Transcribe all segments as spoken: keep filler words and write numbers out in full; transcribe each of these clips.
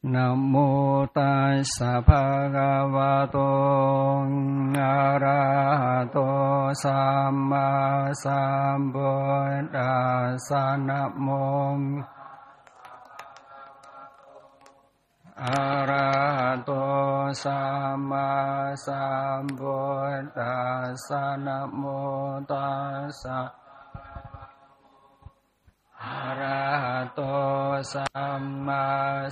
Nam mô Tassa Bhagavato Arahato Samma Sambuddhassa. Nam mô Arahato Samma Sambuddhassa. Nam mô Tassa Arahato Samma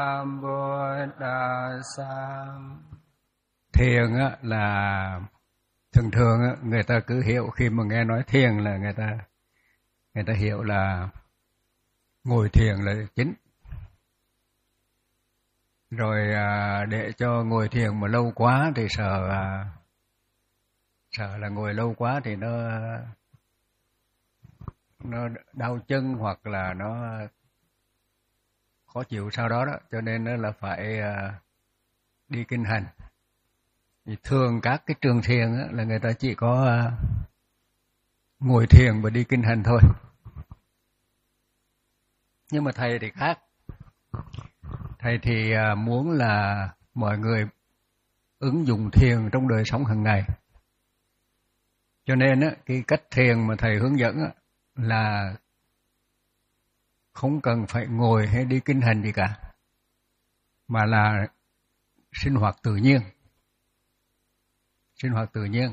Sambuddhassa. Thiền á, là thường thường á, người ta cứ hiểu khi mà nghe nói thiền là người ta người ta hiểu là ngồi thiền là chính. Rồi à, để cho ngồi thiền mà lâu quá thì sợ à, sợ là ngồi lâu quá thì nó nó đau chân hoặc là nó khó chịu sau đó đó, cho nên nó là phải uh, đi kinh hành. Thì thường các cái trường thiền á, là người ta chỉ có uh, ngồi thiền và đi kinh hành thôi. Nhưng mà thầy thì khác. Thầy thì uh, muốn là mọi người ứng dụng thiền trong đời sống hàng ngày. Cho nên á, cái cách thiền mà thầy hướng dẫn á, là không cần phải ngồi hay đi kinh hành gì cả, mà là sinh hoạt tự nhiên. Sinh hoạt tự nhiên.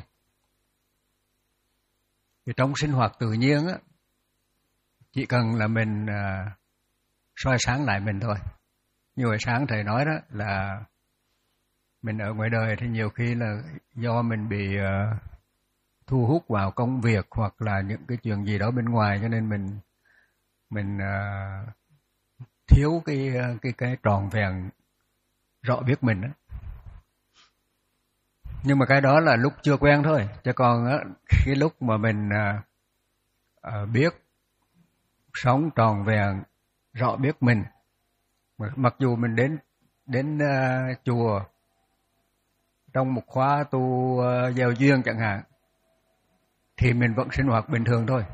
Thì trong sinh hoạt tự nhiên á, chỉ cần là mình à, soi sáng lại mình thôi. Như hồi sáng thầy nói đó là mình ở ngoài đời thì nhiều khi là do mình bị uh, thu hút vào công việc hoặc là những cái chuyện gì đó bên ngoài, cho nên mình mình uh, thiếu cái cái cái tròn vẹn rõ biết mình đó. Nhưng mà cái đó là lúc chưa quen thôi, chứ còn á, cái lúc mà mình uh, uh, biết sống tròn vẹn rõ biết mình, mặc dù mình đến đến uh, chùa trong một khóa tu uh, gieo duyên chẳng hạn, thì mình vẫn sinh hoạt bình thường thôi.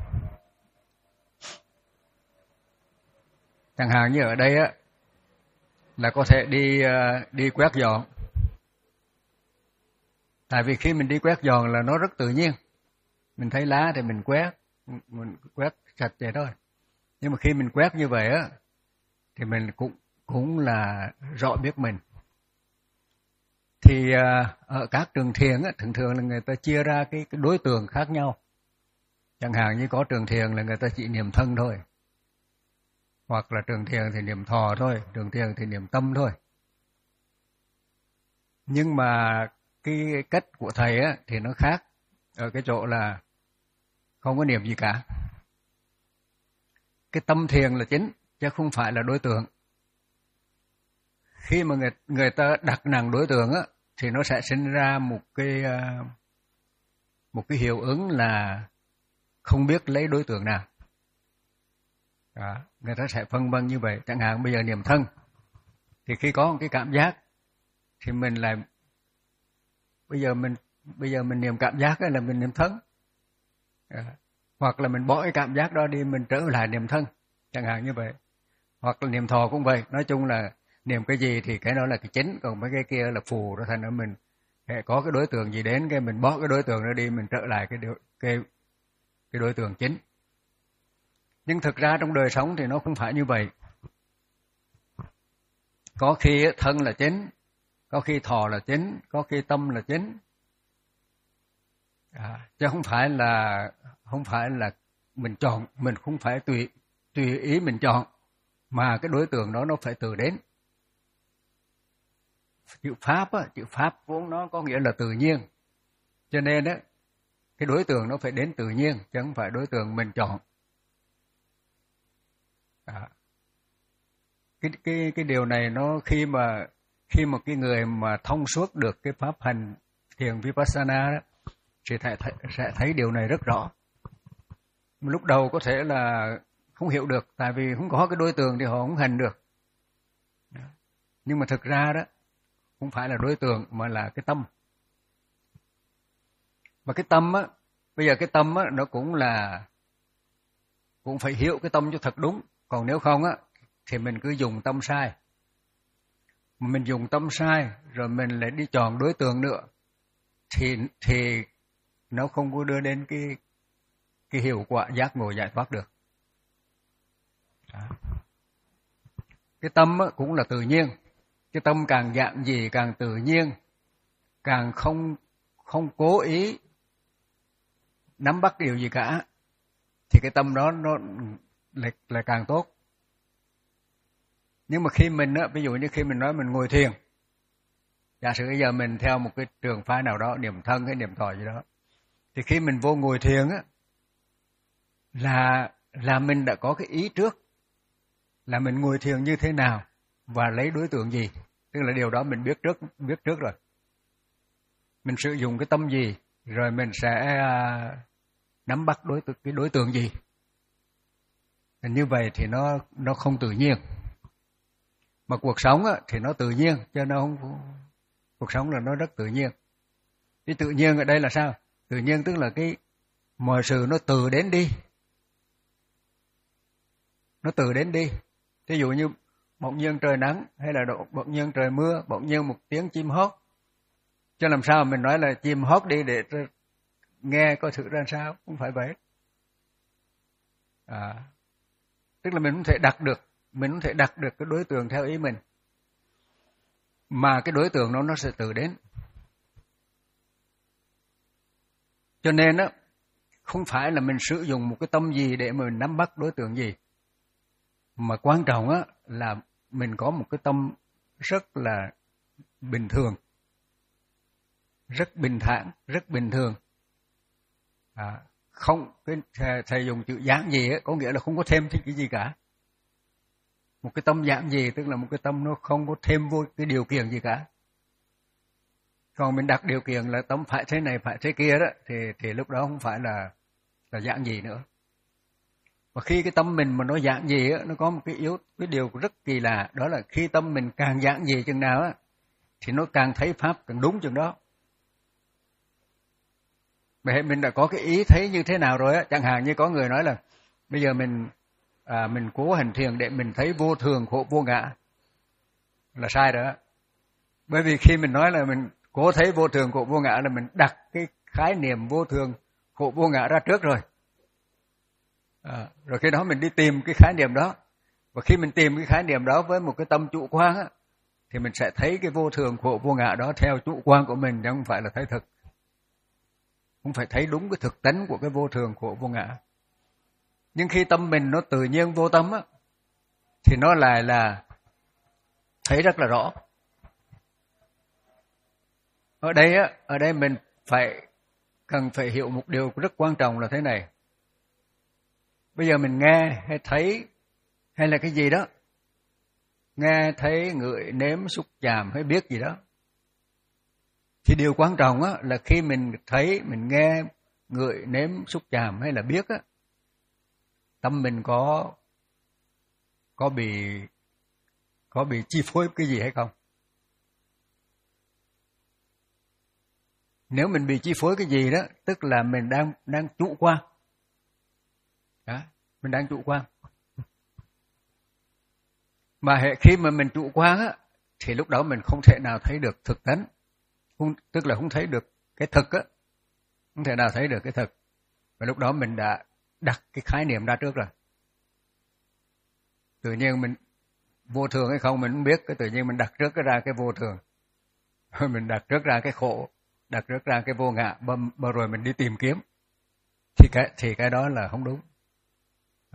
Chẳng hạn như ở đây á, là có thể đi uh, đi quét dọn. Tại vì khi mình đi quét dọn là nó rất tự nhiên. Mình thấy lá thì mình quét, mình quét sạch vậy thôi. Nhưng mà khi mình quét như vậy á, thì mình cũng cũng là rõ biết mình. Thì uh, ở các trường thiền á, thường thường là người ta chia ra cái, cái đối tượng khác nhau. Chẳng hạn như có trường thiền là người ta chỉ niệm thân thôi, hoặc là trường thiền thì niệm thọ thôi, trường thiền thì niệm tâm thôi. Nhưng mà cái cách của thầy á, thì nó khác ở cái chỗ là không có niệm gì cả. Cái tâm thiền là chính, chứ không phải là đối tượng. Khi mà người, người ta đặt nặng đối tượng á, thì nó sẽ sinh ra một cái một cái hiệu ứng là không biết lấy đối tượng nào. Đó, người ta sẽ phân vân như vậy. Chẳng hạn bây giờ niệm thân, thì khi có một cái cảm giác thì mình lại bây giờ mình bây giờ mình niệm cảm giác là mình niệm thân. Đó. Hoặc là mình bỏ cái cảm giác đó đi, mình trở lại niệm thân, chẳng hạn như vậy. Hoặc là niệm thọ cũng vậy. Nói chung là niệm cái gì thì cái đó là cái chính, còn mấy cái kia là phù, rồi thành ra mình có cái đối tượng gì đến, cái mình bỏ cái đối tượng đó đi, mình trở lại cái cái cái đối tượng chính. Nhưng thực ra trong đời sống thì nó không phải như vậy. Có khi thân là chính, có khi thọ là chính, có khi tâm là chính. À, chứ không phải là không phải là mình chọn, mình không phải tùy tùy ý mình chọn, mà cái đối tượng đó nó phải tự đến. Chữ pháp á, chữ pháp vốn nó có nghĩa là tự nhiên. Cho nên á, cái đối tượng nó phải đến tự nhiên, chứ không phải đối tượng mình chọn. À. Cái cái cái điều này nó khi mà khi mà cái người mà thông suốt được cái pháp hành thiền Vipassana đó, thì sẽ thấy, sẽ thấy điều này rất rõ. Lúc đầu có thể là không hiểu được, tại vì không có cái đối tượng thì họ không hành được. Nhưng mà thực ra đó, không phải là đối tượng mà là cái tâm. Mà cái tâm á, bây giờ cái tâm á, nó cũng là cũng phải hiểu cái tâm cho thật đúng. Còn nếu không á, thì mình cứ dùng tâm sai. mà mình dùng tâm sai, rồi mình lại đi chọn đối tượng nữa, thì thì nó không có đưa đến cái cái hiệu quả giác ngộ giải thoát được. Đó. Cái tâm cũng là tự nhiên. Cái tâm càng dạng gì càng tự nhiên, càng không không cố ý nắm bắt điều gì cả, thì cái tâm đó nó là, là càng tốt. Nhưng mà khi mình á, ví dụ như khi mình nói mình ngồi thiền, giả sử bây giờ mình theo một cái trường phái nào đó, niệm thân hay niệm thọ gì đó, thì khi mình vô ngồi thiền á, là là mình đã có cái ý trước là mình ngồi thiền như thế nào và lấy đối tượng gì, tức là điều đó mình biết trước biết trước rồi. Mình sử dụng cái tâm gì, rồi mình sẽ uh, nắm bắt đối tượng cái đối tượng gì. Như vậy thì nó nó không tự nhiên. Mà cuộc sống á, thì nó tự nhiên, cho nó không, cuộc sống là nó rất tự nhiên. Cái tự nhiên ở đây là sao? Tự nhiên tức là cái mọi sự nó từ đến đi. Nó từ đến đi. Ví dụ như bỗng nhiên trời nắng, hay là bỗng nhiên trời mưa, bỗng nhiên một tiếng chim hót. Cho làm sao mình nói là chim hót đi để nghe coi thử ra sao, không phải vậy. À, tức là mình không thể đặt được, mình không thể đặt được cái đối tượng theo ý mình. Mà cái đối tượng đó nó sẽ tự đến. Cho nên á, không phải là mình sử dụng một cái tâm gì để mà mình nắm bắt đối tượng gì. Mà quan trọng á là mình có một cái tâm rất là bình thường, rất bình thản, rất bình thường. À, không cái thầy, thầy dùng chữ giản gì á, có nghĩa là không có thêm cái gì cả. Một cái tâm giản gì tức là một cái tâm nó không có thêm vô cái điều kiện gì cả. Còn mình đặt điều kiện là tâm phải thế này, phải thế kia đó, thì thì lúc đó không phải là là giản gì nữa. Và khi cái tâm mình mà nó giản gì á, nó có một cái yếu cái điều rất kỳ lạ, đó là khi tâm mình càng giản gì chừng nào á, thì nó càng thấy pháp càng đúng chừng đó. Bởi mình đã có cái ý thấy như thế nào rồi á, chẳng hạn như có người nói là bây giờ mình à, mình cố hành thiền để mình thấy vô thường khổ vô ngã, là sai đó. Bởi vì khi mình nói là mình cố thấy vô thường khổ vô ngã là mình đặt cái khái niệm vô thường khổ vô ngã ra trước rồi. À, rồi khi đó mình đi tìm cái khái niệm đó, và khi mình tìm cái khái niệm đó với một cái tâm chủ quan á, thì mình sẽ thấy cái vô thường khổ vô ngã đó theo chủ quan của mình, chứ không phải là thấy thực, không phải thấy đúng cái thực tánh của cái vô thường khổ vô ngã. Nhưng khi tâm mình nó tự nhiên vô tâm á, thì nó lại là thấy rất là rõ. Ở đây á, ở đây mình phải cần phải hiểu một điều rất quan trọng là thế này. Bây giờ mình nghe hay thấy hay là cái gì đó, nghe thấy ngửi nếm xúc chạm hay biết gì đó, thì điều quan trọng á là khi mình thấy, mình nghe, ngửi nếm xúc chạm hay là biết á, tâm mình có có bị có bị chi phối cái gì hay không? Nếu mình bị chi phối cái gì đó, tức là mình đang đang chủ quan. Đó, mình đang chủ quan. Mà hệ khi mà mình chủ quan á, thì lúc đó mình không thể nào thấy được thực tánh, không, tức là không thấy được cái thực á, không thể nào thấy được cái thực. Và lúc đó mình đã đặt cái khái niệm ra trước rồi. Tự nhiên mình vô thường hay không mình không biết, cái tự nhiên mình đặt trước cái ra cái vô thường, mình đặt trước ra cái khổ, đặt trước ra cái vô ngã, mà rồi mình đi tìm kiếm, thì cái thì cái đó là không đúng. Đó.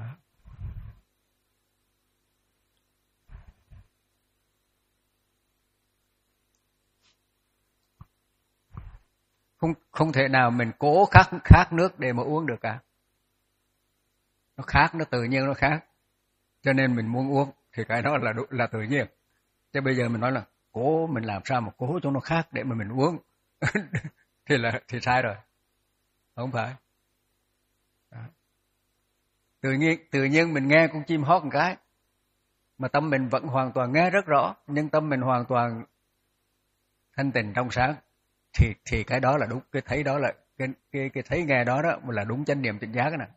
Không không thể nào mình cố khát khát nước để mà uống được cả. Nó khác, nó tự nhiên nó khác. Cho nên mình muốn uống thì cái đó là là tự nhiên. Chứ bây giờ mình nói là cố mình làm sao mà cố cho nó khác để mà mình uống thì là thì sai rồi. Không phải. Đó. Tự nhiên tự nhiên mình nghe con chim hót một cái mà tâm mình vẫn hoàn toàn nghe rất rõ, nhưng tâm mình hoàn toàn thanh tịnh trong sáng, thì thì cái đó là đúng, cái thấy đó là cái cái cái thấy nghe đó đó là đúng chánh niệm tỉnh giác cái này.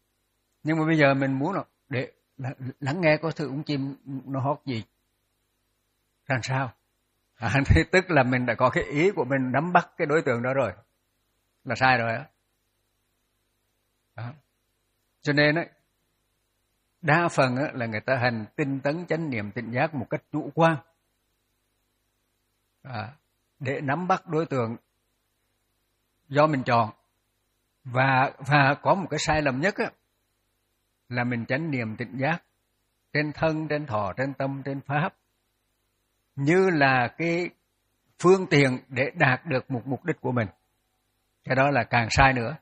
Nhưng mà bây giờ mình muốn là để lắng nghe có thử con chim nó hót gì, ra sao. À, thì tức là mình đã có cái ý của mình nắm bắt cái đối tượng đó rồi, là sai rồi đó. Đó. Cho nên ấy, đa phần ấy, là người ta hành tinh tấn chánh niệm tỉnh giác một cách chủ quan, à, để nắm bắt đối tượng do mình chọn. Và, và có một cái sai lầm nhất ấy, là mình chánh niệm tỉnh giác trên thân, trên thọ, trên tâm, trên pháp như là cái phương tiện để đạt được một mục đích của mình. Cái đó là càng sai nữa.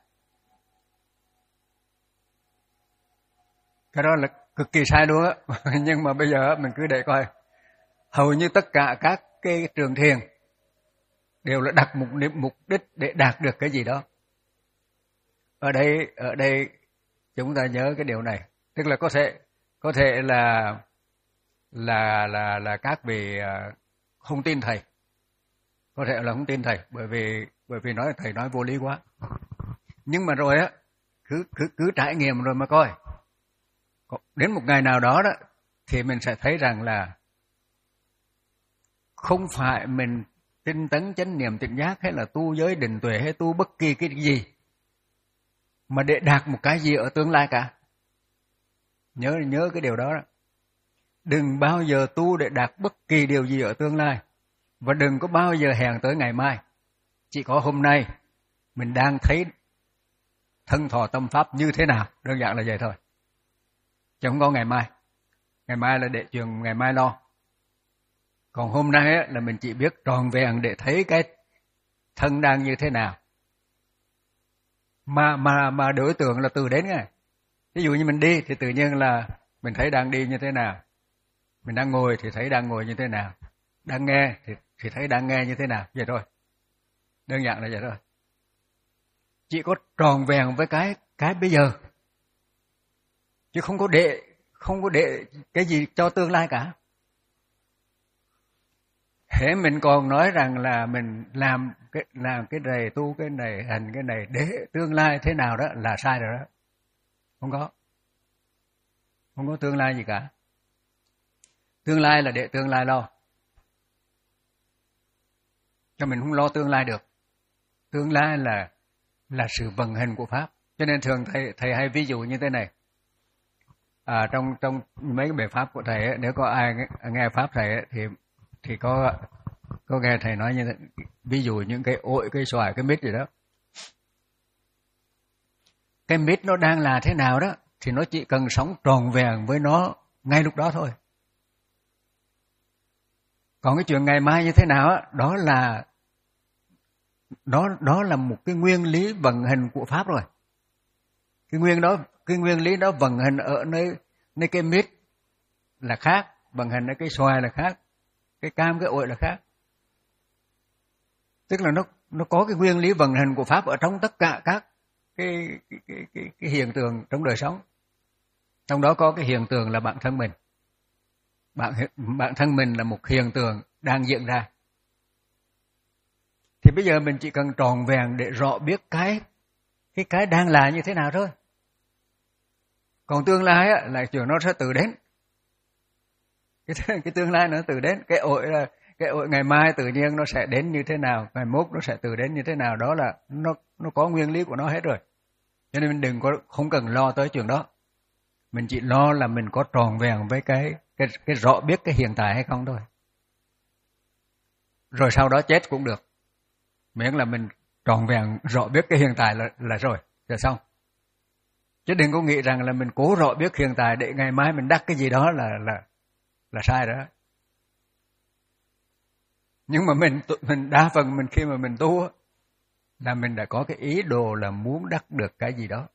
Cái đó là cực kỳ sai luôn á. Nhưng mà bây giờ mình cứ để coi, hầu như tất cả các cái trường thiền đều là đặt một mục đích để đạt được cái gì đó. Ở đây ở đây chúng ta nhớ cái điều này, tức là có thể có thể là là là là các vị không tin thầy, có thể là không tin thầy bởi vì bởi vì nói thầy nói vô lý quá. Nhưng mà rồi á, cứ cứ cứ trải nghiệm rồi mà coi. Đến một ngày nào đó đó thì mình sẽ thấy rằng là không phải mình tinh tấn chánh niệm tỉnh giác hay là tu giới định tuệ hay tu bất kỳ cái gì mà để đạt một cái gì ở tương lai cả. Nhớ nhớ cái điều đó đó. Đừng bao giờ tu để đạt bất kỳ điều gì ở tương lai, và đừng có bao giờ hẹn tới ngày mai. Chỉ có hôm nay mình đang thấy thân thọ tâm pháp như thế nào, đơn giản là vậy thôi. Chứ không có ngày mai. Ngày mai là để chuyện ngày mai lo. Còn hôm nay á, là mình chỉ biết tròn vẹn để thấy cái thân đang như thế nào. Mà mà mà đối tượng là từ đến ngay. Ví dụ như mình đi thì tự nhiên là mình thấy đang đi như thế nào. Mình đang ngồi thì thấy đang ngồi như thế nào. Đang nghe thì, thì thấy đang nghe như thế nào. Vậy thôi. Đơn giản là vậy thôi. Chỉ có tròn vẹn với cái cái bây giờ. Chứ không có để không có để cái gì cho tương lai cả. Hễ mình còn nói rằng là mình làm cái làm cái này, tu cái này, hành cái này để tương lai thế nào đó là sai rồi đó. Không có. Không có tương lai gì cả. Tương lai là để tương lai lo. Cho mình không lo tương lai được. Tương lai là là sự vận hành của pháp. Cho nên thường thầy thầy hay ví dụ như thế này. À, trong trong mấy cái bài pháp của thầy ấy, nếu có ai nghe pháp thầy ấy, thì thì có có nghe thầy nói như thế, ví dụ những cái ổi, cái xoài, cái mít gì đó. Cái mít nó đang là thế nào đó thì nó chỉ cần sống tròn vẹn với nó ngay lúc đó thôi. Còn cái chuyện ngày mai như thế nào đó, đó là đó đó là một cái nguyên lý vận hành của pháp rồi. Cái nguyên đó cái nguyên lý đó vận hành ở nơi nơi cái mít là khác, vận hành ở cái xoài là khác, cái cam cái ổi là khác. Tức là nó nó có cái nguyên lý vận hành của pháp ở trong tất cả các cái cái cái cái, cái hiện tượng trong đời sống. Trong đó có cái hiện tượng là bản thân mình. Bản bản thân mình là một hiện tượng đang diễn ra. Thì bây giờ mình chỉ cần tròn vẹn để rõ biết cái cái cái đang là như thế nào thôi. Còn tương lai á, là chuyện nó sẽ tự đến. Cái, cái tương lai nó tự đến. Cái ổi là cái ổi ngày mai tự nhiên nó sẽ đến như thế nào, ngày mốt nó sẽ tự đến như thế nào, đó là nó nó có nguyên lý của nó hết rồi. Cho nên mình đừng có không cần lo tới chuyện đó. Mình chỉ lo là mình có tròn vẹn với cái cái cái rõ biết cái hiện tại hay không thôi. Rồi sau đó chết cũng được. Miễn là mình tròn vẹn rõ biết cái hiện tại là là rồi, rồi xong. Chứ đừng có nghĩ rằng là mình cố rõ biết hiện tại để ngày mai mình đắc cái gì đó là là là sai đó. Nhưng mà mình mình đa phần mình khi mà mình tu là mình đã có cái ý đồ là muốn đắc được cái gì đó.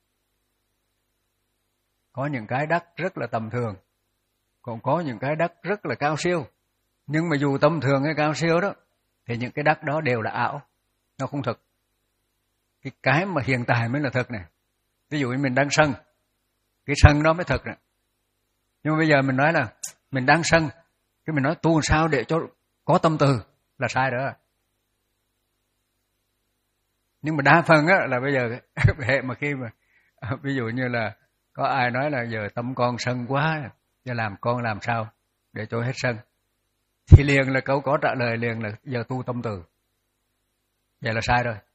Có những cái đắc rất là tầm thường, còn có những cái đắc rất là cao siêu. Nhưng mà dù tầm thường hay cao siêu đó thì những cái đắc đó đều là ảo, nó không thực. Cái cái mà hiện tại mới là thực này. Ví dụ như mình đang sân, cái sân đó mới thực này. Nhưng mà bây giờ mình nói là mình đang sân, cái mình nói tu sao để cho có tâm từ là sai đó. Nhưng mà đa phần á là bây giờ hệ mà khi mà ví dụ như là có ai nói là giờ tâm con sân quá, giờ làm con làm sao để cho hết sân. thì liền là câu có trả lời liền là giờ tu tâm từ. Vậy là sai rồi.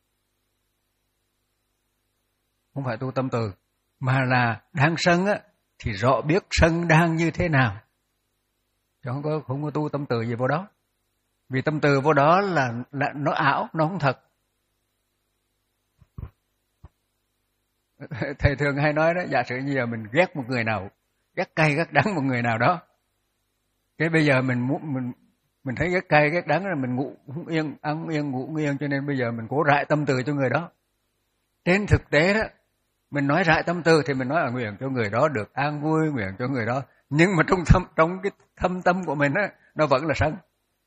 Không phải tu tâm từ, mà là đang sân á, thì rõ biết sân đang như thế nào. Chứ không có, không có tu tâm từ gì vô đó. Vì tâm từ vô đó là, là nó ảo, nó không thật. Thầy thường hay nói đó, giả sử như giờ mình ghét một người nào, ghét cay ghét đắng một người nào đó. Cái bây giờ mình muốn mình mình thấy ghét cay ghét đắng là mình ngủ không yên, ăn không yên, ngủ không yên, cho nên bây giờ mình cố rải tâm từ cho người đó. Trên thực tế đó, mình nói rải tâm từ thì mình nói là nguyện cho người đó được an vui, nguyện cho người đó, nhưng mà trong thâm trong cái thâm tâm của mình á, nó vẫn là sân.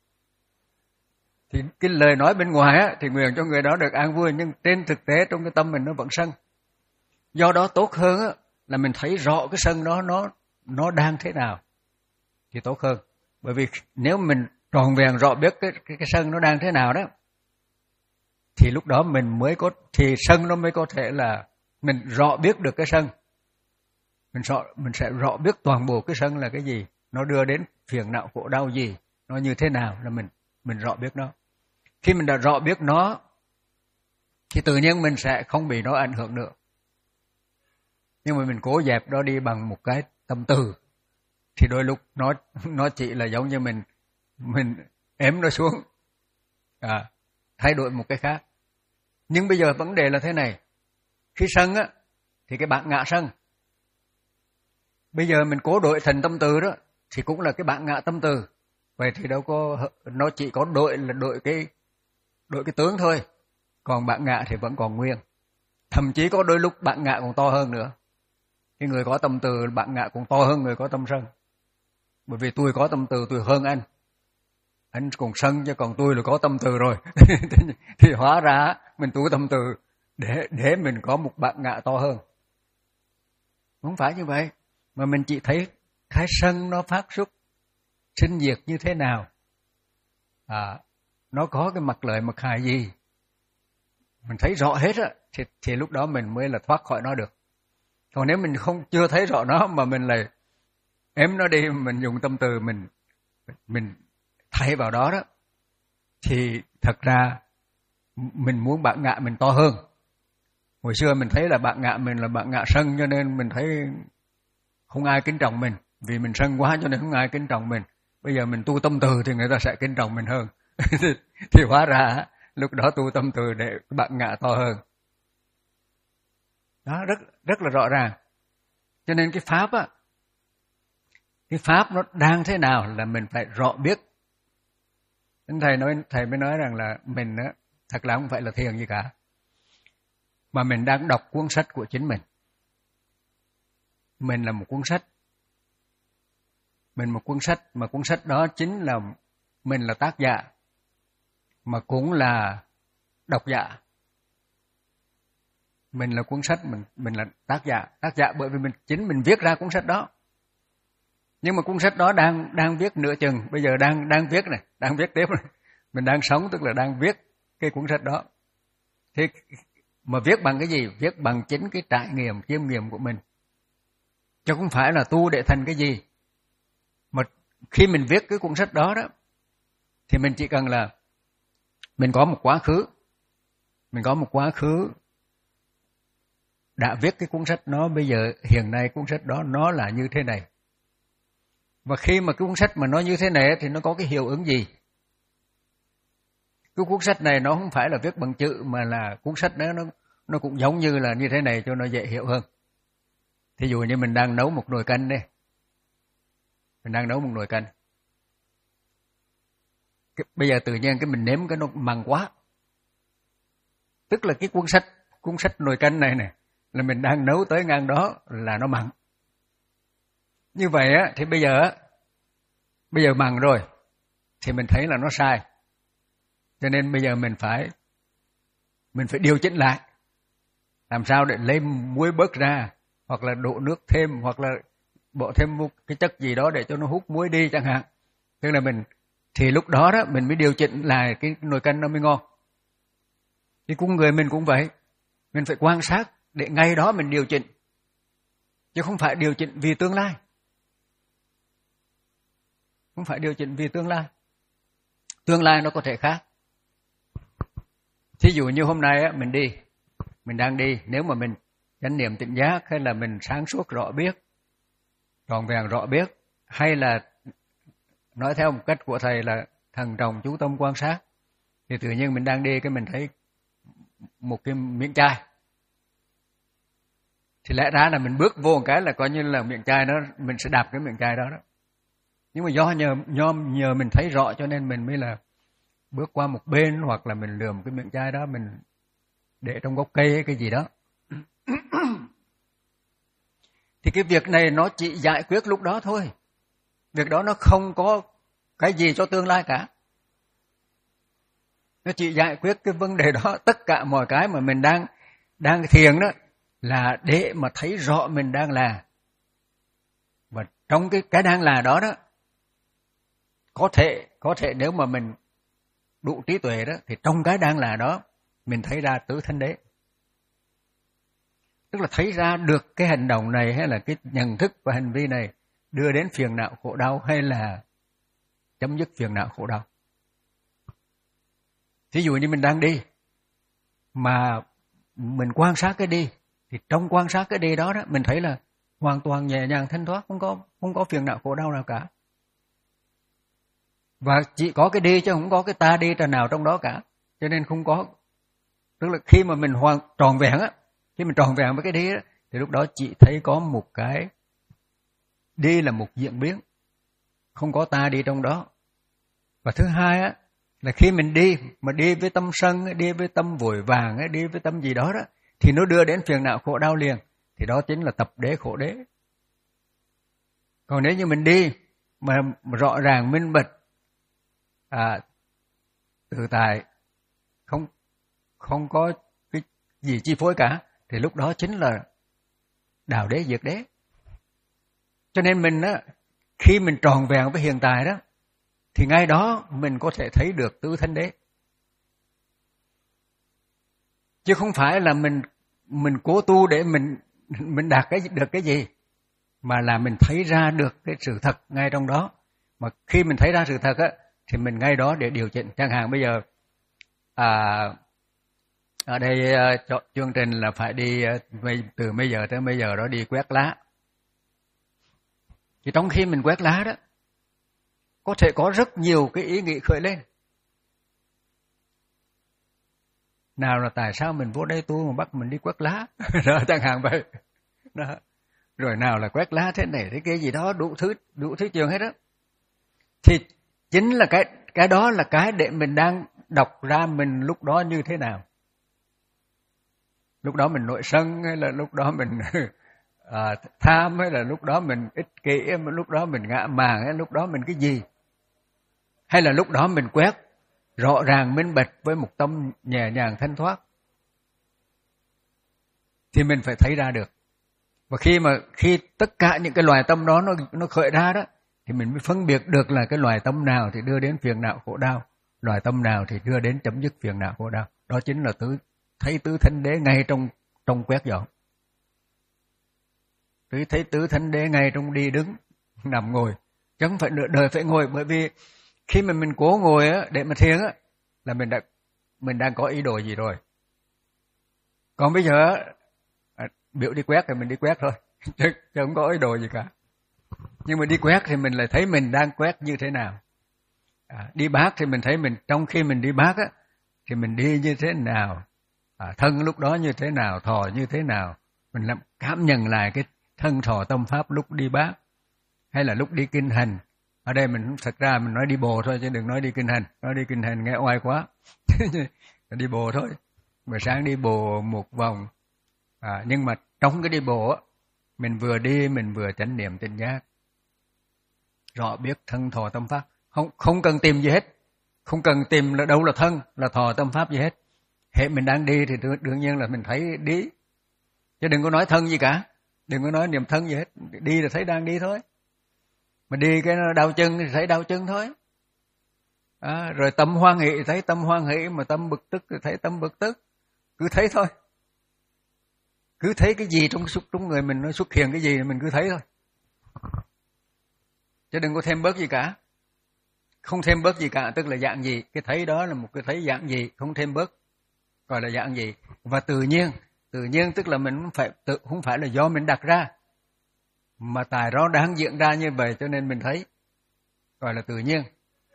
Thì cái lời nói bên ngoài á thì nguyện cho người đó được an vui, nhưng trên thực tế trong cái tâm mình nó vẫn sân. Do đó tốt hơn á là mình thấy rõ cái sân đó nó nó đang thế nào thì tốt hơn. Bởi vì nếu mình tròn vẹn rõ biết cái cái, cái sân nó đang thế nào đó, thì lúc đó mình mới có, thì sân nó mới có thể là mình rõ biết được cái sân. Mình rõ mình sẽ rõ biết toàn bộ cái sân là cái gì, nó đưa đến phiền não khổ đau gì, nó như thế nào là mình mình rõ biết nó. Khi mình đã rõ biết nó thì tự nhiên mình sẽ không bị nó ảnh hưởng nữa. Nhưng mà mình cố dẹp đó đi bằng một cái tâm từ thì đôi lúc nó nó chỉ là giống như mình mình ém nó xuống, à, thay đổi một cái khác. Nhưng bây giờ vấn đề là thế này, khi sân á thì cái bản ngã sân. Bây giờ mình cố đổi thành tâm từ đó thì cũng là cái bản ngã tâm từ. Vậy thì đâu có, nó chỉ có đổi là đổi cái đổi cái tướng thôi, còn bản ngã thì vẫn còn nguyên. Thậm chí có đôi lúc bản ngã còn to hơn nữa. Cái người có tâm từ bản ngã cũng to hơn người có tâm sân. Bởi vì tôi có tâm từ tôi hơn anh, anh còn sân chứ còn tôi là có tâm từ rồi. Thì hóa ra mình tu tâm từ để để mình có một bản ngã to hơn. Không phải như vậy, mà mình chỉ thấy cái sân nó phát xuất sinh diệt như thế nào, à, nó có cái mặt lợi mặt hại gì, mình thấy rõ hết á, thì, thì lúc đó mình mới là thoát khỏi nó được. Còn nếu mình không chưa thấy rõ nó mà mình lại ém nó đi, mình dùng tâm từ mình mình thay vào đó đó, thì thật ra mình muốn bản ngã mình to hơn. Hồi xưa mình thấy là bản ngã mình là bản ngã sân, cho nên mình thấy không ai kính trọng mình, vì mình sân quá cho nên không ai kính trọng mình. Bây giờ mình tu tâm từ thì người ta sẽ kính trọng mình hơn. thì, thì hóa ra lúc đó tu tâm từ để bản ngã to hơn. Đó, rất rất là rõ ràng. Cho nên cái pháp á, cái pháp nó đang thế nào là mình phải rõ biết. Thầy nói thầy mới nói rằng là mình á, thật là không phải là thiền gì cả, mà mình đang đọc cuốn sách của chính mình. Mình là một cuốn sách, mình một cuốn sách mà cuốn sách đó chính là mình là tác giả, mà cũng là độc giả. Mình là cuốn sách, mình mình là tác giả, tác giả bởi vì mình chính mình viết ra cuốn sách đó. Nhưng mà cuốn sách đó đang đang viết nửa chừng, bây giờ đang đang viết này, đang viết tiếp này. Mình đang sống tức là đang viết cái cuốn sách đó. Thế mà viết bằng cái gì? Viết bằng chính cái trải nghiệm, chiêm nghiệm của mình. Chứ không phải là tu để thành cái gì. Mà khi mình viết cái cuốn sách đó đó, thì mình chỉ cần là mình có một quá khứ, mình có một quá khứ đã viết cái cuốn sách đó, bây giờ hiện nay cuốn sách đó nó là như thế này. Và khi mà cái cuốn sách mà nó như thế này thì nó có cái hiệu ứng gì? Cái cuốn sách này nó không phải là viết bằng chữ, mà là cuốn sách đó nó nó cũng giống như là như thế này cho nó dễ hiểu hơn. Thí dụ như mình đang nấu một nồi canh đây. Mình đang nấu một nồi canh. Cái, bây giờ tự nhiên cái mình nếm cái nó mặn quá. Tức là cái cuốn sách, cuốn sách nồi canh này nè, là mình đang nấu tới ngang đó là nó mặn. Như vậy á thì bây giờ á, bây giờ mặn rồi thì mình thấy là nó sai. Cho nên bây giờ mình phải mình phải điều chỉnh lại. Làm sao để lấy muối bớt ra, hoặc là đổ nước thêm, hoặc là bỏ thêm một cái chất gì đó để cho nó hút muối đi chẳng hạn. Tức là mình thì lúc đó đó mình mới điều chỉnh lại cái nồi canh nó mới ngon. Thì cũng người mình cũng vậy, mình phải quan sát để ngay đó mình điều chỉnh, chứ không phải điều chỉnh vì tương lai. không phải điều chỉnh vì tương lai. Tương lai nó có thể khác. Thí dụ như hôm nay á, mình đi, mình đang đi, nếu mà mình chánh niệm tỉnh giác hay là mình sáng suốt rõ biết, tròn vẹn rõ biết, hay là nói theo một cách của thầy là thần trọng chú tâm quan sát, thì tự nhiên mình đang đi cái mình thấy một cái miệng chai. Thì lẽ ra là mình bước vô một cái là coi như là miệng chai đó, mình sẽ đạp cái miệng chai đó đó. Nhưng mà do nhờ, nhờ, nhờ mình thấy rõ cho nên mình mới là bước qua một bên, hoặc là mình lườm cái miệng chai đó, mình để trong gốc cây hay cái gì đó. Thì cái việc này nó chỉ giải quyết lúc đó thôi. Việc đó nó không có cái gì cho tương lai cả. Nó chỉ giải quyết cái vấn đề đó. Tất cả mọi cái mà mình đang đang thiền đó là để mà thấy rõ mình đang là. Và trong cái cái đang là đó đó, có thể có thể nếu mà mình đủ trí tuệ đó, thì trong cái đang là đó mình thấy ra tứ thánh đế. Tức là thấy ra được cái hành động này hay là cái nhận thức và hành vi này đưa đến phiền não khổ đau hay là chấm dứt phiền não khổ đau. Ví dụ như mình đang đi mà mình quan sát cái đi, thì trong quan sát cái đi đó đó mình thấy là hoàn toàn nhẹ nhàng thanh thoát, không có không có phiền não khổ đau nào cả. Và chỉ có cái đi chứ không có cái ta đi trần nào trong đó cả. Cho nên không có, tức là khi mà mình hoàn tròn vẹn á, khi mình tròn vẹn với cái đi á, thì lúc đó chỉ thấy có một cái đi là một diễn biến, không có ta đi trong đó. Và thứ hai á, là khi mình đi mà đi với tâm sân, đi với tâm vội vàng, đi với tâm gì đó đó, thì nó đưa đến phiền não khổ đau liền. Thì đó chính là tập đế khổ đế. Còn nếu như mình đi mà rõ ràng minh bạch, à, tự tại, không không có cái gì chi phối cả, thì lúc đó chính là đạo đế diệt đế. Cho nên mình á, khi mình tròn vẹn với hiện tại đó, thì ngay đó mình có thể thấy được tứ thánh đế. Chứ không phải là mình mình cố tu để mình mình đạt cái được cái gì, mà là mình thấy ra được cái sự thật ngay trong đó. Mà khi mình thấy ra sự thật á, thì mình ngay đó để điều chỉnh. Chẳng hạn bây giờ à, ở đây uh, chương trình là phải đi uh, từ bây giờ tới bây giờ đó đi quét lá. Thì trong khi mình quét lá đó, có thể có rất nhiều cái ý nghĩ khởi lên. Nào là tại sao mình vô đây tu mà bắt mình đi quét lá, đó, chẳng hạn vậy. Đó. Rồi nào là quét lá thế này thế kia gì đó, đủ thứ đủ thứ chuyện hết đó. Thì chính là cái cái đó là cái để mình đang đọc ra mình lúc đó như thế nào. Lúc đó mình nội sân hay là lúc đó mình à, tham, hay là lúc đó mình ích kỷ, hay là lúc đó mình ngã màng, hay là lúc đó mình cái gì. Hay là lúc đó mình quét rõ ràng minh bạch với một tâm nhẹ nhàng thanh thoát. Thì mình phải thấy ra được. Và khi mà khi tất cả những cái loài tâm đó nó nó khởi ra đó, thì mình mới phân biệt được là cái loài tâm nào thì đưa đến phiền não khổ đau, loài tâm nào thì đưa đến chấm dứt phiền não khổ đau. Đó chính là tứ thấy tứ thánh đế ngay trong trong quét dọn. Tứ thấy tứ thánh đế ngay trong đi đứng, nằm ngồi, chứ không phải nửa đời phải ngồi. Bởi vì khi mà mình cố ngồi á để mà thiền á, là mình đã mình đang có ý đồ gì rồi. Còn bây giờ à, biểu đi quét thì mình đi quét thôi, chứ, chứ không có ý đồ gì cả. Nhưng mà đi quét thì mình lại thấy mình đang quét như thế nào. À, đi bát thì mình thấy mình trong khi mình đi bát á, thì mình đi như thế nào, à, thân lúc đó như thế nào, thọ như thế nào. Mình làm cảm nhận lại cái thân thọ tâm pháp lúc đi bát, hay là lúc đi kinh hành. Ở đây mình thật ra mình nói đi bộ thôi chứ đừng nói đi kinh hành. Nói đi kinh hành nghe oai quá. Đi bộ thôi. Buổi sáng đi bộ một vòng. À, nhưng mà trong cái đi bộ á, mình vừa đi mình vừa chánh niệm tỉnh giác, rõ biết thân thọ tâm pháp. Không không cần tìm gì hết. Không cần tìm là đâu là thân, là thọ tâm pháp gì hết. Hệ mình đang đi thì đương nhiên là mình thấy đi. Chứ đừng có nói thân gì cả. Đừng có nói niệm thân gì hết. Đi là thấy đang đi thôi. Mà đi cái đau chân thì thấy đau chân thôi. À, rồi tâm hoan hỷ thì thấy tâm hoan hỷ, mà tâm bực tức thì thấy tâm bực tức. Cứ thấy thôi. Cứ thấy cái gì trong trong người mình nó xuất hiện cái gì mình cứ thấy thôi. Chứ đừng có thêm bớt gì cả. không thêm bớt gì cả, tức là dạng gì, cái thấy đó là một cái thấy dạng gì, không thêm bớt, gọi là dạng gì. Và tự nhiên, tự nhiên tức là mình không phải tự không phải là do mình đặt ra, mà tại nó đang diễn ra như vậy cho nên mình thấy, gọi là tự nhiên.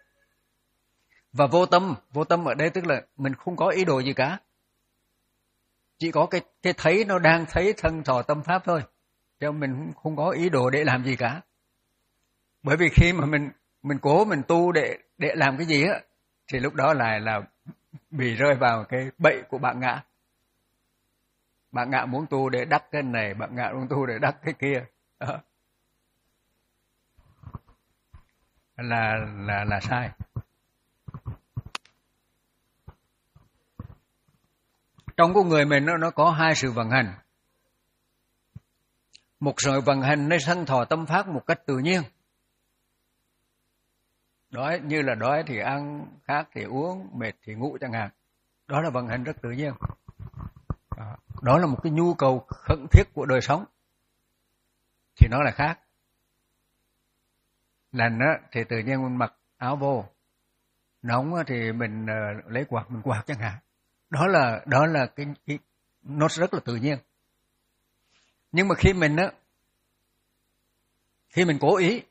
Và vô tâm, vô tâm ở đây tức là mình không có ý đồ gì cả, chỉ có cái cái thấy nó đang thấy thân thọ tâm pháp thôi, chứ mình không, không có ý đồ để làm gì cả. Bởi vì khi mà mình mình cố mình tu để để làm cái gì á, thì lúc đó lại là bị rơi vào cái bẫy của bạn ngã. Bạn ngã muốn tu để đắc cái này, bạn ngã muốn tu để đắc cái kia, đó. là là là sai. Trong con người mình nó nó có hai sự vận hành. Một sự vận hành nó thân thọ tâm pháp một cách tự nhiên. Đói như là đói thì ăn, khát thì uống, mệt thì ngủ chẳng hạn. Đó là vận hành rất tự nhiên. Đó là một cái nhu cầu khẩn thiết của đời sống. Thì nó là khác. Lạnh á, thì tự nhiên mình mặc áo vô. Nóng á, thì mình uh, lấy quạt mình quạt chẳng hạn. Đó là đó là cái, cái nó rất là tự nhiên. Nhưng mà khi mình á, khi mình cố ý,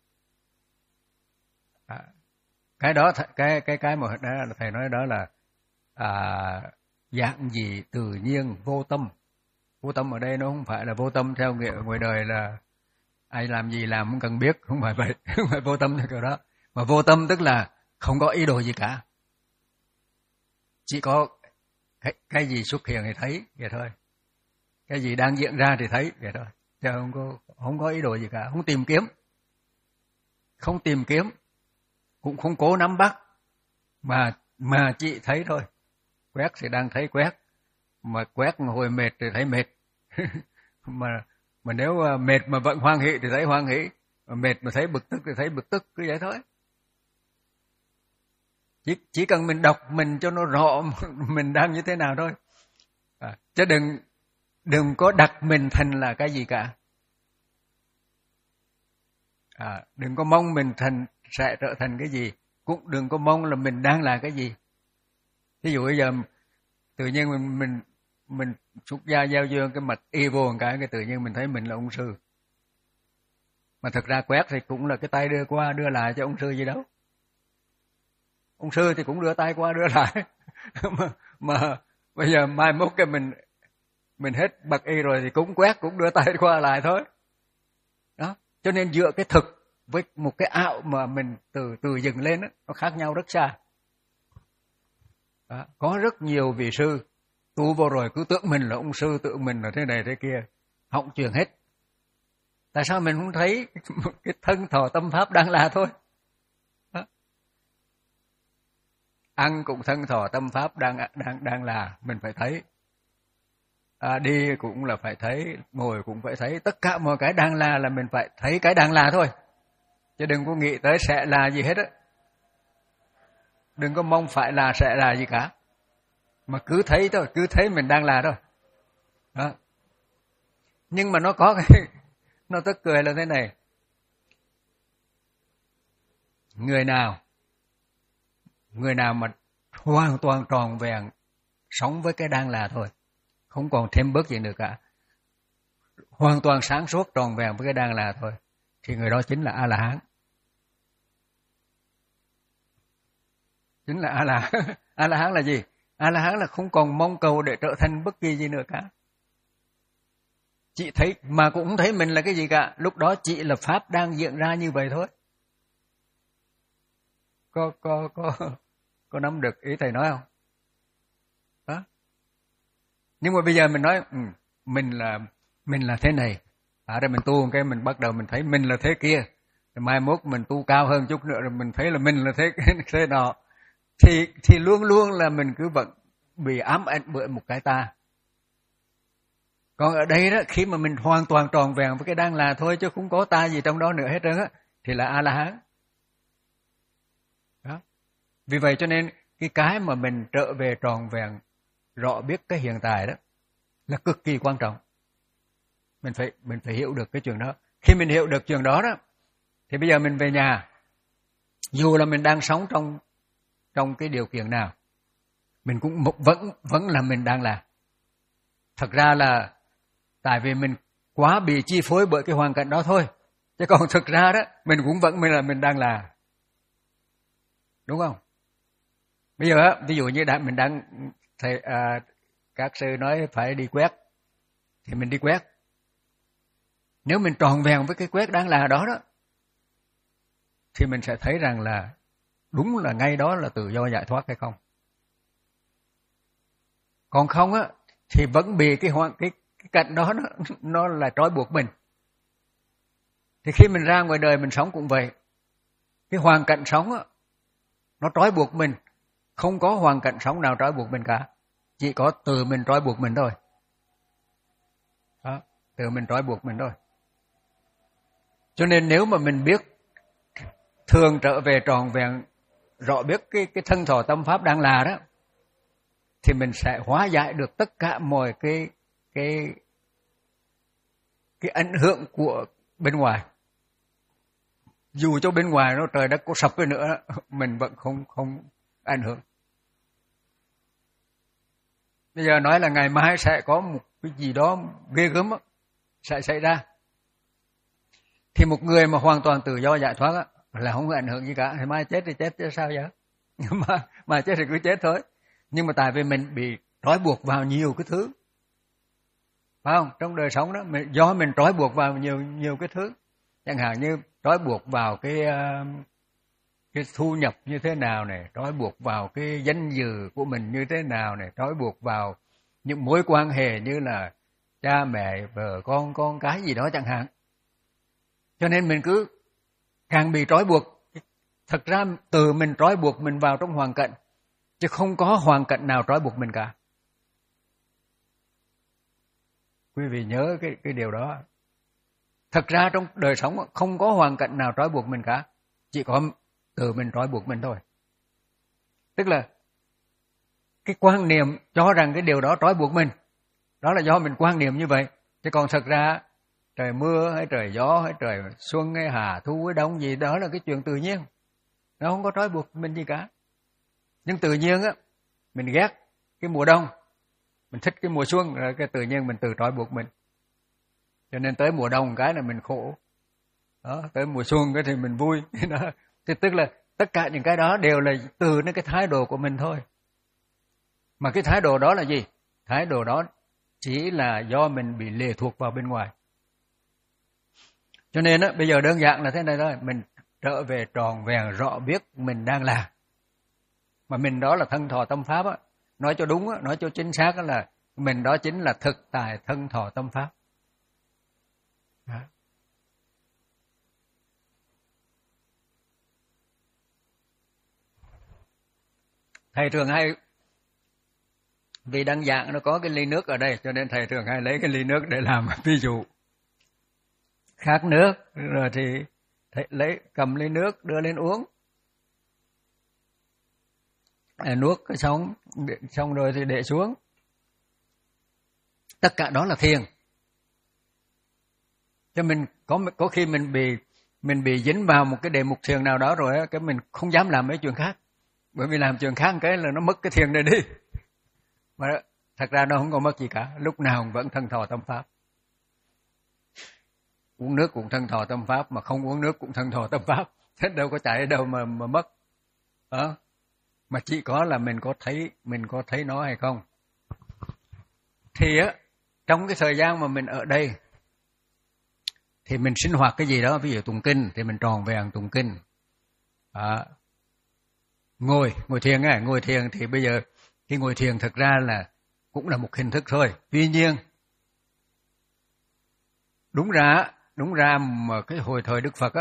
à, cái đó cái cái cái mà đó thầy nói đó là à, dạng gì tự nhiên vô tâm. Vô tâm ở đây nó không phải là vô tâm theo nghĩa ngoài đời là ai làm gì làm không cần biết, không phải vậy, không phải vô tâm theo kiểu đó. Mà vô tâm tức là không có ý đồ gì cả, chỉ có cái, cái gì xuất hiện thì thấy vậy thôi, cái gì đang diễn ra thì thấy vậy thôi, chứ không có không có ý đồ gì cả, không tìm kiếm, không tìm kiếm, cũng không cố nắm bắt, mà mà chỉ thấy thôi. Quét thì đang thấy quét, mà quét mà hồi mệt thì thấy mệt, mà mà nếu mệt mà vẫn hoan hỷ thì thấy hoan hỷ, mà mệt mà thấy bực tức thì thấy bực tức, cứ vậy thôi. Chỉ, chỉ cần mình đọc mình cho nó rõ mình đang như thế nào thôi, à, chứ đừng đừng có đặt mình thành là cái gì cả, à, đừng có mong mình thành sẽ trở thành cái gì, cũng đừng có mong là mình đang là cái gì. Ví dụ bây giờ tự nhiên mình mình mình xuất gia giao dương cái mặt y vô một cái cái tự nhiên mình thấy mình là ông sư, mà thực ra quét thì cũng là cái tay đưa qua đưa lại cho ông sư gì đâu. Ông sư thì cũng đưa tay qua đưa lại mà, mà bây giờ mai mốt cái mình mình hết bậc y rồi thì cũng quét cũng đưa tay qua lại thôi. Đó, cho nên dựa cái thực với một cái ảo mà mình từ từ dừng lên đó, nó khác nhau rất xa. Đó, có rất nhiều vị sư tu vô rồi cứ tưởng mình là ông sư, tưởng mình là thế này thế kia, hỏng chuyện hết. Tại sao mình không thấy cái thân thọ tâm pháp đang là thôi? Đó. Ăn cũng thân thọ tâm pháp đang đang đang là, mình phải thấy. À, đi cũng là phải thấy, ngồi cũng phải thấy, tất cả mọi cái đang là là mình phải thấy cái đang là thôi. Chứ đừng có nghĩ tới sẽ là gì hết á. Đừng có mong phải là sẽ là gì cả. Mà cứ thấy thôi, cứ thấy mình đang là thôi. Đó. Nhưng mà nó có cái, nó tức cười là thế này. Người nào, người nào mà hoàn toàn tròn vẹn sống với cái đang là thôi, không còn thêm bớt gì nữa cả, hoàn toàn sáng suốt tròn vẹn với cái đang là thôi, thì người đó chính là A-la-hán. Chính là A-la-hán. A-la-hán là gì? A-la-hán là không còn mong cầu để trở thành bất kỳ gì nữa cả. Chị thấy mà cũng không thấy mình là cái gì cả, lúc đó chỉ là pháp đang diễn ra như vậy thôi. Có có có có nắm được ý thầy nói không? Đó. Nhưng mà bây giờ mình nói ừ, mình là mình là thế này, à đây mình tu cái mình bắt đầu mình thấy mình là thế kia, rồi mai mốt mình tu cao hơn chút nữa rồi mình thấy là mình là thế thế nọ, thì thì luôn luôn là mình cứ vẫn bị ám ảnh bởi một cái ta. Còn ở đây đó, khi mà mình hoàn toàn tròn vẹn với cái đang là thôi, chứ không có ta gì trong đó nữa hết trơn á, thì là A-la-hán. Đó. Vì vậy cho nên cái cái mà mình trở về tròn vẹn, rõ biết cái hiện tại đó là cực kỳ quan trọng. Mình phải mình phải hiểu được cái chuyện đó. Khi mình hiểu được chuyện đó đó, thì bây giờ mình về nhà, Dù là mình đang sống trong trong cái điều kiện nào, mình cũng vẫn vẫn là mình đang làm. Thật ra là tại vì mình quá bị chi phối bởi cái hoàn cảnh đó thôi. Chứ còn thực ra đó, mình cũng vẫn mình là mình đang làm. Đúng không? Bây giờ ví dụ như đã, mình đang thầy à, các sư nói phải đi quét thì mình đi quét. Nếu mình tròn vẹn với cái quét đang là đó đó thì mình sẽ thấy rằng là đúng là ngay đó là tự do giải thoát hay không. Còn không á thì vẫn bị cái hoàn cái, cái cảnh đó nó, nó là trói buộc mình. Thì khi mình ra ngoài đời mình sống cũng vậy. Cái hoàn cảnh sống á nó trói buộc mình. Không có hoàn cảnh sống nào trói buộc mình cả. Chỉ có tự mình trói buộc mình thôi. Đó, tự mình trói buộc mình thôi. Cho nên nếu mà mình biết thường trở về tròn vẹn, rõ biết cái cái thân thọ tâm pháp đang là đó, thì mình sẽ hóa giải được tất cả mọi cái cái cái ảnh hưởng của bên ngoài. Dù cho bên ngoài nó trời đất có sập đi nữa, mình vẫn không không ảnh hưởng. Bây giờ nói là ngày mai sẽ có một cái gì đó ghê gớm sẽ xảy ra. Thì một người mà hoàn toàn tự do giải thoát á, là không có ảnh hưởng gì cả. Thì mai chết thì chết chứ sao vậy? mà, mà chết thì cứ chết thôi. Nhưng mà tại vì mình bị trói buộc vào nhiều cái thứ. Phải không? Trong đời sống đó, mình, do mình trói buộc vào nhiều nhiều cái thứ. Chẳng hạn như trói buộc vào cái cái thu nhập như thế nào này, trói buộc vào cái danh dự của mình như thế nào này, trói buộc vào những mối quan hệ như là cha mẹ, vợ con, con cái gì đó chẳng hạn. Cho nên mình cứ càng bị trói buộc. Thật ra từ mình trói buộc mình vào trong hoàn cảnh, chứ không có hoàn cảnh nào trói buộc mình cả. Quý vị nhớ cái cái điều đó. Thật ra trong đời sống không có hoàn cảnh nào trói buộc mình cả, chỉ có từ mình trói buộc mình thôi. Tức là cái quan niệm cho rằng cái điều đó trói buộc mình, đó là do mình quan niệm như vậy. Chứ còn thật ra trời mưa hay trời gió hay trời xuân hay hà thu hay đông gì đó là cái chuyện tự nhiên. Nó không có trói buộc mình gì cả. Nhưng tự nhiên á, mình ghét cái mùa đông, mình thích cái mùa xuân, rồi cái tự nhiên mình tự trói buộc mình. Cho nên tới mùa đông cái là mình khổ. Đó, tới mùa xuân cái thì mình vui. Đó. Thì tức là tất cả những cái đó đều là từ cái thái độ của mình thôi. Mà cái thái độ đó là gì? Thái độ đó chỉ là do mình bị lệ thuộc vào bên ngoài. Cho nên á, bây giờ đơn giản là thế này thôi. Mình trở về tròn vẹn rõ biết mình đang làm. Mà mình đó là thân thọ tâm pháp á. Nói cho đúng á, nói cho chính xác á là mình đó chính là thực tại thân thọ tâm pháp. Đó. Thầy thường hay, vì đăng giảng nó có cái ly nước ở đây, cho nên thầy thường hay lấy cái ly nước để làm ví dụ. Khát nước, rồi thì thầy lấy cầm ly nước đưa lên uống. À, nuốt cái xong, xong rồi thì để xuống. Tất cả đó là thiền. Cho mình có có khi mình bị mình bị dính vào một cái đề mục thiền nào đó rồi á, cái mình không dám làm mấy chuyện khác. Bởi vì làm chuyện khác cái là nó mất cái thiền này đi. Mà thật ra nó không có mất gì cả, lúc nào vẫn thân thọ tâm pháp. Uống nước cũng thân thọ tâm pháp, mà không uống nước cũng thân thọ tâm pháp. Thế đâu có chạy đâu mà mà mất. Đó. Mà chỉ có là mình có thấy mình có thấy nó hay không. Thì á, trong cái thời gian mà mình ở đây thì mình sinh hoạt cái gì đó, ví dụ tụng kinh thì mình tròn vẹn tụng kinh. À, ngồi ngồi thiền á, ngồi thiền thì bây giờ cái ngồi thiền thực ra là cũng là một hình thức thôi. Tuy nhiên đúng ra đúng ra mà cái hồi thời Đức Phật á,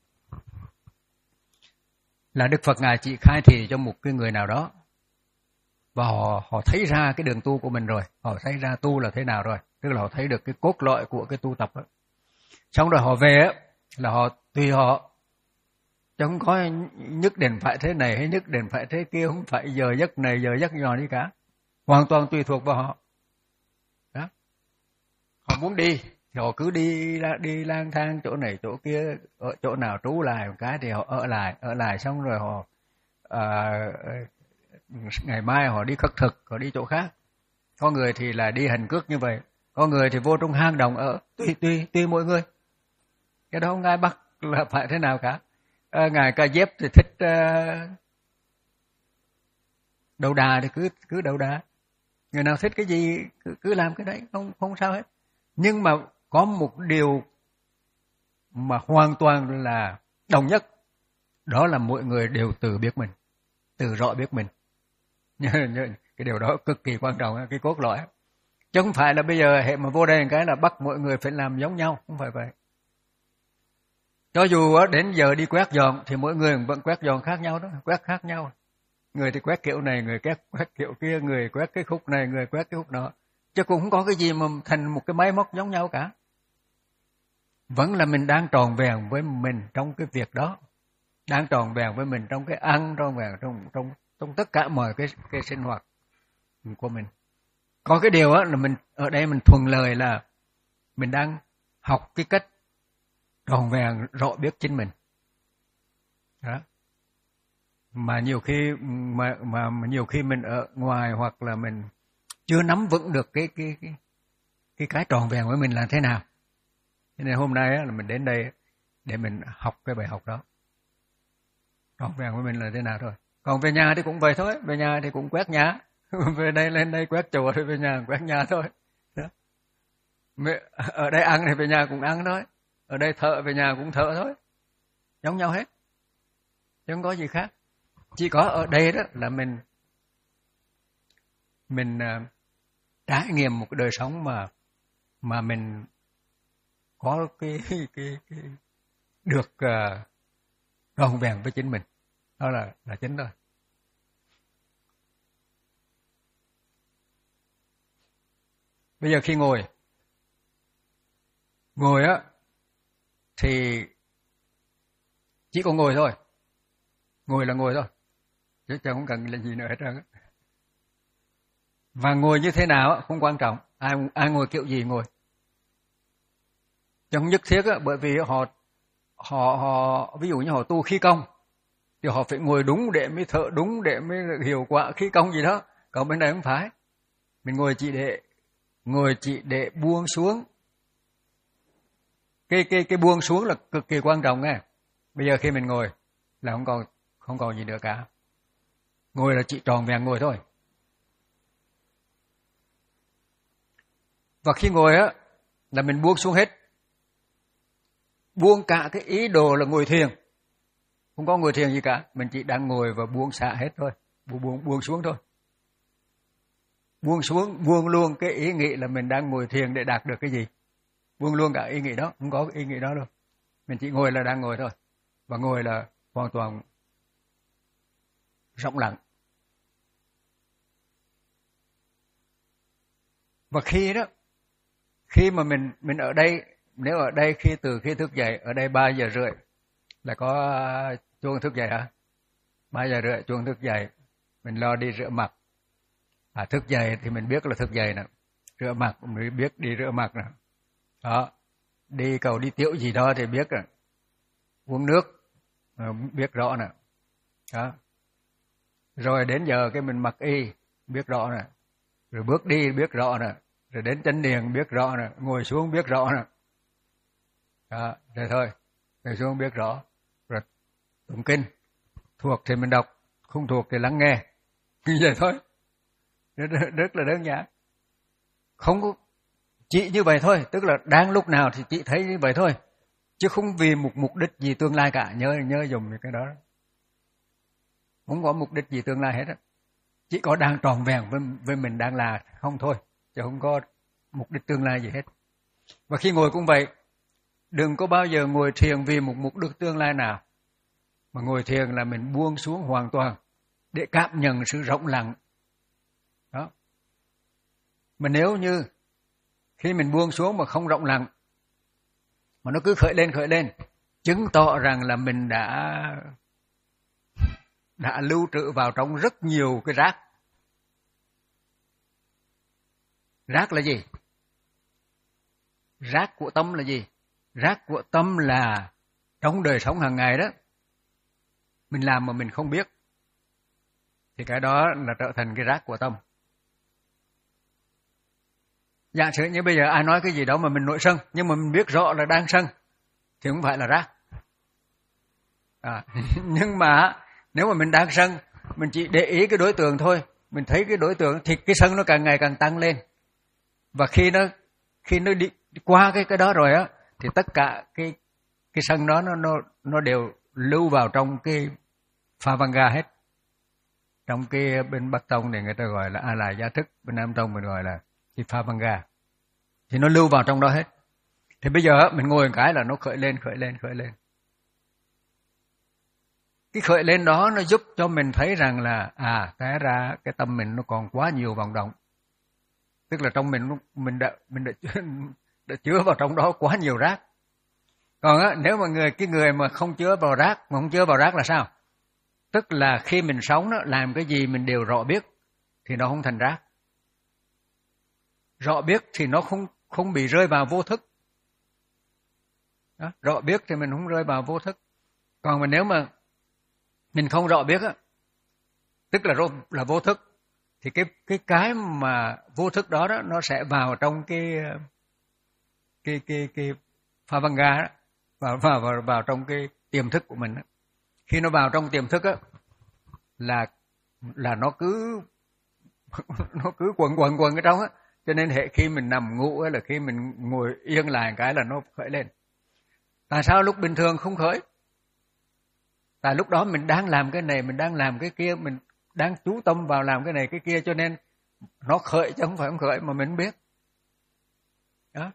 là Đức Phật Ngài chỉ khai thị cho một cái người nào đó, và họ họ thấy ra cái đường tu của mình rồi, họ thấy ra tu là thế nào rồi, tức là họ thấy được cái cốt lõi của cái tu tập đó. Xong rồi họ về á, là họ tùy họ, chứ không có nhất định phải thế này hay nhất định phải thế kia, không phải giờ giấc này giờ giấc nhỏ đi cả, hoàn toàn tùy thuộc vào họ. Đó. Họ muốn đi thì họ cứ đi đi lang thang chỗ này chỗ kia, ở chỗ nào trú lại một cái thì họ ở lại, ở lại xong rồi họ à, ngày mai họ đi khất thực, họ đi chỗ khác. Có người thì là đi hành cước như vậy, có người thì vô trong hang động ở, tùy tùy tùy mỗi người. Cái đó không ai bắt là phải thế nào cả. À, ngài Ca Diếp thì thích uh, đầu đà thì cứ cứ đầu đà, người nào thích cái gì cứ, cứ làm cái đấy, không không sao hết. Nhưng mà có một điều mà hoàn toàn là đồng nhất, đó là mỗi người đều tự biết mình, tự rõ biết mình. Cái điều đó cực kỳ quan trọng, cái cốt lõi. Chứ không phải là bây giờ hệ mà vô đây cái là bắt mọi người phải làm giống nhau, không phải vậy. Cho dù đến giờ đi quét dọn thì mỗi người vẫn quét dọn khác nhau đó, quét khác nhau. Người thì quét kiểu này, người quét, quét kiểu kia, người quét cái khúc này, người quét cái khúc đó. Chứ cũng không có cái gì mà thành một cái máy móc giống nhau cả. Vẫn là mình đang tròn vẹn với mình trong cái việc đó. Đang tròn vẹn với mình trong cái ăn, tròn vẹn trong, trong, trong tất cả mọi cái, cái sinh hoạt của mình. Có cái điều đó là mình ở đây mình thuận lợi là mình đang học cái cách tròn vẹn rõ biết chính mình. Đó. Mà nhiều khi mà, mà mà nhiều khi mình ở ngoài hoặc là mình chưa nắm vững được cái cái cái cái cái tròn vẹn với mình là thế nào. Cho nên hôm nay là mình đến đây để mình học cái bài học đó. Tròn vẹn với mình là thế nào thôi. Còn về nhà thì cũng vậy thôi, về nhà thì cũng quét nhà. Về đây lên đây quét chùa thì về nhà quét nhà thôi. Đó. Ở đây ăn thì về nhà cũng ăn thôi. Ở đây thợ về nhà cũng thợ thôi. Giống nhau hết. Chứ không có gì khác. Chỉ có ở đây đó là mình mình uh, trải nghiệm một cái đời sống mà mà mình có cái cái cái, cái được uh, tròn vẹn với chính mình. Đó là là chính thôi. Bây giờ khi ngồi ngồi á thì chỉ có ngồi thôi. Ngồi là ngồi thôi. Chứ chẳng không cần là gì nữa hết trơn á. Và ngồi như thế nào không quan trọng, ai ai ngồi kiểu gì ngồi. Chẳng nhất thiết á, bởi vì họ họ họ ví dụ như họ tu khí công thì họ phải ngồi đúng để mới thở đúng để mới hiệu quả khí công gì đó. Còn bên này không phải. Mình ngồi chỉ để ngồi chỉ để buông xuống. Cái cái cái buông xuống là cực kỳ quan trọng nghe. Bây giờ khi mình ngồi là không còn không còn gì nữa cả. Ngồi là chỉ tròn vẹn ngồi thôi. Và khi ngồi á là mình buông xuống hết. Buông cả cái ý đồ là ngồi thiền. Không có ngồi thiền gì cả, mình chỉ đang ngồi và buông xả hết thôi, buông buông buông xuống thôi. Buông xuống, buông luôn cái ý nghĩ là mình đang ngồi thiền để đạt được cái gì. Buông luôn cả ý nghĩ đó, không có ý nghĩ đó đâu. Mình chỉ ngồi là đang ngồi thôi. Và ngồi là hoàn toàn rộng lặng. Và khi đó, khi mà mình mình ở đây, nếu ở đây khi từ khi thức dậy, ở đây ba giờ rưỡi là có chuông thức dậy hả? ba giờ rưỡi chuông thức dậy, mình lo đi rửa mặt. À, thức dậy thì mình biết là thức dậy nè, rửa mặt mình biết đi rửa mặt nè. Đó, đi cầu đi tiểu gì đó thì biết rồi. Uống nước biết rõ nè. Đó. Rồi đến giờ cái mình mặc y biết rõ nè. Rồi bước đi biết rõ nè. Rồi đến chánh điện biết rõ nè, ngồi xuống biết rõ nè. Đó, rồi thôi, ngồi xuống biết rõ. Rồi tụng kinh, thuộc thì mình đọc, không thuộc thì lắng nghe. Như vậy thôi. Rất, rất là đơn giản. Không có chỉ như vậy thôi, tức là đang lúc nào thì chỉ thấy như vậy thôi. Chứ không vì một mục đích gì tương lai cả, nhớ nhớ dùng cái đó. Không có mục đích gì tương lai hết á. Chỉ có đang tròn vẹn với với mình đang là không thôi, chứ không có mục đích tương lai gì hết. Và khi ngồi cũng vậy, đừng có bao giờ ngồi thiền vì một mục đích tương lai nào. Mà ngồi thiền là mình buông xuống hoàn toàn để cảm nhận sự rộng lặng. Đó. Mà nếu như khi mình buông xuống mà không rộng lặng, mà nó cứ khởi lên khởi lên, chứng tỏ rằng là mình đã đã lưu trữ vào trong rất nhiều cái rác. Rác là gì? Rác của tâm là gì? Rác của tâm là trong đời sống hàng ngày đó, mình làm mà mình không biết, thì cái đó là trở thành cái rác của tâm. Giả sử như bây giờ ai nói cái gì đó mà mình nổi sân, nhưng mà mình biết rõ là đang sân, thì không phải là rác. À, nhưng mà nếu mà mình đang sân, mình chỉ để ý cái đối tượng thôi, mình thấy cái đối tượng thì cái sân nó càng ngày càng tăng lên. Và khi nó khi nó đi qua cái cái đó rồi á, thì tất cả cái cái sân đó nó nó nó đều lưu vào trong cái Phavanga hết. Trong cái bên Bắc Tông này người ta gọi là A Lại Gia Thức, bên Nam Tông mình gọi là cái Phavanga. Thì nó lưu vào trong đó hết. Thì bây giờ mình ngồi một cái là nó khởi lên, khởi lên, khởi lên. Cái khởi lên đó nó giúp cho mình thấy rằng là à, té ra cái tâm mình nó còn quá nhiều vọng động. Tức là trong mình mình đã mình đã, đã chứa vào trong đó quá nhiều rác. Còn á, nếu mà người cái người mà không chứa vào rác, mà không chứa vào rác là sao? Tức là khi mình sống đó, làm cái gì mình đều rõ biết thì nó không thành rác. Rõ biết thì nó không không bị rơi vào vô thức. Đó, rõ biết thì mình không rơi vào vô thức. Còn mà nếu mà mình không rõ biết á, tức là là vô thức, thì cái cái cái mà vô thức đó đó nó sẽ vào trong cái cái cái cái Phavanga đó, vào vào vào vào trong cái tiềm thức của mình đó. Khi nó vào trong tiềm thức á là là nó cứ nó cứ quẩn quẩn quẩn ở trong á, cho nên hệ khi mình nằm ngủ hay là khi mình ngồi yên lại cái là nó khởi lên. Tại sao lúc bình thường không khởi? Tại lúc đó mình đang làm cái này, mình đang làm cái kia, mình đang chú tâm vào làm cái này cái kia, cho nên nó khởi chứ không phải không khởi mà mình không biết. Đó.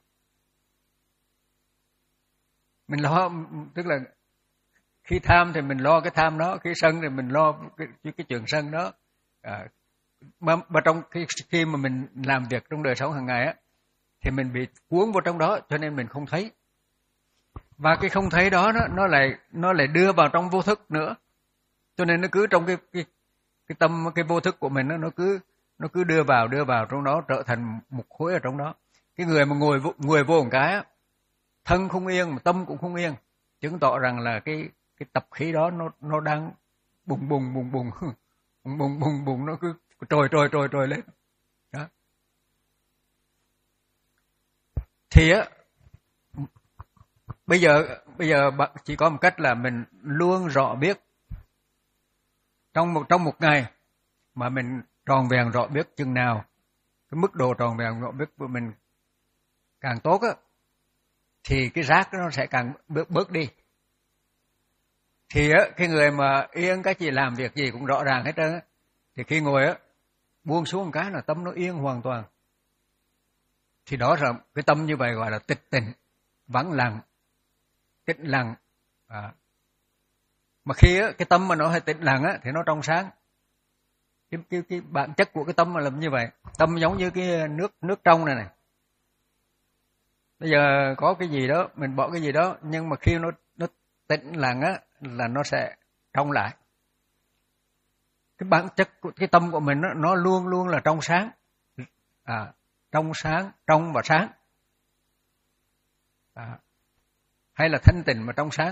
Mình lo, tức là khi tham thì mình lo cái tham đó, khi sân thì mình lo cái cái chuyện sân đó. À, mà, mà trong khi khi mà mình làm việc trong đời sống hàng ngày á, thì mình bị cuốn vào trong đó, cho nên mình không thấy. Và cái không thấy đó nó, nó lại nó lại đưa vào trong vô thức nữa, cho nên nó cứ trong cái cái cái tâm cái vô thức của mình đó, nó cứ nó cứ đưa vào đưa vào trong đó, trở thành một khối ở trong đó. Cái người mà ngồi ngồi vô một cái á, thân không yên mà tâm cũng không yên, chứng tỏ rằng là cái cái tập khí đó nó nó đang bùng bùng bùng bùng bùng bùng bùng bùng nó cứ trồi trồi trồi trồi lên. Đó. Thì á bây giờ bây giờ chỉ có một cách là mình luôn rõ biết trong một trong một ngày mà mình tròn vẹn rõ biết chừng nào, cái mức độ tròn vẹn rõ biết của mình càng tốt á, thì cái rác nó sẽ càng bớt bớt đi. Thì á cái người mà yên cái gì làm việc gì cũng rõ ràng hết trơn á, thì khi ngồi á buông xuống một cái là tâm nó yên hoàn toàn. Thì đó là cái tâm như vậy gọi là tịch tịnh, vắng lặng, tĩnh lặng. À. Mà khi á, cái tâm mà nó hay tĩnh lặng á, thì nó trong sáng. Cái, cái, cái bản chất của cái tâm là như vậy. Tâm giống như cái nước nước trong này này. Bây giờ có cái gì đó, mình bỏ cái gì đó, nhưng mà khi nó nó tĩnh lặng á, là nó sẽ trong lại. Cái bản chất của cái tâm của mình á, nó luôn luôn là trong sáng. À, trong sáng, trong và sáng. À. Hay là thanh tịnh mà trong sáng.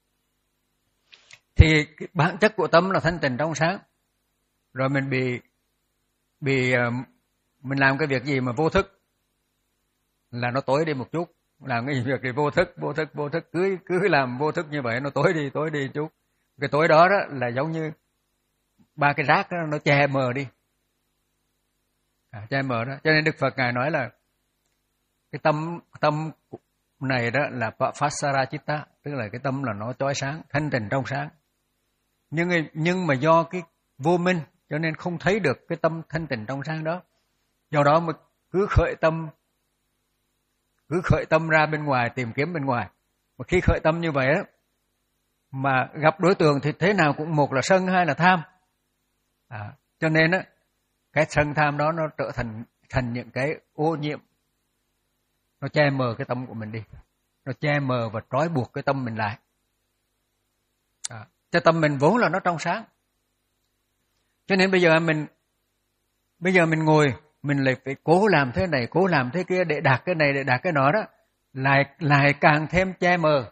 Thì cái bản chất của tâm là thanh tịnh trong sáng. Rồi mình bị bị mình làm cái việc gì mà vô thức là nó tối đi một chút, làm cái việc gì vô thức vô thức vô thức cứ cứ làm vô thức như vậy, nó tối đi tối đi chút. Cái tối đó đó là giống như ba cái rác đó, nó che mờ đi. À, che mờ đó. Cho nên Đức Phật ngài nói là cái tâm tâm này đó là Pasarachitta, tức là cái tâm là nó chói sáng, thanh tịnh trong sáng. Nhưng nhưng mà do cái vô minh cho nên không thấy được cái tâm thanh tịnh trong sáng đó. Do đó mà cứ khởi tâm cứ khởi tâm ra bên ngoài, tìm kiếm bên ngoài. Mà khi khởi tâm như vậy á, mà gặp đối tượng thì thế nào cũng một là sân, hai là tham. À, cho nên á, cái sân tham đó nó trở thành thành những cái ô nhiễm, nó che mờ cái tâm của mình đi, nó che mờ và trói buộc cái tâm mình lại. À, cho tâm mình vốn là nó trong sáng. Cho nên bây giờ mình bây giờ mình ngồi, mình lại phải cố làm thế này, cố làm thế kia để đạt cái này, để đạt cái nọ đó. lại lại càng thêm che mờ.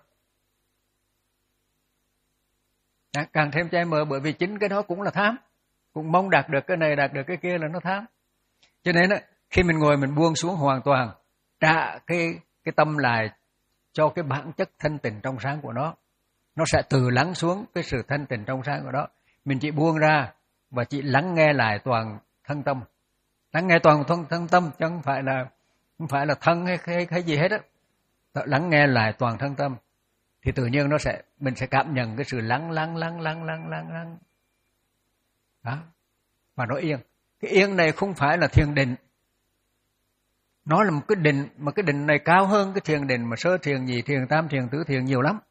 Càng thêm che mờ bởi vì chính cái đó cũng là tham, cũng mong đạt được cái này, đạt được cái kia là nó tham. Cho nên á, khi mình ngồi mình buông xuống hoàn toàn, trả cái cái tâm lại cho cái bản chất thanh tịnh trong sáng của nó, nó sẽ tự lắng xuống cái sự thanh tịnh trong sáng của nó. Mình chỉ buông ra và chỉ lắng nghe lại toàn thân tâm, lắng nghe toàn thân thân tâm, chứ không phải là không phải là thân hay hay, hay gì hết á. Lắng nghe lại toàn thân tâm thì tự nhiên nó sẽ mình sẽ cảm nhận cái sự lắng lắng lắng lắng lắng lắng lắng đó, và nó yên. Cái yên này không phải là thiền định, nó là một cái định mà cái định này cao hơn cái thiền định mà sơ thiền, nhị thiền, tam thiền, tứ thiền nhiều lắm.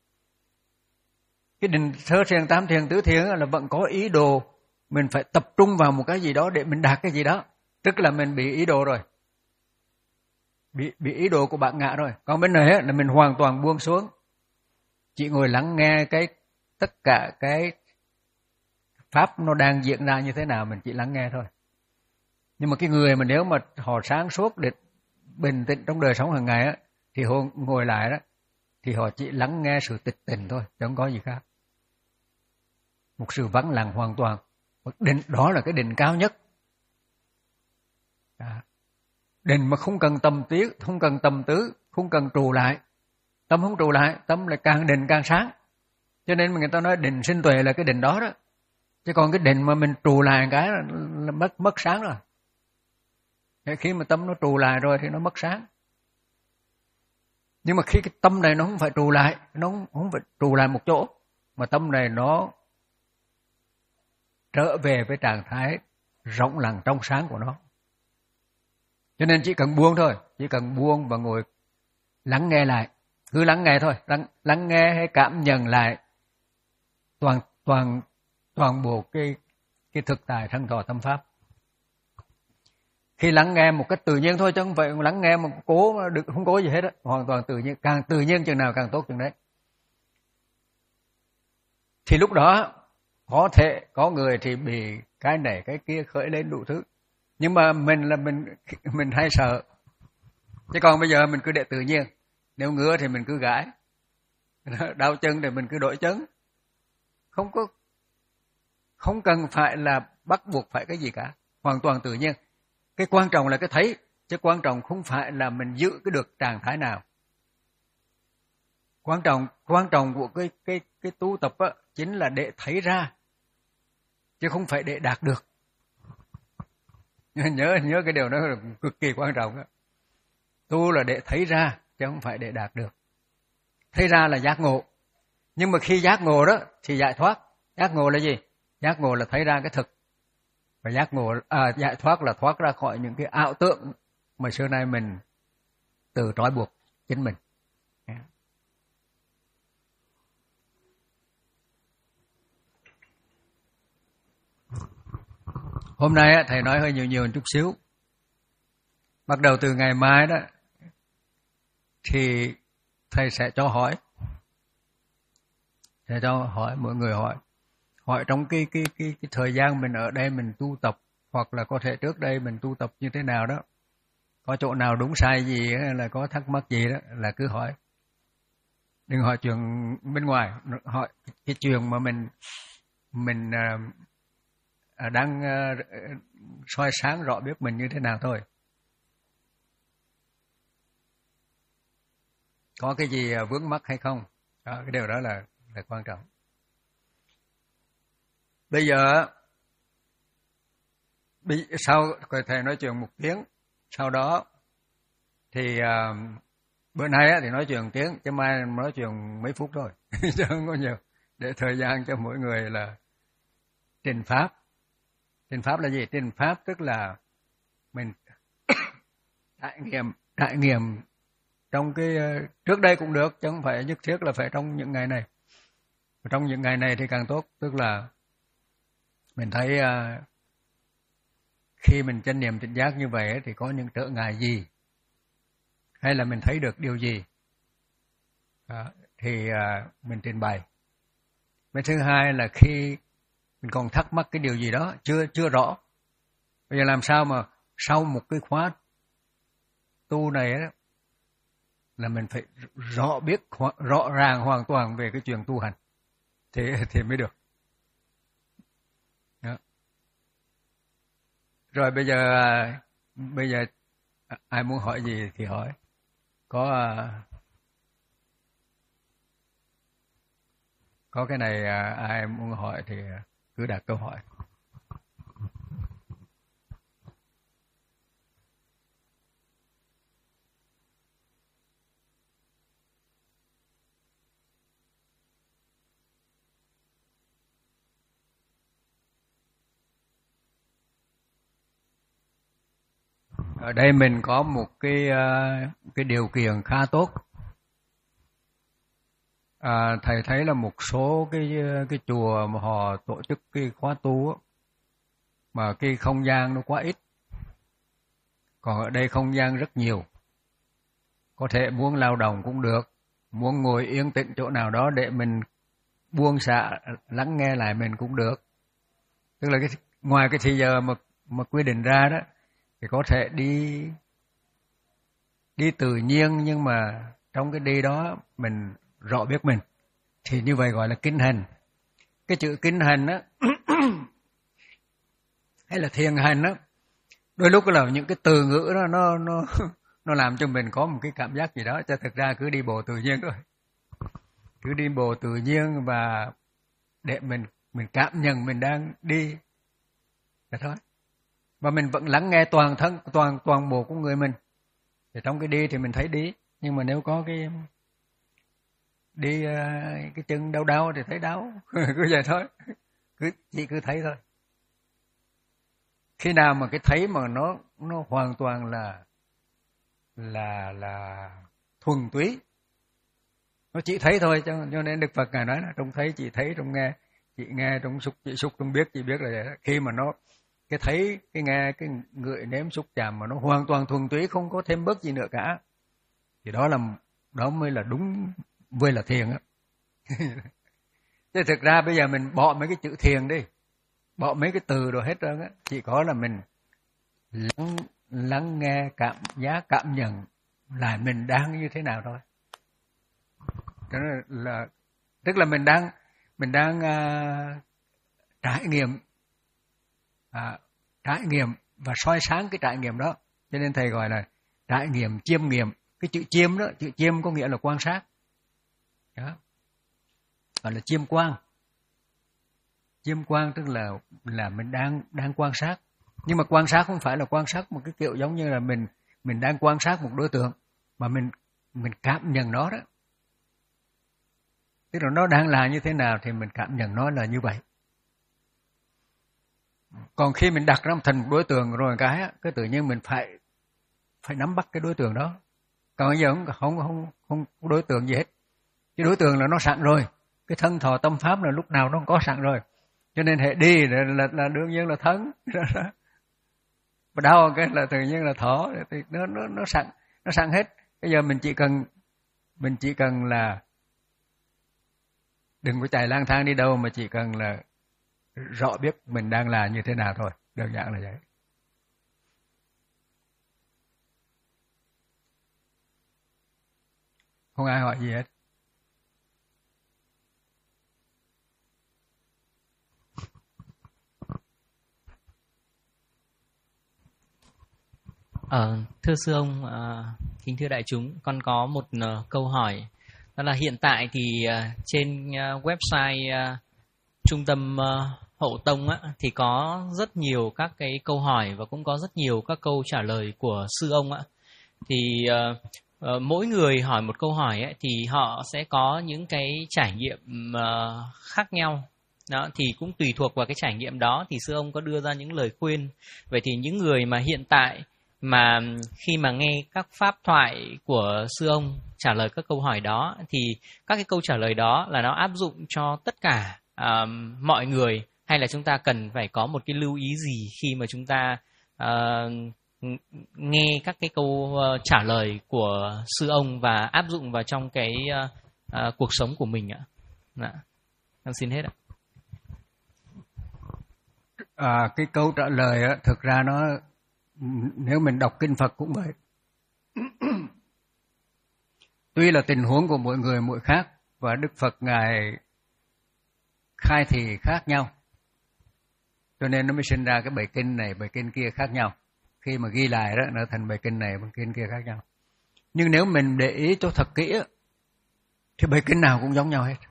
Cái định sơ thiền, tam thiền, tứ thiền là vẫn có ý đồ mình phải tập trung vào một cái gì đó để mình đạt cái gì đó, tức là mình bị ý đồ rồi, bị bị ý đồ của bạn ngạ rồi. Còn bên này là mình hoàn toàn buông xuống, chỉ ngồi lắng nghe cái tất cả cái pháp nó đang diễn ra như thế nào, mình chỉ lắng nghe thôi. Nhưng mà cái người mà nếu mà họ sáng suốt để bình tĩnh trong đời sống hàng ngày á, thì họ ngồi lại đó thì họ chỉ lắng nghe sự tịch tỉnh thôi, chứ không có gì khác. Một sự vắng lặng hoàn toàn. Định đó là cái định cao nhất. À, định mà không cần tâm tiếc, không cần tâm tứ, không cần trù lại. Tâm không trù lại, tâm lại càng định càng sáng. Cho nên người ta nói định sinh tuệ là cái định đó đó. Chứ còn cái định mà mình trù lại cái là, là mất mất sáng rồi. Khi mà tâm nó trù lại rồi thì nó mất sáng. Nhưng mà khi cái tâm này nó không phải trù lại, nó không, không phải trù lại một chỗ, mà tâm này nó trở về với trạng thái rộng lặng trong sáng của nó. Cho nên chỉ cần buông thôi, chỉ cần buông và ngồi lắng nghe lại, cứ lắng nghe thôi, lắng, lắng nghe hay cảm nhận lại toàn toàn toàn bộ cái cái thực tại thân thọ tâm pháp. Khi lắng nghe một cách tự nhiên thôi, chứ không phải lắng nghe mà cố được không cố gì hết á, hoàn toàn tự nhiên, càng tự nhiên chừng nào càng tốt chừng đấy. Thì lúc đó có thể có người thì bị cái này cái kia khởi lên đủ thứ, nhưng mà mình là mình mình hay sợ. Chứ còn bây giờ mình cứ để tự nhiên, nếu ngứa thì mình cứ gãi, đau chân thì mình cứ đổi chân, không có không cần phải là bắt buộc phải cái gì cả, hoàn toàn tự nhiên. Cái quan trọng là cái thấy, chứ quan trọng không phải là mình giữ cái được trạng thái nào. Quan trọng quan trọng của cái cái cái tu tập á chính là để thấy ra, chứ không phải để đạt được. Nhớ nhớ cái điều đó là cực kỳ quan trọng á. Tu là để thấy ra chứ không phải để đạt được. Thấy ra là giác ngộ. Nhưng mà khi giác ngộ đó thì giải thoát. Giác ngộ là gì? Giác ngộ là thấy ra cái thực. Và giác ngộ à, giải thoát là thoát ra khỏi những cái ảo tưởng mà xưa nay mình tự trói buộc chính mình. Hôm nay thầy nói hơi nhiều nhiều một chút xíu. Bắt đầu từ ngày mai đó thì thầy sẽ cho hỏi. Sẽ cho hỏi mọi người hỏi. Hỏi trong cái cái cái cái thời gian mình ở đây mình tu tập, hoặc là có thể trước đây mình tu tập như thế nào đó, có chỗ nào đúng sai gì hay là có thắc mắc gì đó là cứ hỏi. Đừng hỏi chuyện bên ngoài, hỏi cái chuyện mà mình mình uh, đang uh, soi sáng rõ biết mình như thế nào thôi. Có cái gì vướng mắc hay không? Đó, cái điều đó là là quan trọng. Bây giờ sau thầy nói chuyện một tiếng, sau đó thì uh, bữa nay thì nói chuyện một tiếng, chứ mai nói chuyện mấy phút thôi, chứ không có nhiều, để thời gian cho mỗi người là trình pháp. Trình pháp là gì? Trình pháp tức là mình trải nghiệm, trải nghiệm trong cái trước đây cũng được, chứ không phải nhất thiết là phải trong những ngày này. Trong những ngày này thì càng tốt, tức là mình thấy uh, khi mình chánh niệm tỉnh giác như vậy thì có những trở ngại gì, hay là mình thấy được điều gì, uh, thì uh, mình trình bày. Cái thứ hai là khi mình còn thắc mắc cái điều gì đó chưa chưa rõ, bây giờ làm sao mà sau một cái khóa tu này đó, là mình phải rõ biết, rõ ràng hoàn toàn về cái chuyện tu hành thì thì mới được. Đó. Rồi bây giờ bây giờ ai muốn hỏi gì thì hỏi. Có có cái này ai muốn hỏi thì cứ đặt câu hỏi. Ở đây mình có một cái cái điều kiện khá tốt. À, thầy thấy là một số cái cái chùa mà họ tổ chức cái khóa tu á, mà cái không gian nó quá ít. Còn ở đây không gian rất nhiều. Có thể muốn lao động cũng được, muốn ngồi yên tĩnh chỗ nào đó để mình buông xả lắng nghe lại mình cũng được. Tức là cái ngoài cái thời giờ mà mà quy định ra đó thì có thể đi đi tự nhiên, nhưng mà trong cái đi đó mình rõ biết mình thì như vậy gọi là kinh hành. Cái chữ kinh hành á hay là thiền hành á, đôi lúc là những cái từ ngữ đó nó nó nó làm cho mình có một cái cảm giác gì đó, cho thực ra cứ đi bộ tự nhiên thôi. Cứ đi bộ tự nhiên và để mình mình cảm nhận mình đang đi là thôi. Và mình vẫn lắng nghe toàn thân toàn toàn bộ của người mình. Thì trong cái đi thì mình thấy đi, nhưng mà nếu có cái đi cái chân đau đau thì thấy đau, cứ vậy thôi. Cứ chỉ cứ thấy thôi. Khi nào mà cái thấy mà nó nó hoàn toàn là là là thuần túy, nó chỉ thấy thôi, cho, cho nên Đức Phật ngài nói là trong thấy chỉ thấy, trong nghe chỉ nghe, trong xúc chỉ xúc, trong biết chỉ biết là vậy đó. Khi mà nó cái thấy, cái nghe, cái ngửi nếm xúc chạm mà nó hoàn toàn thuần túy, không có thêm bớt gì nữa cả, thì đó là đó mới là đúng, mới là thiền á. Chứ thực ra bây giờ mình bỏ mấy cái chữ thiền đi, bỏ mấy cái từ rồi hết trơn á, chỉ có là mình lắng lắng nghe, cảm giác, cảm nhận lại mình đang như thế nào thôi. Đó là, là tức là mình đang mình đang uh, trải nghiệm uh, trải nghiệm và soi sáng cái trải nghiệm đó, cho nên thầy gọi là trải nghiệm chiêm nghiệm. Cái chữ chiêm đó, chữ chiêm có nghĩa là quan sát, đó gọi là chiêm quan. Chiêm quan tức là là mình đang đang quan sát, nhưng mà quan sát không phải là quan sát một cái kiểu giống như là mình mình đang quan sát một đối tượng, mà mình mình cảm nhận nó đó. Tức là nó đang là như thế nào thì mình cảm nhận nó là như vậy. Còn khi mình đặt ra thành một đối tượng rồi cái cái tự nhiên mình phải phải nắm bắt cái đối tượng đó. Còn bây giờ không không không không đối tượng gì hết. Cái đối tượng là nó sẵn rồi. Cái thân thọ tâm pháp là lúc nào nó có sẵn rồi. Cho nên hệ đi là, là, là đương nhiên là thân. Và đau cái là tự nhiên là thọ, thì nó nó nó sẵn, nó sẵn hết. Bây giờ mình chỉ cần mình chỉ cần là đừng có chạy lang thang đi đâu, mà chỉ cần là rõ biết mình đang là như thế nào thôi, đơn giản là vậy. Không ai hỏi gì hết. Ờ, thưa sư ông, à, kính thưa đại chúng, con có một uh, câu hỏi. Đó là hiện tại thì uh, trên uh, website uh, Trung tâm uh, Hậu Tông á, thì có rất nhiều các cái câu hỏi và cũng có rất nhiều các câu trả lời của sư ông ạ. Thì uh, uh, mỗi người hỏi một câu hỏi ấy, thì họ sẽ có những cái trải nghiệm uh, khác nhau. Đó, thì cũng tùy thuộc vào cái trải nghiệm đó thì sư ông có đưa ra những lời khuyên. Vậy thì những người mà hiện tại mà khi mà nghe các pháp thoại của sư ông trả lời các câu hỏi đó, thì các cái câu trả lời đó là nó áp dụng cho tất cả uh, mọi người, hay là chúng ta cần phải có một cái lưu ý gì khi mà chúng ta uh, nghe các cái câu uh, trả lời của sư ông và áp dụng vào trong cái uh, uh, cuộc sống của mình ạ? Dạ. Con xin hết ạ. À, cái câu trả lời á, thực ra nó, nếu mình đọc kinh Phật cũng vậy. tuy là tình huống của mỗi người mỗi khác và Đức Phật Ngài khai thị khác nhau, cho nên nó mới sinh ra cái bài kinh này, bài kinh kia khác nhau. Khi mà ghi lại đó, nó thành bài kinh này, bài kinh kia khác nhau. Nhưng nếu mình để ý cho thật kỹ thì bài kinh nào cũng giống nhau hết.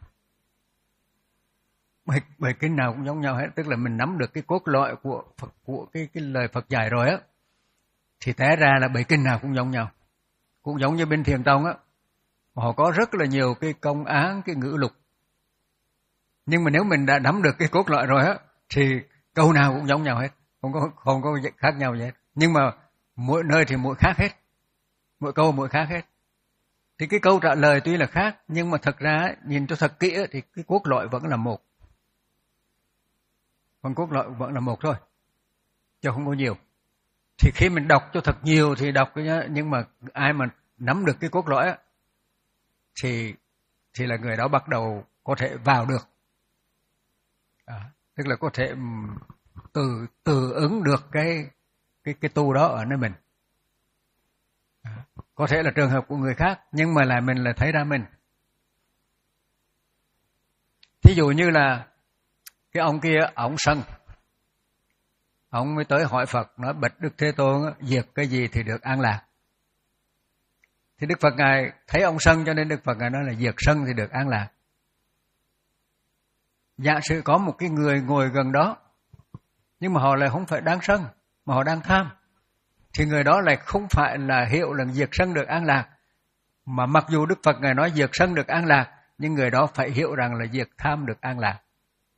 Bài, bài kinh nào cũng giống nhau hết, tức là mình nắm được cái cốt lõi của Phật, của cái cái lời Phật dạy rồi á, thì té ra là bài kinh nào cũng giống nhau. Cũng giống như bên Thiền Tông á, họ có rất là nhiều cái công án, cái ngữ lục. Nhưng mà nếu mình đã nắm được cái cốt lõi rồi á, thì câu nào cũng giống nhau hết, không có không có khác nhau gì hết. Nhưng mà mỗi nơi thì mỗi khác hết, mỗi câu mỗi khác hết. Thì cái câu trả lời tuy là khác, nhưng mà thật ra nhìn cho thật kỹ thì cái cốt lõi vẫn là một. Còn cốt lõi vẫn là một thôi, chứ không có nhiều. Thì khi mình đọc cho thật nhiều thì đọc, nhưng mà ai mà nắm được cái cốt lõi á, thì thì là người đó bắt đầu có thể vào được. À, tức là có thể từ từ ứng được cái cái cái tu đó ở nơi mình. À, có thể là trường hợp của người khác, nhưng mà là mình là thấy ra mình. Thí dụ như là cái ông kia, ông sân, ông mới tới hỏi Phật, nói bạch Đức Thế Tôn, diệt cái gì thì được an lạc. Thì Đức Phật Ngài thấy ông sân, cho nên Đức Phật Ngài nói là diệt sân thì được an lạc. Giả sử có một cái người ngồi gần đó, nhưng mà họ lại không phải đang sân, mà họ đang tham, thì người đó lại không phải là hiệu là diệt sân được an lạc, mà mặc dù Đức Phật Ngài nói diệt sân được an lạc, nhưng người đó phải hiểu rằng là diệt tham được an lạc.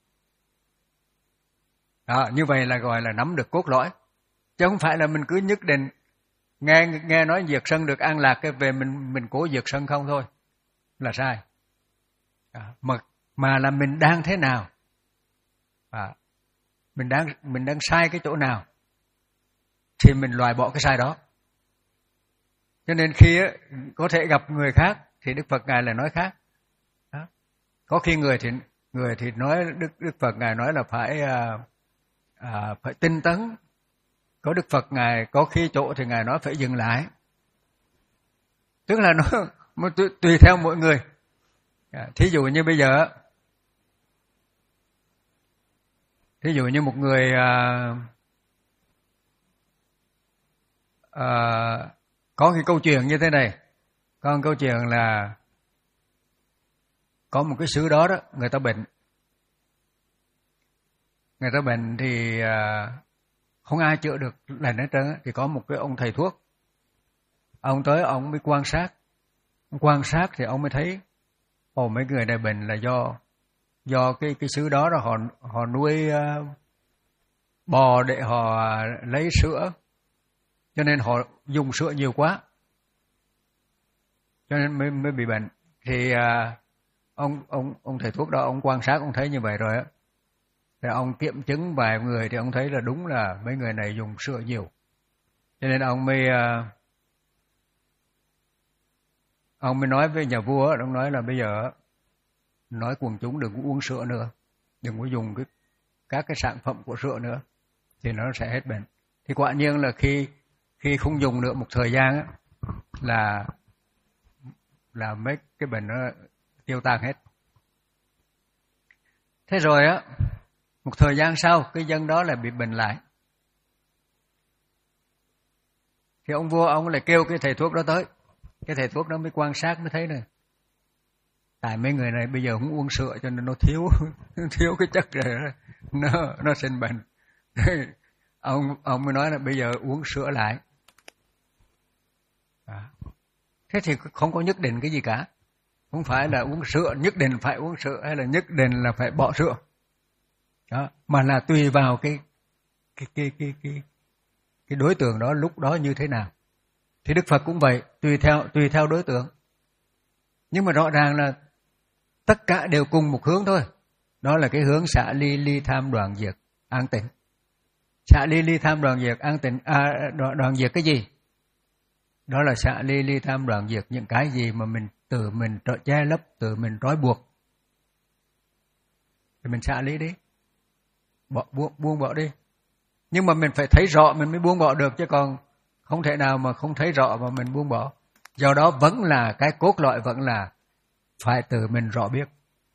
Đó, như vậy là gọi là nắm được cốt lõi, chứ không phải là mình cứ nhất định nghe nghe nói diệt sân được an lạc cái về mình mình cố diệt sân không thôi, là sai. À, mà mà là mình đang thế nào, à, mình đang mình đang sai cái chỗ nào thì mình loại bỏ cái sai đó. Cho nên khi á, có thể gặp người khác thì Đức Phật Ngài là nói khác. Đó. Có khi người thì người thì nói Đức Đức Phật Ngài nói là phải à, à, phải tinh tấn. Có Đức Phật Ngài có khi chỗ thì Ngài nói phải dừng lại. Tức là nó tùy, tùy theo mỗi người. À, thí dụ như bây giờ, thí dụ như một người à, à, có cái câu chuyện như thế này, có một câu chuyện là có một cái xứ đó đó, người ta bệnh, người ta bệnh thì à, không ai chữa được lần hết trơn, thì có một cái ông thầy thuốc, ông tới ông mới quan sát, ông quan sát thì ông mới thấy, ồ mấy người này bệnh là do do cái cái xứ đó là họ họ nuôi uh, bò để họ lấy sữa, cho nên họ dùng sữa nhiều quá, cho nên mới mới bị bệnh. Thì uh, ông ông ông thầy thuốc đó ông quan sát ông thấy như vậy rồi á, thì ông kiểm chứng vài người thì ông thấy là đúng là mấy người này dùng sữa nhiều, cho nên ông mới uh, ông mới nói với nhà vua, ông nói là bây giờ nói quần chúng đừng có uống sữa nữa, đừng có dùng cái các cái sản phẩm của sữa nữa, thì nó sẽ hết bệnh. Thì quả nhiên là khi khi không dùng nữa một thời gian á, là là mấy cái bệnh nó tiêu tan hết. Thế rồi á, một thời gian sau cái dân đó lại bị bệnh lại, thì ông vua ông lại kêu cái thầy thuốc đó tới. Cái thầy thuốc đó mới quan sát mới thấy này, tại mấy người này bây giờ không uống sữa cho nên nó thiếu thiếu cái chất rồi đó, nó nó sinh bệnh. ông ông mới nói là bây giờ uống sữa lại. À. Thế thì không có nhất định cái gì cả, không phải là uống sữa nhất định phải uống sữa, hay là nhất định là phải bỏ sữa đó, mà là tùy vào cái cái cái cái cái cái đối tượng đó lúc đó như thế nào. Thì Đức Phật cũng vậy, tùy theo tùy theo đối tượng. Nhưng mà rõ ràng là tất cả đều cùng một hướng thôi. Đó là cái hướng xả ly ly tham đoạn diệt an tịnh. Xả ly ly tham đoạn diệt an tịnh, à, đoạn, đoạn diệt cái gì? Đó là xả ly ly tham đoạn diệt những cái gì mà mình tự mình trợ che lấp, tự mình trói buộc. Thì mình xả ly đi, bỏ, buông, buông bỏ đi. Nhưng mà mình phải thấy rõ mình mới buông bỏ được, chứ còn không thể nào mà không thấy rõ mà mình buông bỏ. Do đó vẫn là cái cốt lõi vẫn là phải tự mình rõ biết.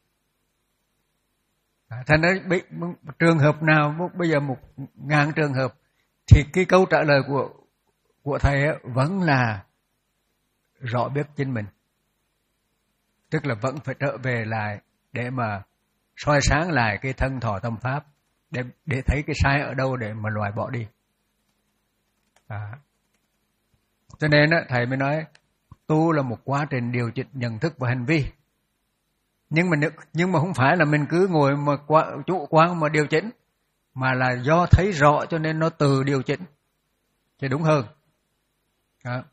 Thành ra trường hợp nào bây giờ một ngàn trường hợp thì cái câu trả lời của của thầy vẫn là rõ biết chính mình. Tức là vẫn phải trở về lại để mà soi sáng lại cái thân thọ tâm pháp, để để thấy cái sai ở đâu để mà loại bỏ đi. À. Cho nên á, thầy mới nói tu là một quá trình điều chỉnh nhận thức và hành vi. Nhưng mà nhưng mà không phải là mình cứ ngồi mà quá, chủ quan mà điều chỉnh, mà là do thấy rõ cho nên nó tự điều chỉnh thì đúng hơn. Đó.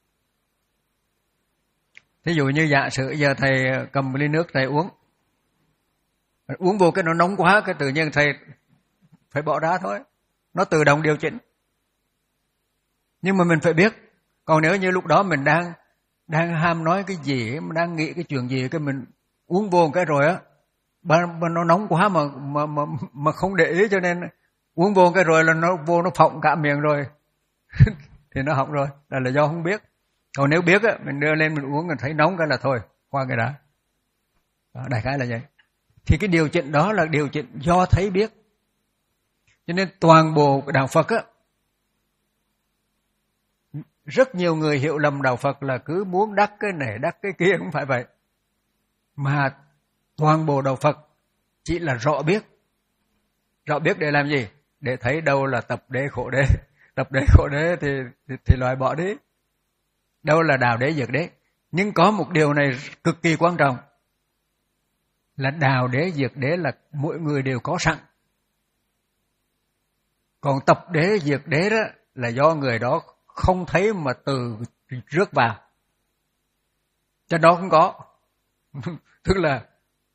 Thí dụ như giả sử giờ thầy cầm một ly nước thầy uống, uống vô cái nó nóng quá, cái tự nhiên thầy phải bỏ ra thôi, nó tự động điều chỉnh. Nhưng mà mình phải biết, còn nếu như lúc đó mình đang đang ham nói cái gì, đang nghĩ cái chuyện gì, cái mình uống vô cái rồi á, nó nóng quá mà mà mà mà không để ý, cho nên uống vô cái rồi là nó vô nó phọng cả miệng rồi thì nó hỏng rồi, là là do không biết. Còn nếu biết á, mình đưa lên mình uống mình thấy nóng cái là thôi, qua cái đã. Đó, đại khái là vậy. Thì cái điều chỉnh đó là điều chỉnh do thấy biết. Cho nên toàn bộ đạo Phật á, rất nhiều người hiểu lầm đạo Phật là cứ muốn đắc cái này đắc cái kia, không phải vậy. Mà toàn bộ đạo Phật chỉ là rõ biết. Rõ biết để làm gì? Để thấy đâu là tập đế khổ đế. Tập đế khổ đế thì, thì, thì loại bỏ đi. Đâu là đào đế diệt đế. Nhưng có một điều này cực kỳ quan trọng, là đào đế diệt đế là mỗi người đều có sẵn. Còn tập đế diệt đế đó là do người đó không thấy mà từ rước vào. Cho đó không có. Tức là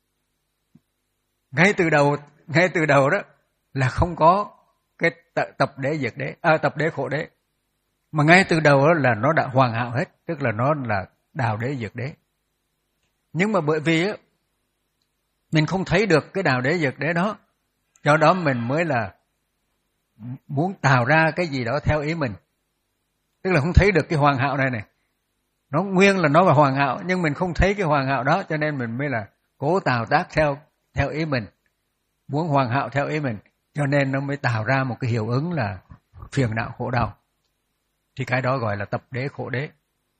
ngay từ đầu ngay từ đầu đó là không có cái tập đế diệt đế, à, tập đế khổ đế. Mà ngay từ đầu đó là nó đã hoàn hảo hết, tức là nó là đào đế diệt đế. Nhưng mà bởi vì á, mình không thấy được cái đào đế diệt đế đó, do đó mình mới là muốn tạo ra cái gì đó theo ý mình. Tức là không thấy được cái hoàn hảo này này. Nó nguyên là nó là hoàn hảo, nhưng mình không thấy cái hoàn hảo đó, cho nên mình mới là cố tạo tác theo theo ý mình, muốn hoàn hảo theo ý mình, cho nên nó mới tạo ra một cái hiệu ứng là phiền não khổ đau. Thì cái đó gọi là tập đế khổ đế.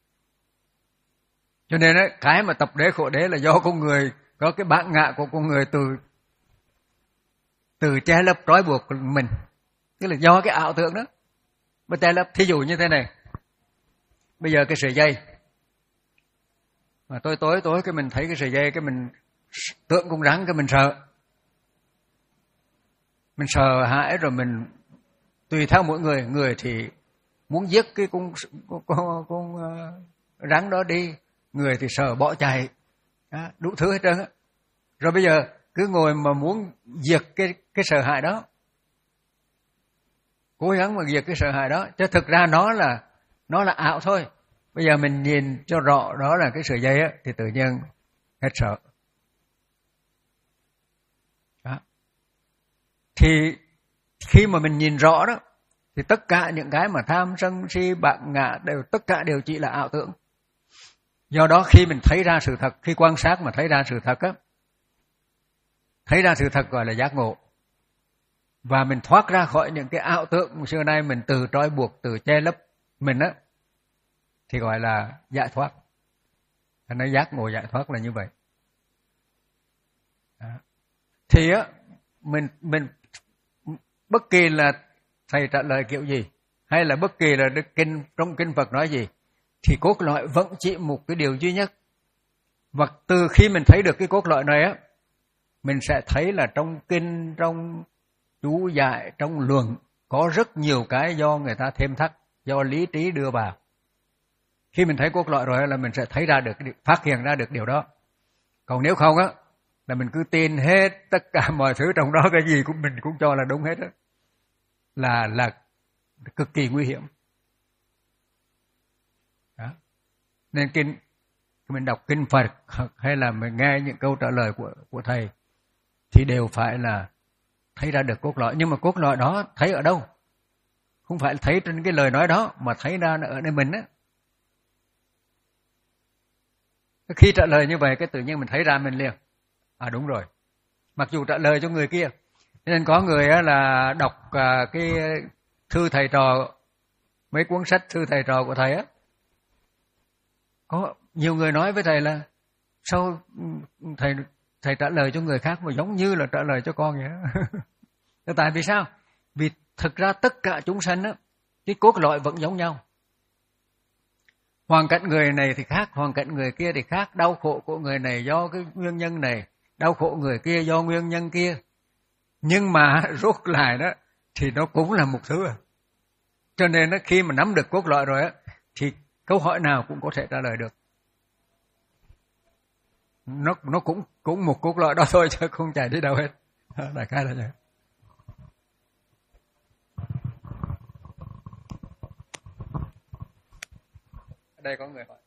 Cho nên ấy, cái mà tập đế khổ đế là do con người có cái bản ngã của con người từ từ che lấp trói buộc mình, tức là do cái ảo tưởng đó mà che lấp. Thí dụ như thế này, bây giờ cái sợi dây mà tối tối tối cái mình thấy cái sợi dây, cái mình tưởng con rắn, cái mình sợ, mình sợ hãi rồi mình tùy theo mỗi người, người thì muốn giết cái con con, con, con uh, rắn đó đi, người thì sợ bỏ chạy, đó, đủ thứ hết trơn á. Rồi bây giờ cứ ngồi mà muốn diệt cái cái sợ hãi đó, cố gắng mà diệt cái sợ hãi đó, chứ thực ra nó là nó là ảo thôi. Bây giờ mình nhìn cho rõ đó là cái sợi dây á, thì tự nhiên hết sợ. Đó. Thì khi mà mình nhìn rõ đó, thì tất cả những cái mà tham sân si bản ngã đều tất cả đều chỉ là ảo tưởng. Do đó khi mình thấy ra sự thật, khi quan sát mà thấy ra sự thật á, thấy ra sự thật gọi là giác ngộ. Và mình thoát ra khỏi những cái ảo tưởng xưa nay mình từ trói buộc, từ che lấp mình á, thì gọi là giải thoát. Thành nói giác ngộ giải thoát là như vậy. Đó. Thì á, mình mình bất kỳ là thầy trả lời kiểu gì, hay là bất kỳ là kinh trong kinh Phật nói gì, thì cốt lõi vẫn chỉ một cái điều duy nhất. Và từ khi mình thấy được cái cốt lõi này á, mình sẽ thấy là trong kinh, trong chú giải, trong luận có rất nhiều cái do người ta thêm thắt, do lý trí đưa vào. Khi mình thấy cốt lõi rồi là mình sẽ thấy ra được, phát hiện ra được điều đó. Còn nếu không á, là mình cứ tin hết tất cả mọi thứ trong đó, cái gì cũng mình cũng cho là đúng hết á, là là cực kỳ nguy hiểm. Đó. Nên kinh mình đọc kinh Phật hay là mình nghe những câu trả lời của của thầy thì đều phải là thấy ra được cốt lõi. Nhưng mà cốt lõi đó thấy ở đâu? Không phải thấy trên cái lời nói đó, mà thấy ra ở nơi mình á. Khi trả lời như vậy cái tự nhiên mình thấy ra mình liền. À đúng rồi. Mặc dù trả lời cho người kia. Nên có người là đọc cái thư thầy trò, mấy cuốn sách thư thầy trò của thầy á. Có nhiều người nói với thầy là sao thầy thầy trả lời cho người khác mà giống như là trả lời cho con vậy đó. Tại vì sao? Vì thực ra tất cả chúng sanh á, cái cốt lõi vẫn giống nhau. Hoàn cảnh người này thì khác, hoàn cảnh người kia thì khác. Đau khổ của người này do cái nguyên nhân này, đau khổ người kia do nguyên nhân kia. Nhưng mà rốt lại đó thì nó cũng là một thứ à. Cho nên đó, khi mà nắm được cốt lõi rồi á, thì câu hỏi nào cũng có thể trả lời được. Nó nó cũng cũng một cốt lõi đó thôi chứ không chạy đi đâu hết. Đại khái là vậy. Ở đây có người hỏi.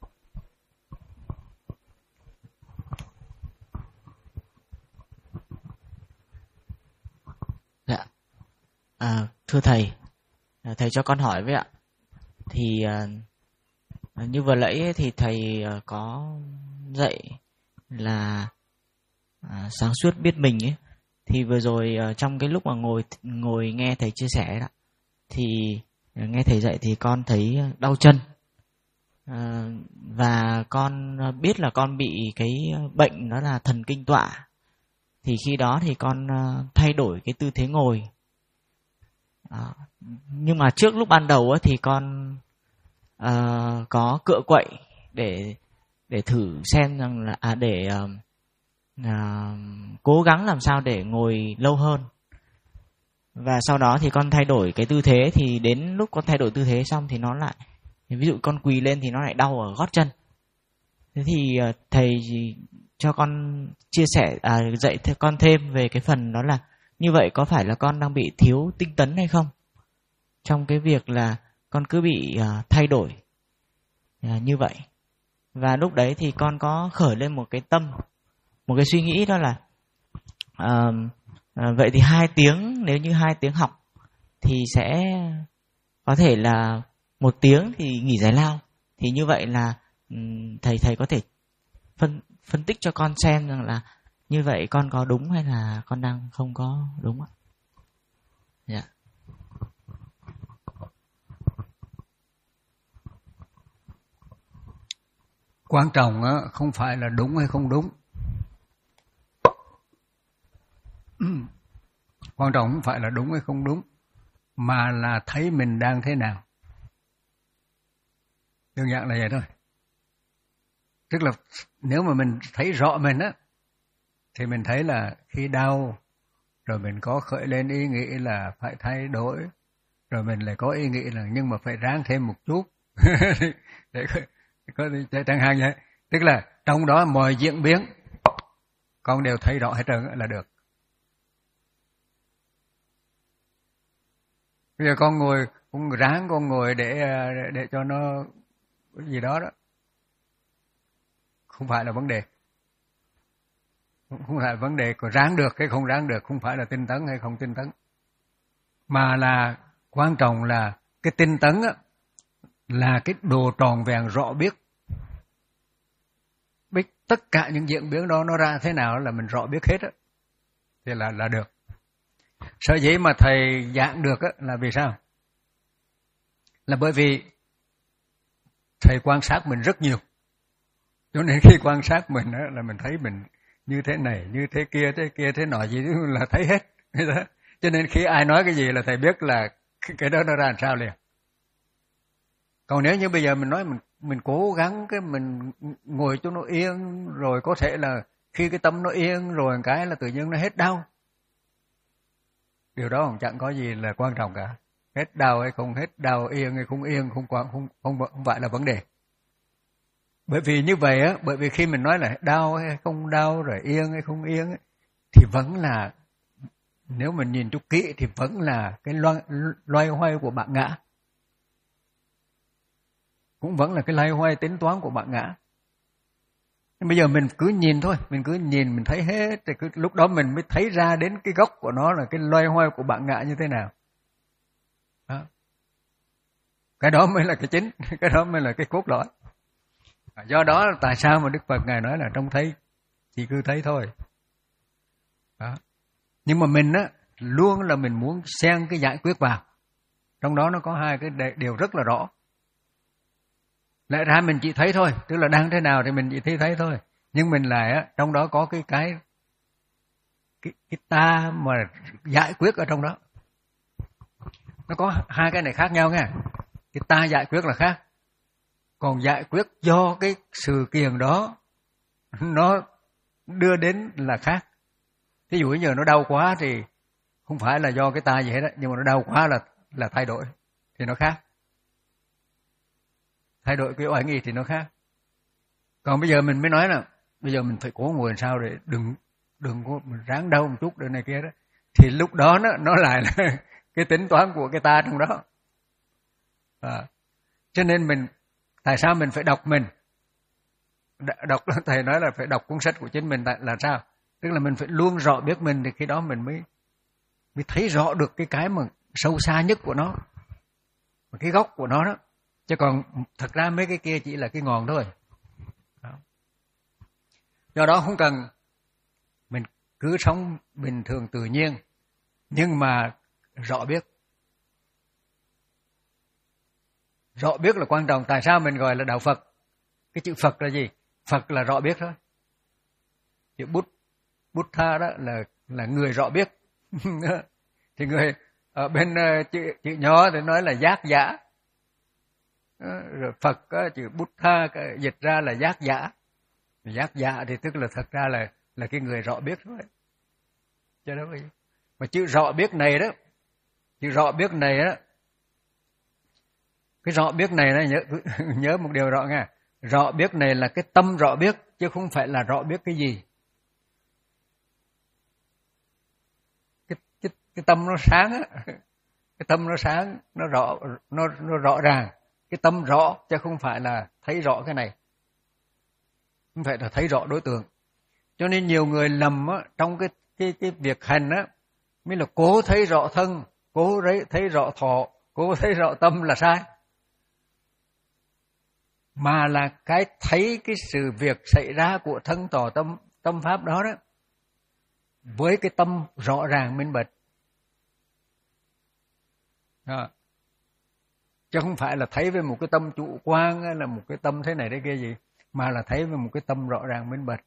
Dạ. À, thưa thầy, thầy cho con hỏi với ạ. Thì à, như vừa nãy thì thầy có dạy là à, sáng suốt biết mình ấy. Thì vừa rồi trong cái lúc mà ngồi ngồi nghe thầy chia sẻ đó, thì nghe thầy dạy thì con thấy đau chân. À, và con biết là con bị cái bệnh đó là thần kinh tọa. Thì khi đó thì con thay đổi cái tư thế ngồi. À, nhưng mà trước lúc ban đầu ấy, thì con à, có cựa quậy để để thử xem rằng là à, để à, à, cố gắng làm sao để ngồi lâu hơn. Và sau đó thì con thay đổi cái tư thế, thì đến lúc con thay đổi tư thế xong thì nó lại, ví dụ con quỳ lên thì nó lại đau ở gót chân. Thế thì thầy cho con chia sẻ à, dạy con thêm về cái phần đó là như vậy có phải là con đang bị thiếu tinh tấn hay không, trong cái việc là con cứ bị à, thay đổi à, như vậy. Và lúc đấy thì con có khởi lên một cái tâm, một cái suy nghĩ đó là à, à, vậy thì hai tiếng, nếu như hai tiếng học thì sẽ có thể là một tiếng thì nghỉ giải lao. Thì như vậy là thầy thầy có thể phân phân tích cho con xem rằng là như vậy con có đúng hay là con đang không có đúng ạ? Dạ. Quan trọng á, không phải là đúng hay không đúng. Quan trọng không phải là đúng hay không đúng, mà là thấy mình đang thế nào. Đơn giản là vậy thôi. Tức là nếu mà mình thấy rõ mình á, thì mình thấy là khi đau, rồi mình có khởi lên ý nghĩ là phải thay đổi, rồi mình lại có ý nghĩ là nhưng mà phải ráng thêm một chút. Để có chẳng hạn vậy. Tức là trong đó mọi diễn biến con đều thấy rõ hết trơn là được. Bây giờ con ngồi, con ráng con ngồi để để cho nó cái gì đó đó, không phải là vấn đề. Không phải là vấn đề có ráng được hay không ráng được, không phải là tinh tấn hay không tinh tấn. Mà là quan trọng là cái tinh tấn á, là cái đồ tròn vẹn rõ biết. Biết tất cả những diễn biến đó nó ra thế nào là mình rõ biết hết á. Thì là, là được. Sở dĩ mà thầy giảng được á, là vì sao? Là bởi vì thầy quan sát mình rất nhiều. Cho nên khi quan sát mình á, là mình thấy mình như thế này, như thế kia, thế kia, thế nọ gì là thấy hết. Cho nên khi ai nói cái gì là thầy biết là cái đó nó ra làm sao liền. Còn nếu như bây giờ mình nói mình mình cố gắng cái mình ngồi cho nó yên, rồi có thể là khi cái tâm nó yên rồi cái là tự nhiên nó hết đau. Điều đó cũng chẳng có gì là quan trọng cả. Hết đau hay không hết đau, yên hay không yên không quan không không không phải là vấn đề. Bởi vì như vậy á, bởi vì khi mình nói là đau hay không đau, rồi yên hay không yên ấy, thì vẫn là, nếu mình nhìn chút kỹ thì vẫn là cái loay, loay hoay của bạn ngã. Cũng vẫn là cái loay hoay tính toán của bạn ngã. Nhưng bây giờ mình cứ nhìn thôi, mình cứ nhìn mình thấy hết, thì cứ, lúc đó mình mới thấy ra đến cái gốc của nó là cái loay hoay của bạn ngã như thế nào. Đó. Cái đó mới là cái chính, cái đó mới là cái cốt lõi. Do đó tại sao mà Đức Phật Ngài nói là trong thấy chỉ cứ thấy thôi. Đó. Nhưng mà mình á luôn là mình muốn xen cái giải quyết vào. Trong đó nó có hai cái điều rất là rõ. Lẽ ra mình chỉ thấy thôi, tức là đang thế nào thì mình chỉ thấy thấy thôi. Nhưng mình lại á trong đó có cái cái cái, cái ta mà giải quyết ở trong đó. Nó có hai cái này khác nhau nha. Cái ta giải quyết là khác. Còn giải quyết do cái sự kiện đó nó đưa đến là khác. Ví dụ như nó đau quá thì không phải là do cái ta gì hết đó, nhưng mà nó đau quá là là thay đổi thì nó khác. Thay đổi cái oai nghi thì nó khác. Còn bây giờ mình mới nói là bây giờ mình phải cố ngồi làm sao để đừng đừng có mình ráng đau một chút để này kia đó. Thì lúc đó nó nó lại là cái tính toán của cái ta trong đó. À, cho nên mình tại sao mình phải đọc mình? Đọc thầy nói là phải đọc cuốn sách của chính mình là sao? Tức là mình phải luôn rõ biết mình thì khi đó mình mới mới thấy rõ được cái cái mà sâu xa nhất của nó. Cái gốc của nó đó. Chứ còn thật ra mấy cái kia chỉ là cái ngọn thôi. Đó. Do đó không cần mình cứ sống bình thường tự nhiên nhưng mà rõ biết. Rõ biết là quan trọng. Tại sao mình gọi là đạo Phật? Cái chữ Phật là gì? Phật là rõ biết thôi. Chữ Bút, Buddha đó là là người rõ biết. Thì người ở bên chữ, chữ nhỏ thì nói là giác giả. Rồi Phật chữ Buddha dịch ra là giác giả. Giác giả thì tức là thật ra là là cái người rõ biết thôi. Chứ đâu vậy. Mà chữ rõ biết này đó, chữ rõ biết này đó, cái rõ biết này này nhớ nhớ một điều rõ nha. Rõ biết này là cái tâm rõ biết chứ không phải là rõ biết cái gì. Cái cái, cái tâm nó sáng á, cái tâm nó sáng, nó rõ nó nó rõ ràng. Cái tâm rõ chứ không phải là thấy rõ cái này. Không phải là thấy rõ đối tượng. Cho nên nhiều người lầm á trong cái cái cái việc hành á mới là cố thấy rõ thân, cố thấy rõ thọ, cố thấy rõ tâm là sai. Mà là cái thấy cái sự việc xảy ra của thân tỏ tâm tâm pháp đó đó với cái tâm rõ ràng minh bạch. Đó. Chứ không phải là thấy với một cái tâm chủ quan hay là một cái tâm thế này thế kia gì, mà là thấy với một cái tâm rõ ràng minh bạch.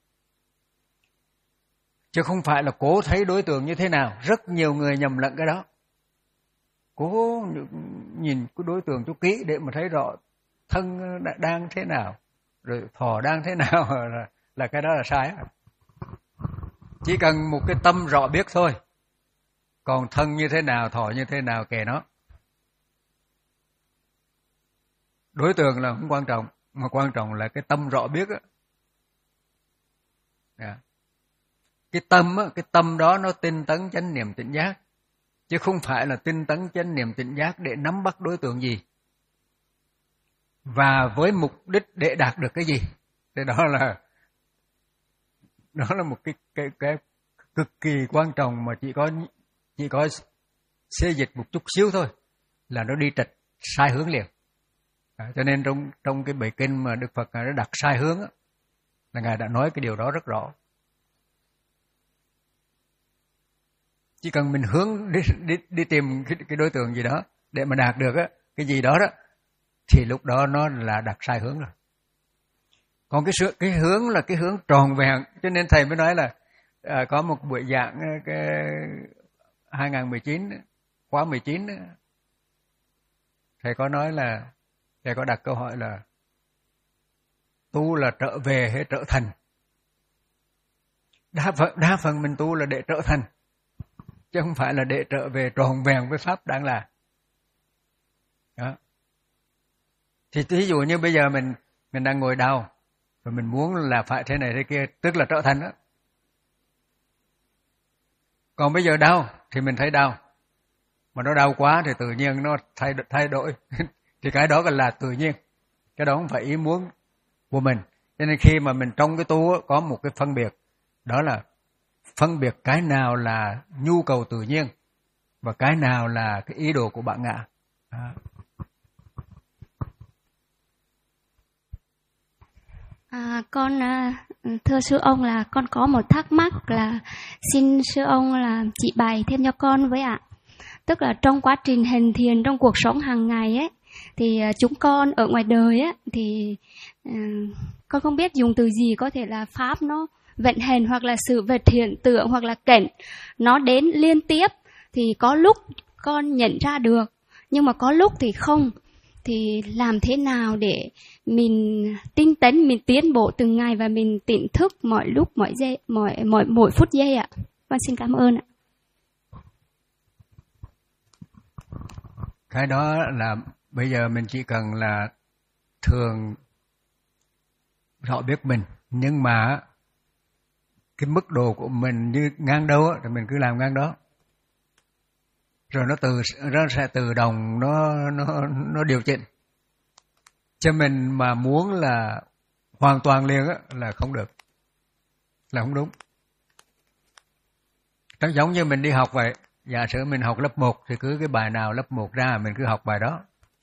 Chứ không phải là cố thấy đối tượng như thế nào. Rất nhiều người nhầm lẫn cái đó. Cố nhìn cái đối tượng cho kỹ để mà thấy rõ thân đang thế nào, rồi thọ đang thế nào là, là cái đó là sai. Chỉ cần một cái tâm rõ biết thôi. Còn thân như thế nào, thọ như thế nào kệ nó. Đối tượng là không quan trọng, mà quan trọng là cái tâm rõ biết á. Yeah. Cái tâm á, cái tâm đó nó tinh tấn chánh niệm tỉnh giác, chứ không phải là tinh tấn chánh niệm tỉnh giác để nắm bắt đối tượng gì và với mục đích để đạt được cái gì. Thì đó là đó là một cái cái cái cực kỳ quan trọng mà chỉ có chỉ có xê dịch một chút xíu thôi là nó đi trật sai hướng liền. À, cho nên trong trong cái bài kinh mà Đức Phật Ngài đã đặt sai hướng á, là Ngài đã nói cái điều đó rất rõ. Chỉ cần mình hướng đi đi, đi tìm cái, cái đối tượng gì đó để mà đạt được á cái gì đó đó thì lúc đó nó là đặt sai hướng rồi. Còn cái sự cái hướng là cái hướng tròn vẹn, cho nên thầy mới nói là à, có một buổi giảng cái hai không một chín khóa mười chín thầy có nói là thầy có đặt câu hỏi là tu là trở về hay trở thành. Đa phần, đa phần mình tu là để trở thành, chứ không phải là để trở về tròn vẹn với pháp đang là. Đó. Thì ví dụ như bây giờ mình mình đang ngồi đau rồi mình muốn là phải thế này thế kia, tức là trở thành đó. Còn bây giờ đau thì mình thấy đau, mà nó đau quá thì tự nhiên nó thay thay đổi thì cái đó là tự nhiên, cái đó không phải ý muốn của mình. Cho nên khi mà mình trong cái tu có một cái phân biệt, đó là phân biệt cái nào là nhu cầu tự nhiên và cái nào là cái ý đồ của bản ngã. À. À, con à, thưa sư ông là con có một thắc mắc là xin sư ông là chỉ bày thêm cho con với ạ. Tức là trong quá trình hành thiền trong cuộc sống hàng ngày ấy thì à, chúng con ở ngoài đời ấy thì à, con không biết dùng từ gì, có thể là pháp nó vận hành hoặc là sự vật hiện tượng hoặc là cảnh nó đến liên tiếp, thì có lúc con nhận ra được nhưng mà có lúc thì không. Thì làm thế nào để mình tinh tấn, mình tiến bộ từng ngày và mình tỉnh thức mọi lúc, mọi giây, mọi mọi mỗi phút giây ạ? Con xin cảm ơn ạ. Cái đó là bây giờ mình chỉ cần là thường rõ biết mình, nhưng mà cái mức độ của mình như ngang đâu thì mình cứ làm ngang đó, rồi nó từ nó sẽ tự động nó nó nó điều chỉnh. Chứ mình mà muốn là hoàn toàn liền á là không được, là không đúng. Nó giống như mình đi học vậy, giả sử mình học lớp một thì cứ cái bài nào lớp một ra mình cứ học bài đó.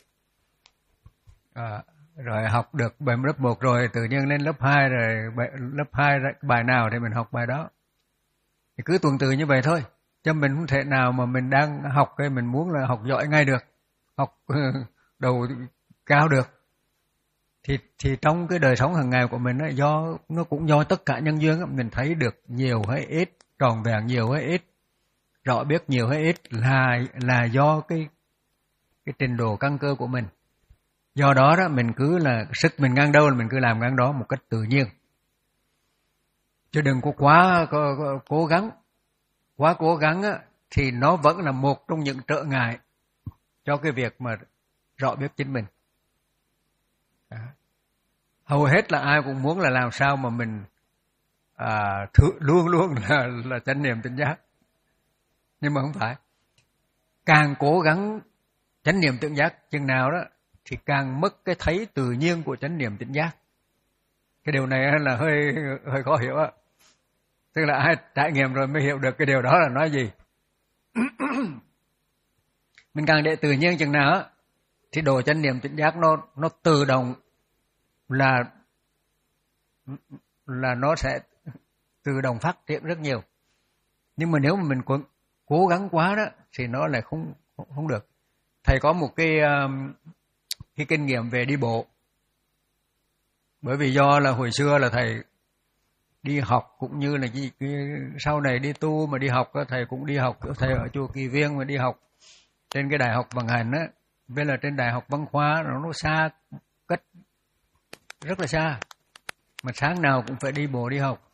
À, rồi học được bài lớp một rồi tự nhiên lên lớp hai rồi bài, lớp hai bài nào thì mình học bài đó. Thì cứ tuần tự như vậy thôi. Chứ mình không thể nào mà mình đang học cái mình muốn là học giỏi ngay được, học đầu cao được. Thì thì trong cái đời sống hàng ngày của mình đó, do nó cũng do tất cả nhân duyên đó, mình thấy được nhiều hay ít, tròn vẹn nhiều hay ít, rõ biết nhiều hay ít là là do cái cái trình độ căn cơ của mình. Do đó đó mình cứ là sức mình ngang đâu là mình cứ làm ngang đó một cách tự nhiên. Chứ đừng có quá có, có, cố gắng. Quá cố gắng á, thì nó vẫn là một trong những trở ngại cho cái việc mà rõ biết chính mình. Đó. Hầu hết là ai cũng muốn là làm sao mà mình à, thử, luôn luôn là, là chánh niệm tỉnh giác. Nhưng mà không phải. Càng cố gắng chánh niệm tỉnh giác chừng nào đó thì càng mất cái thấy tự nhiên của chánh niệm tỉnh giác. Cái điều này là hơi hơi khó hiểu á. Tức là ai trải nghiệm rồi mới hiểu được cái điều đó là nói gì. Mình càng để tự nhiên chừng nào á thì độ chánh niệm tỉnh giác nó nó tự động là là nó sẽ tự động phát triển rất nhiều. Nhưng mà nếu mà mình cố, cố gắng quá đó thì nó lại không không được. Thầy có một cái cái kinh nghiệm về đi bộ. Bởi vì do là hồi xưa là thầy đi học cũng như là cái, cái, sau này đi tu mà đi học thầy cũng đi học, thầy ở chùa Kỳ Viên mà đi học trên cái đại học vận hành á, với là trên đại học văn khoa nó, nó xa cách rất là xa, mà sáng nào cũng phải đi bộ đi học.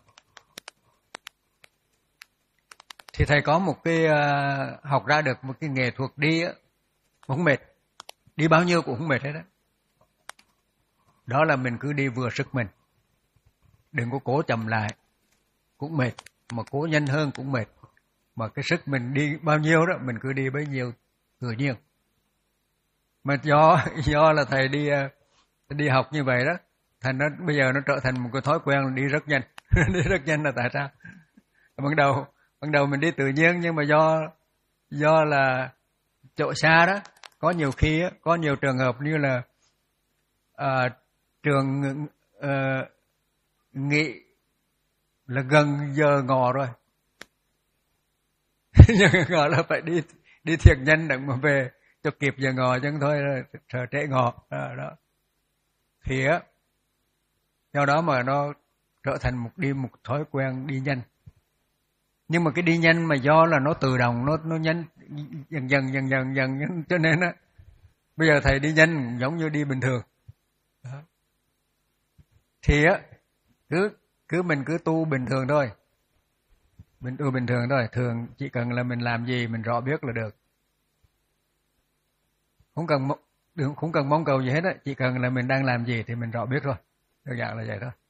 Thì thầy có một cái uh, học ra được một cái nghệ thuật đi á, không mệt, đi bao nhiêu cũng không mệt hết đó. Đó là mình cứ đi vừa sức mình, đừng có cố chậm lại cũng mệt, mà cố nhanh hơn cũng mệt. Mà cái sức mình đi bao nhiêu đó mình cứ đi bấy nhiêu tự nhiên. Mà do do là thầy đi đi học như vậy đó, thành nó bây giờ nó trở thành một cái thói quen đi rất nhanh. Đi rất nhanh là tại sao? Ban đầu ban đầu mình đi tự nhiên, nhưng mà do do là chỗ xa đó, có nhiều khi á, có nhiều trường hợp như là à, trường à, nghỉ là gần giờ ngọ rồi. Giờ ngọ là phải đi đi thiệt nhanh để mà về cho kịp giờ ngọ, chứ thôi sợ trễ ngọ đó, đó. Thì á, do đó mà nó trở thành một đi một thói quen đi nhanh. Nhưng mà cái đi nhanh mà do là nó tự động, nó nó nhanh dần dần dần dần dần, cho nên á bây giờ thầy đi nhanh giống như đi bình thường. Đó. Thì á cứ cứ mình cứ tu bình thường thôi, mình tu bình thường thôi, thường chỉ cần là mình làm gì mình rõ biết là được, không cần không cần mong cầu gì hết á, chỉ cần là mình đang làm gì thì mình rõ biết thôi, đơn giản là vậy thôi.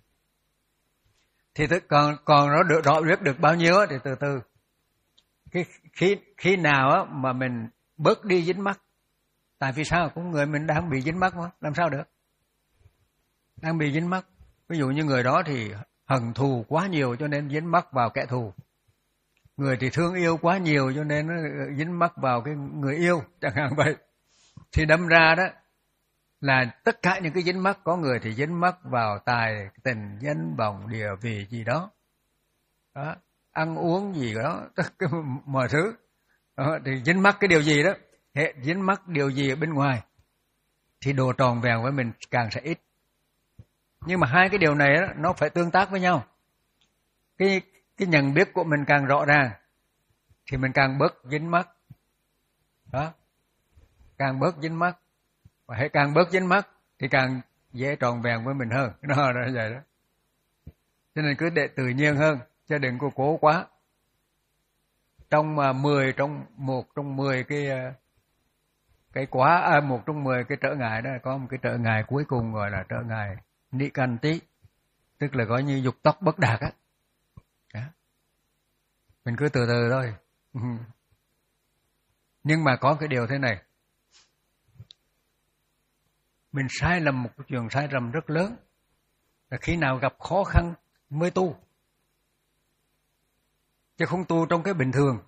Thì còn còn nó được rõ biết được bao nhiêu á thì từ từ. Cái khi khi nào á mà mình bớt đi dính mắc, tại vì sao? Cũng người mình đang bị dính mắc mà, làm sao được? Đang bị dính mắc. Ví dụ như người đó thì hận thù quá nhiều cho nên dính mắc vào kẻ thù. Người thì thương yêu quá nhiều cho nên nó dính mắc vào cái người yêu, chẳng hạn vậy. Thì đâm ra đó là tất cả những cái dính mắc, có người thì dính mắc vào tài, tình, danh vọng, địa vị gì đó, đó, ăn uống gì đó, tất cả mọi thứ, đó, thì dính mắc cái điều gì đó, hệ dính mắc điều gì ở bên ngoài, thì đồ tròn vẹn với mình càng sẽ ít. Nhưng mà hai cái điều này đó, nó phải tương tác với nhau. Cái cái nhận biết của mình càng rõ ràng thì mình càng bớt dính mắc, đó, càng bớt dính mắc, và hãy càng bớt dính mắc thì càng dễ tròn vẹn với mình hơn. Nó là vậy đó. Cho nên cứ để tự nhiên hơn, chứ đừng có cố quá. Trong mà mười trong một trong mười cái cái quá à, một trong mười cái trở ngại đó, có một cái trở ngại cuối cùng gọi là trở ngại nikanti, tức là gọi như dục tốc bất đạt á. Mình cứ từ từ thôi. Nhưng mà có cái điều thế này, mình sai lầm một cái chuyện sai lầm rất lớn là khi nào gặp khó khăn mới tu, chứ không tu trong cái bình thường.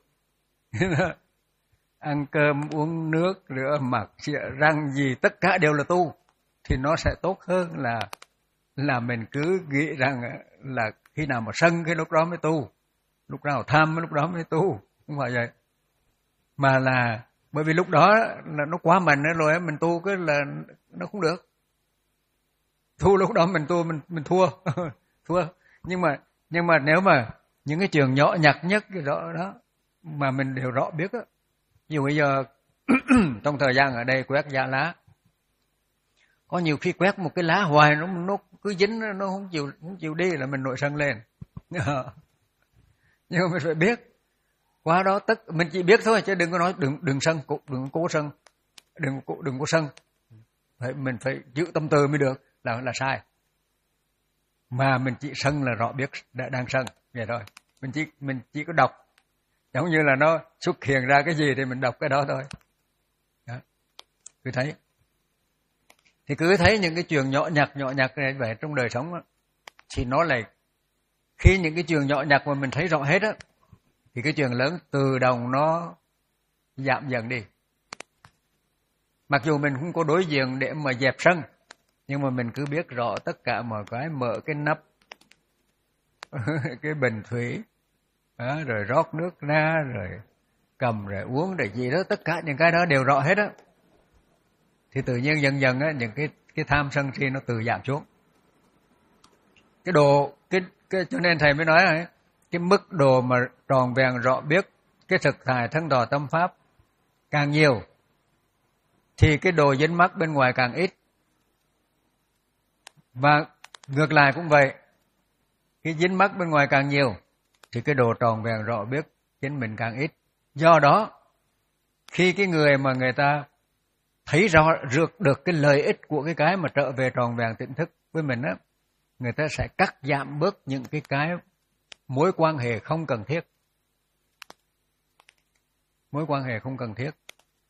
Ăn cơm, uống nước, rửa mặt, chĩa răng gì tất cả đều là tu, thì nó sẽ tốt hơn là là mình cứ nghĩ rằng là khi nào mà sân cái lúc đó mới tu, lúc nào tham lúc đó mới tu. Không phải vậy. Mà là bởi vì lúc đó là nó quá mạnh rồi, mình tu cái là nó không được. Tu lúc đó mình tu mình mình thua. Thua. Nhưng mà nhưng mà nếu mà những cái trường nhỏ nhặt nhất cái đó đó mà mình đều rõ biết á. Ví dụ bây giờ trong thời gian ở đây quét giá lá, có nhiều khi quét một cái lá hoài nó nó cứ dính, nó không chịu không chịu đi là mình nổi sân lên. Nhưng mà mình phải biết qua đó tất mình chỉ biết thôi, chứ đừng có nói đừng đừng sân, đừng cố sân, đừng đừng có sân. Phải mình phải giữ tâm từ mới được, là là sai. Mà mình chỉ sân là rõ biết đã đang sân vậy thôi. Mình chỉ mình chỉ có đọc, giống như là nó xuất hiện ra cái gì thì mình đọc cái đó thôi. Đó. Cứ thấy. Thì cứ thấy những cái chuyện nhỏ nhặt nhỏ nhặt này vậy trong đời sống đó, thì nó lại khi những cái chuyện nhỏ nhặt mà mình thấy rõ hết á, thì cái chuyện lớn tự động nó giảm dần đi. Mặc dù mình không có đối diện để mà dẹp sân, nhưng mà mình cứ biết rõ tất cả mọi cái, mở cái nắp cái bình thủy, đó, rồi rót nước ra, rồi cầm rồi uống rồi gì đó, tất cả những cái đó đều rõ hết á. Thì tự nhiên dần dần á, những cái cái tham sân si nó từ giảm xuống. Cái đồ cái, cái cho nên thầy mới nói là cái mức độ mà tròn vẹn rõ biết cái thực tại thân tỏ tâm pháp càng nhiều thì cái đồ dính mắc bên ngoài càng ít. Và ngược lại cũng vậy, cái dính mắc bên ngoài càng nhiều thì cái đồ tròn vẹn rõ biết chính mình càng ít. Do đó khi cái người mà người ta thấy rõ được được cái lợi ích của cái cái mà trở về tròn vẹn tỉnh thức với mình á, người ta sẽ cắt giảm bớt những cái cái mối quan hệ không cần thiết. Mối quan hệ không cần thiết.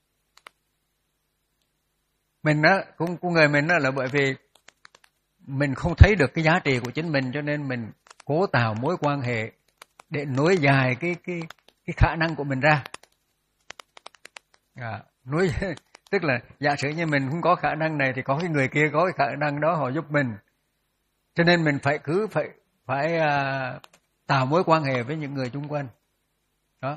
Mình á, cũng của người mình á là bởi vì mình không thấy được cái giá trị của chính mình, cho nên mình cố tạo mối quan hệ để nối dài cái cái cái khả năng của mình ra. À, nối tức là giả sử như mình không có khả năng này thì có cái người kia có cái khả năng đó họ giúp mình. Cho nên mình phải cứ phải phải uh, tạo mối quan hệ với những người xung quanh. Đó.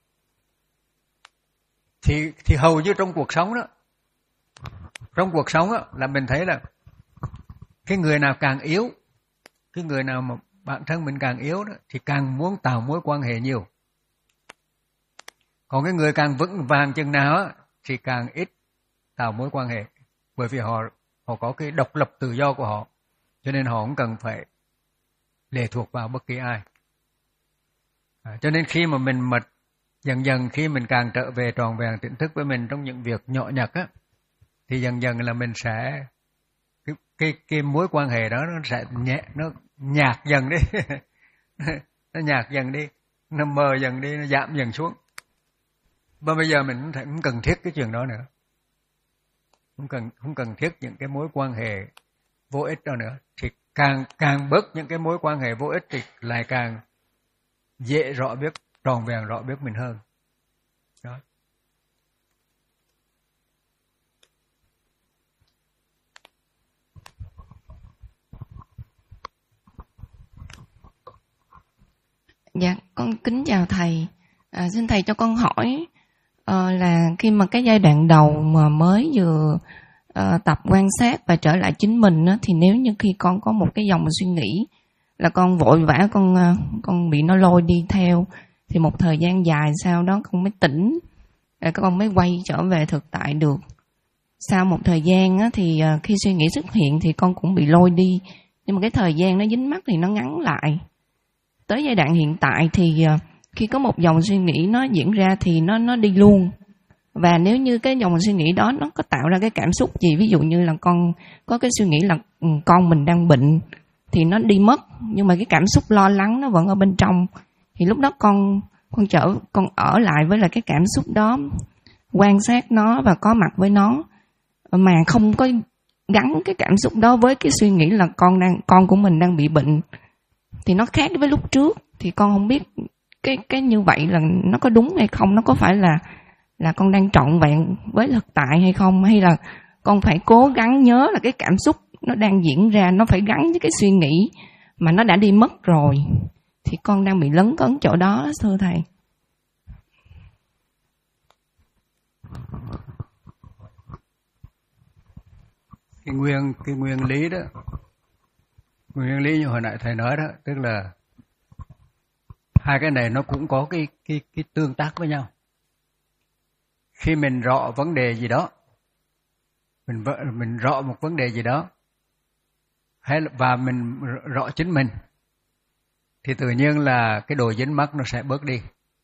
Thì thì hầu như trong cuộc sống đó, trong cuộc sống đó, là mình thấy là cái người nào càng yếu, cái người nào mà bản thân mình càng yếu đó, thì càng muốn tạo mối quan hệ nhiều. Còn cái người càng vững vàng chừng nào á, thì càng ít tạo mối quan hệ, bởi vì họ họ có cái độc lập tự do của họ, cho nên họ không cần phải lệ thuộc vào bất kỳ ai. À, cho nên khi mà mình mật dần dần khi mình càng trở về tròn vẹn tỉnh thức với mình trong những việc nhỏ nhặt á, thì dần dần là mình sẽ cái cái, cái mối quan hệ đó nó sẽ nhẹ, nó nhạt dần đi, nó nhạt dần đi, nó mờ dần đi, nó giảm dần xuống. Và bây giờ mình không cần thiết cái chuyện đó nữa, không cần không cần thiết những cái mối quan hệ vô ích đó nữa. Thì càng càng bớt những cái mối quan hệ vô ích thì lại càng dễ rõ biết, tròn vẹn rõ biết mình hơn. Đó. con kính chào thầy. À, xin thầy cho con hỏi uh, là khi mà cái giai đoạn đầu mà mới vừa uh, tập quan sát và trở lại chính mình á, thì nếu như khi con có một cái dòng suy nghĩ là con vội vã con uh, con bị nó lôi đi theo, thì một thời gian dài sau đó con mới tỉnh, rồi con mới quay trở về thực tại được. Sau một thời gian á, thì uh, khi suy nghĩ xuất hiện thì con cũng bị lôi đi, nhưng mà cái thời gian nó dính mắc thì nó ngắn lại. Tới giai đoạn hiện tại thì uh, khi có một dòng suy nghĩ nó diễn ra thì nó nó đi luôn. Và nếu như cái dòng suy nghĩ đó nó có tạo ra cái cảm xúc gì, ví dụ như là con có cái suy nghĩ là con mình đang bệnh thì nó đi mất, nhưng mà cái cảm xúc lo lắng nó vẫn ở bên trong, thì lúc đó con con trở con ở lại với là cái cảm xúc đó, quan sát nó và có mặt với nó, mà không có gắn cái cảm xúc đó với cái suy nghĩ là con đang con của mình đang bị bệnh, thì nó khác với lúc trước. Thì con không biết cái cái như vậy là nó có đúng hay không, nó có phải là là con đang trọn vẹn với thực tại hay không, hay là con phải cố gắng nhớ là cái cảm xúc nó đang diễn ra nó phải gắn với cái suy nghĩ mà nó đã đi mất rồi. Thì con đang bị lấn cấn chỗ đó thưa thầy. Cái nguyên cái nguyên lý đó, nguyên lý như hồi nãy thầy nói đó, tức là hai cái này nó cũng có cái cái cái tương tác với nhau. Khi mình rõ vấn đề gì đó, mình mình rõ một vấn đề gì đó, hay là, và mình rõ chính mình, thì tự nhiên là cái độ dính mắc nó sẽ bớt đi.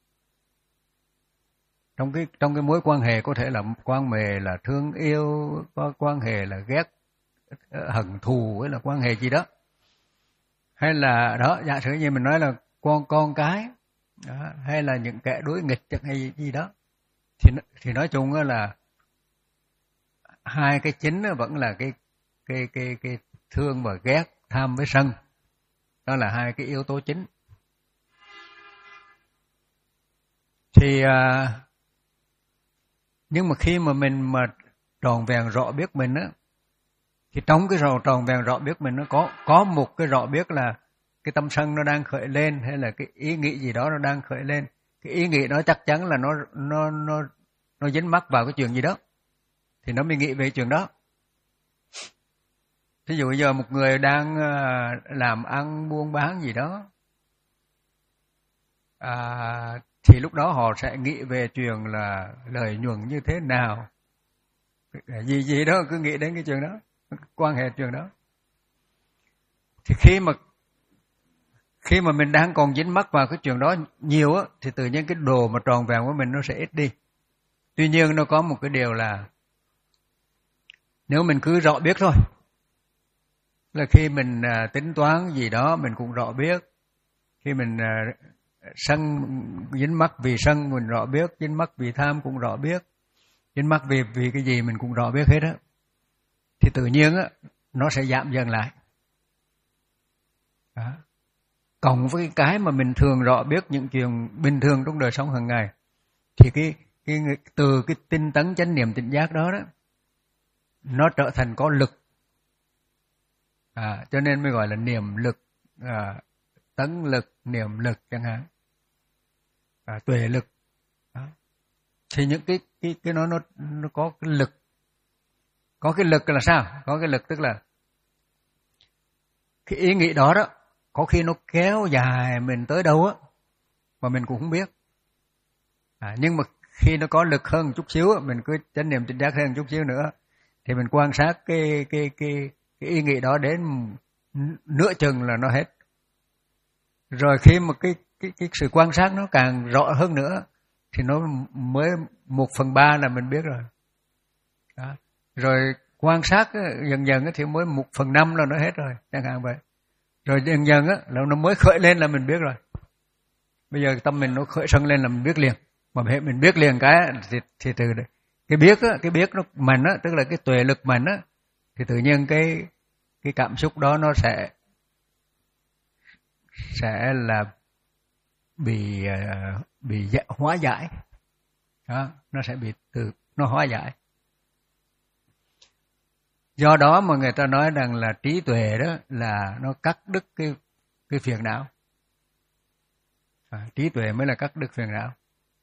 Trong cái trong cái mối quan hệ có thể là quan hệ là thương yêu, có quan hệ là ghét, hận thù, hay là quan hệ gì đó, hay là đó, giả sử như mình nói là con con cái đó, hay là những kẻ đối nghịch chẳng hay gì, gì đó, thì thì nói chung là hai cái chính vẫn là cái cái cái cái thương và ghét, tham với sân, đó là hai cái yếu tố chính. Thì à, nhưng mà khi mà mình mà tròn vẹn rõ biết mình á, thì trong cái rõ tròn vẹn rõ biết mình nó có có một cái rõ biết là cái tâm sân nó đang khởi lên, hay là cái ý nghĩ gì đó nó đang khởi lên. Cái ý nghĩ đó chắc chắn là nó nó nó nó dính mắc vào cái chuyện gì đó, thì nó mới nghĩ về chuyện đó. Thí dụ giờ một người đang làm ăn buôn bán gì đó, à, thì lúc đó họ sẽ nghĩ về chuyện là lợi nhuận như thế nào, gì gì đó, cứ nghĩ đến cái chuyện đó, quan hệ chuyện đó. Thì khi mà khi mà mình đang còn dính mắc vào cái chuyện đó nhiều á, thì tự nhiên cái đồ mà tròn vẹn của mình nó sẽ ít đi. Tuy nhiên nó có một cái điều là nếu mình cứ rõ biết thôi, là khi mình à, tính toán gì đó mình cũng rõ biết, khi mình à, sân dính mắc vì sân mình rõ biết, dính mắc vì tham cũng rõ biết, dính mắc vì vì cái gì mình cũng rõ biết hết á, thì tự nhiên á nó sẽ giảm dần lại. Đó. Cộng với cái mà mình thường rõ biết những chuyện bình thường trong đời sống hàng ngày, thì cái cái từ cái tinh tấn chánh niệm tỉnh giác đó đó, nó trở thành có lực. À, cho nên mới gọi là niệm lực, à, tấn lực, niệm lực chẳng hạn, à, tuệ lực. Đó. Thì những cái cái cái nó nó nó có cái lực. Có cái lực là sao? Có cái lực tức là cái ý nghĩ đó đó, có khi nó kéo dài mình tới đâu á mà mình cũng không biết. À, nhưng mà khi nó có lực hơn một chút xíu, mình cứ chánh niệm tỉnh giác hơn một chút xíu nữa, thì mình quan sát cái cái cái cái ý nghĩ đó đến nửa chừng là nó hết. Rồi khi mà cái cái cái sự quan sát nó càng rõ hơn nữa, thì nó mới một phần ba là mình biết rồi. Đó. Rồi quan sát dần dần thì mới một phần năm là nó hết rồi, chẳng hạn vậy. Rồi dần dần á là nó mới khởi lên là mình biết rồi. Bây giờ tâm mình nó khởi sân lên là mình biết liền. Mà hệ mình biết liền cái thì, thì từ đấy, cái biết á, cái biết nó mạnh á, tức là cái tuệ lực mạnh á, thì tự nhiên cái cái cảm xúc đó nó sẽ sẽ là bị bị hóa giải. Đó, nó sẽ bị từ nó hóa giải. Do đó mà người ta nói rằng là trí tuệ đó là nó cắt đứt cái cái phiền não. À, trí tuệ mới là cắt đứt phiền não.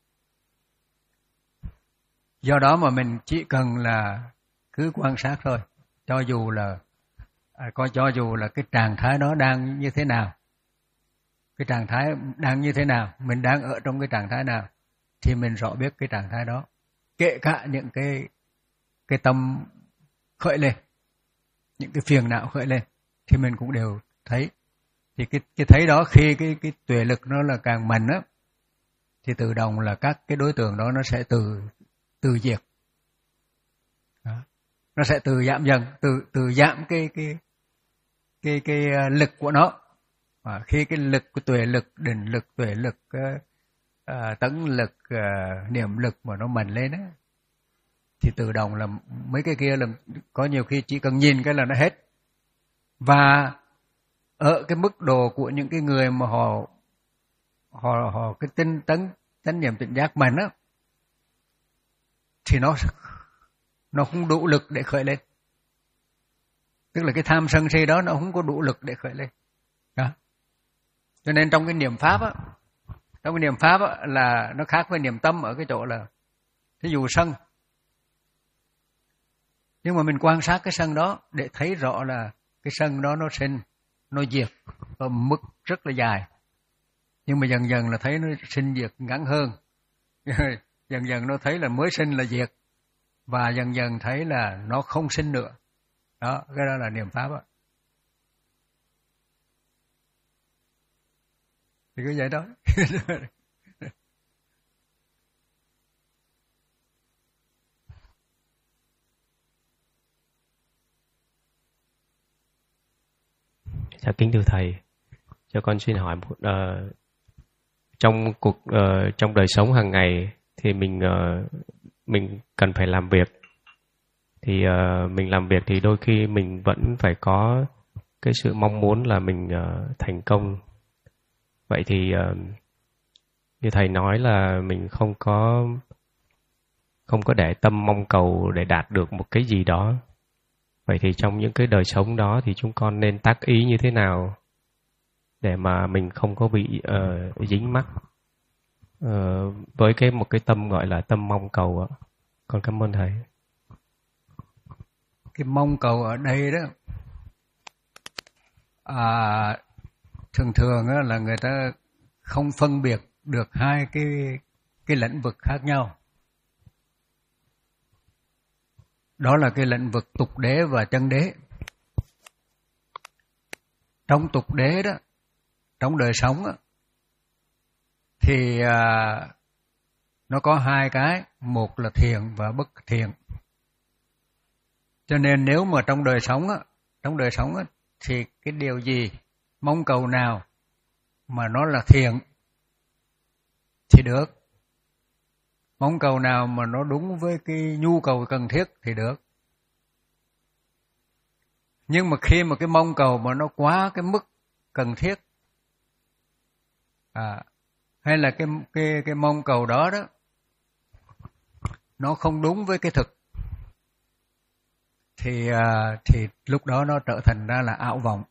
Do đó mà mình chỉ cần là cứ quan sát thôi, cho dù là à, coi cho dù là cái trạng thái đó đang như thế nào, cái trạng thái đang như thế nào, mình đang ở trong cái trạng thái nào, thì mình rõ biết cái trạng thái đó, kể cả những cái cái tâm khởi lên, những cái phiền não khởi lên, thì mình cũng đều thấy. Thì cái cái thấy đó, khi cái cái tuệ lực nó là càng mạnh á, thì tự động là các cái đối tượng đó nó sẽ từ từ diệt, đó. Nó sẽ từ giảm dần, từ từ giảm cái cái cái cái lực của nó. Và khi cái lực của tuệ lực, định lực, tuệ lực, uh, tấn lực, uh, niệm lực mà nó mạnh lên á, thì tự động là mấy cái kia là có nhiều khi chỉ cần nhìn cái là nó hết. Và ở cái mức độ của những cái người mà họ họ họ cái tinh tấn tấn niệm tỉnh giác mạnh á, thì nó nó không đủ lực để khởi lên. Tức là cái tham sân si đó nó không có đủ lực để khởi lên. Đó. Cho nên trong cái niệm pháp á, trong cái niệm pháp á, là nó khác với niệm tâm ở cái chỗ là ví dụ sân, nhưng mà mình quan sát cái sân đó để thấy rõ là cái sân đó nó sinh, nó diệt ở mức rất là dài. Nhưng mà dần dần là thấy nó sinh diệt ngắn hơn. Dần dần nó thấy là mới sinh là diệt, và dần dần thấy là nó không sinh nữa. Đó, cái đó là niệm pháp á. Thì cứ vậy đó. Dạ kính thưa thầy, cho con xin hỏi một uh, trong cuộc uh, trong đời sống hàng ngày thì mình uh, mình cần phải làm việc, thì uh, mình làm việc thì đôi khi mình vẫn phải có cái sự mong muốn là mình uh, thành công. Vậy thì uh, như thầy nói là mình không có không có để tâm mong cầu để đạt được một cái gì đó. Vậy thì trong những cái đời sống đó thì chúng con nên tác ý như thế nào để mà mình không có bị uh, dính mắc uh, với cái một cái tâm gọi là tâm mong cầu ạ? Con cảm ơn thầy. Cái mong cầu ở đây đó, à, thường thường á, là người ta không phân biệt được hai cái cái lĩnh vực khác nhau. Đó là cái lĩnh vực tục đế và chân đế. Trong tục đế đó, trong đời sống đó, thì à, nó có hai cái, một là thiện và bất thiện. Cho nên nếu mà trong đời sống á, trong đời sống á, thì cái điều gì, mong cầu nào mà nó là thiện thì được. Mong cầu nào mà nó đúng với cái nhu cầu cần thiết thì được. Nhưng mà khi mà cái mong cầu mà nó quá cái mức cần thiết, à, hay là cái cái cái mong cầu đó đó nó không đúng với cái thực, thì à, thì lúc đó nó trở thành ra là ảo vọng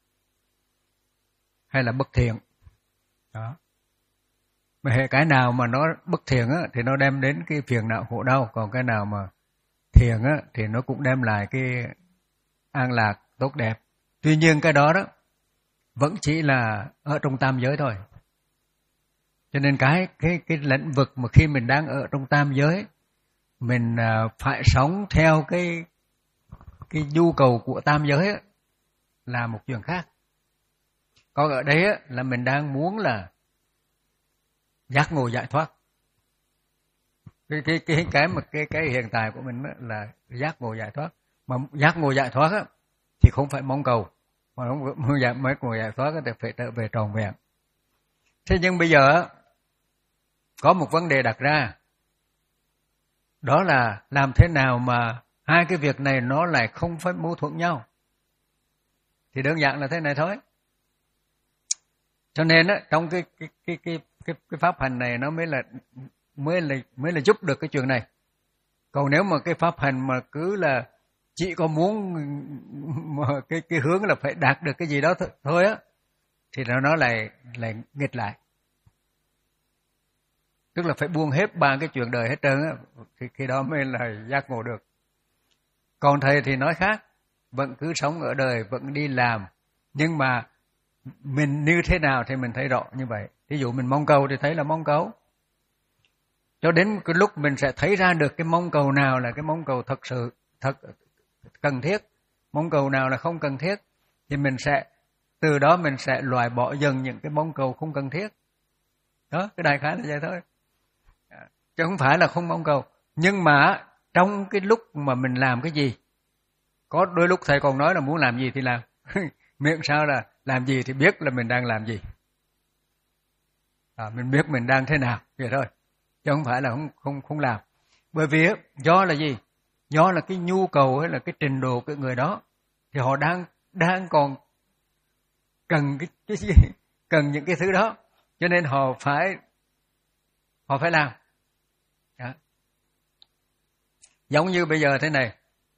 hay là bất thiện. Đó. Mà hệ cái nào mà nó bất thiện á, thì nó đem đến cái phiền não khổ đau, còn cái nào mà thiện á, thì nó cũng đem lại cái an lạc tốt đẹp. Tuy nhiên cái đó đó vẫn chỉ là ở trong tam giới thôi. Cho nên cái cái cái lĩnh vực mà khi mình đang ở trong tam giới, mình phải sống theo cái cái nhu cầu của tam giới á, là một chuyện khác. Còn ở đây á, là mình đang muốn là giác ngộ giải thoát. Cái cái cái cái mà cái cái hiện tại của mình là giác ngộ giải thoát. Mà giác ngộ giải thoát á, thì không phải mong cầu, mà không giác ngộ giải thoát thì phải trở về trọn vẹn. Thế nhưng bây giờ có một vấn đề đặt ra, đó là làm thế nào mà hai cái việc này nó lại không phải mâu thuẫn nhau. Thì đơn giản là thế này thôi. Cho nên á, trong cái cái cái cái cái cái pháp hành này nó mới là mới là mới là giúp được cái chuyện này. Còn nếu mà cái pháp hành mà cứ là chỉ có muốn mà cái cái hướng là phải đạt được cái gì đó thôi á, thì nó nó lại lại nghịch lại. tức là phải buông hết ba cái chuyện đời hết trơn á, thì khi đó mới là giác ngộ được. Còn thầy thì nói khác, vẫn cứ sống ở đời, vẫn đi làm, nhưng mà mình như thế nào thì mình thấy rõ như vậy. Ví dụ mình mong cầu thì thấy là mong cầu, cho đến cái lúc mình sẽ thấy ra được cái mong cầu nào là cái mong cầu thật sự thật cần thiết, mong cầu nào là không cần thiết, thì mình sẽ từ đó mình sẽ loại bỏ dần những cái mong cầu không cần thiết. Đó, cái đại khái là vậy thôi, chứ không phải là không mong cầu. Nhưng mà trong cái lúc mà mình làm cái gì, có đôi lúc thầy còn nói là muốn làm gì thì làm miệng sao là làm gì thì biết là mình đang làm gì, à, mình biết mình đang thế nào vậy thôi, chứ không phải là không không không làm. Bởi vì do là gì, do là cái nhu cầu hay là cái trình độ của người đó thì họ đang đang còn cần cái cái gì, cần những cái thứ đó, cho nên họ phải họ phải làm. Đó. Giống như bây giờ thế này,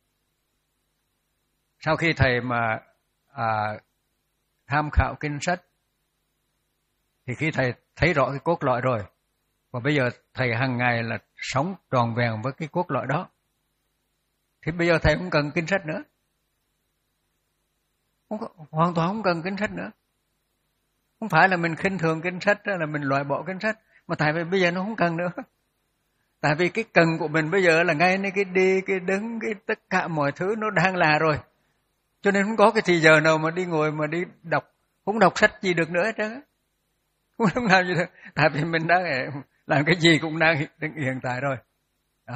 sau khi thầy mà à, tham khảo kinh sách, thì khi thầy thấy rõ cái cốt lõi rồi, và bây giờ thầy hàng ngày là sống tròn vẹn với cái cốt lõi đó, thì bây giờ thầy không cần kinh sách nữa, không, hoàn toàn không cần kinh sách nữa. Không phải là mình khinh thường kinh sách, là mình loại bỏ kinh sách, mà tại vì bây giờ nó không cần nữa. Tại vì cái cần của mình bây giờ là ngay nơi cái đi, cái đứng, cái tất cả mọi thứ nó đang là rồi. Cho nên không có cái thì giờ nào mà đi ngồi mà đi đọc, không đọc sách gì được nữa hết trơn. Không làm gì được. Tại vì mình đang làm cái gì cũng đang hiện tại rồi. Đó.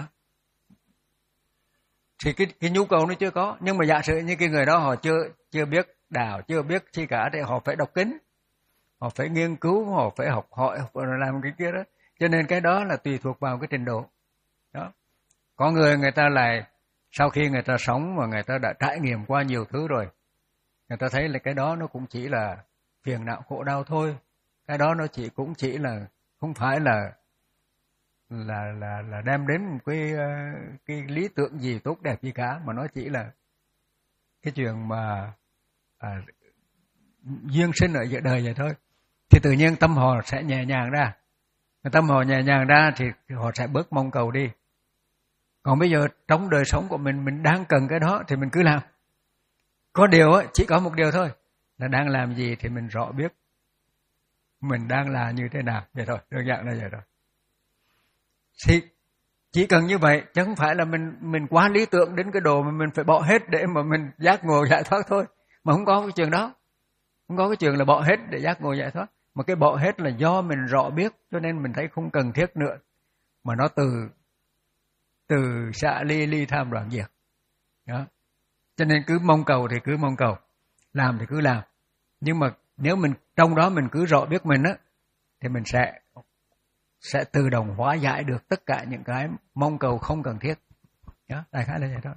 Thì cái, cái nhu cầu nó chưa có. Nhưng mà giả sử như cái người đó họ chưa chưa biết đạo, chưa biết chi cả, thì họ phải đọc kinh, họ phải nghiên cứu, họ phải học hỏi, họ phải làm cái kia đó. Cho nên cái đó là tùy thuộc vào cái trình độ. Đó. Có người người ta lại sau khi người ta sống và người ta đã trải nghiệm qua nhiều thứ rồi, người ta thấy là cái đó nó cũng chỉ là phiền não khổ đau thôi. Cái đó nó chỉ cũng chỉ là không phải là là là là đem đến một cái cái lý tưởng gì tốt đẹp gì cả, mà nó chỉ là cái chuyện mà à, duyên sinh ở giữa đời vậy thôi. Thì tự nhiên tâm họ sẽ nhẹ nhàng ra. Tâm họ nhẹ nhàng ra thì họ sẽ bớt mong cầu đi. Còn bây giờ trong đời sống của mình, mình đang cần cái đó thì mình cứ làm. Có điều chỉ có một điều thôi, là đang làm gì thì mình rõ biết mình đang là như thế nào. Vậy thôi, đơn giản là vậy rồi. Thì chỉ cần như vậy, chứ không phải là mình mình quá lý tưởng đến cái đồ mà mình phải bỏ hết để mà mình giác ngộ giải thoát thôi. Mà không có cái chuyện đó. Không có cái chuyện là bỏ hết để giác ngộ giải thoát. Mà cái bỏ hết là do mình rõ biết, cho nên mình thấy không cần thiết nữa. Mà nó từ từ xả ly ly tham đoạn diệt. Đó. Cho nên cứ mong cầu thì cứ mong cầu, làm thì cứ làm. Nhưng mà nếu mình trong đó mình cứ rõ biết mình á, thì mình sẽ sẽ tự động hóa giải được tất cả những cái mong cầu không cần thiết. Đó, đại khái là vậy thôi.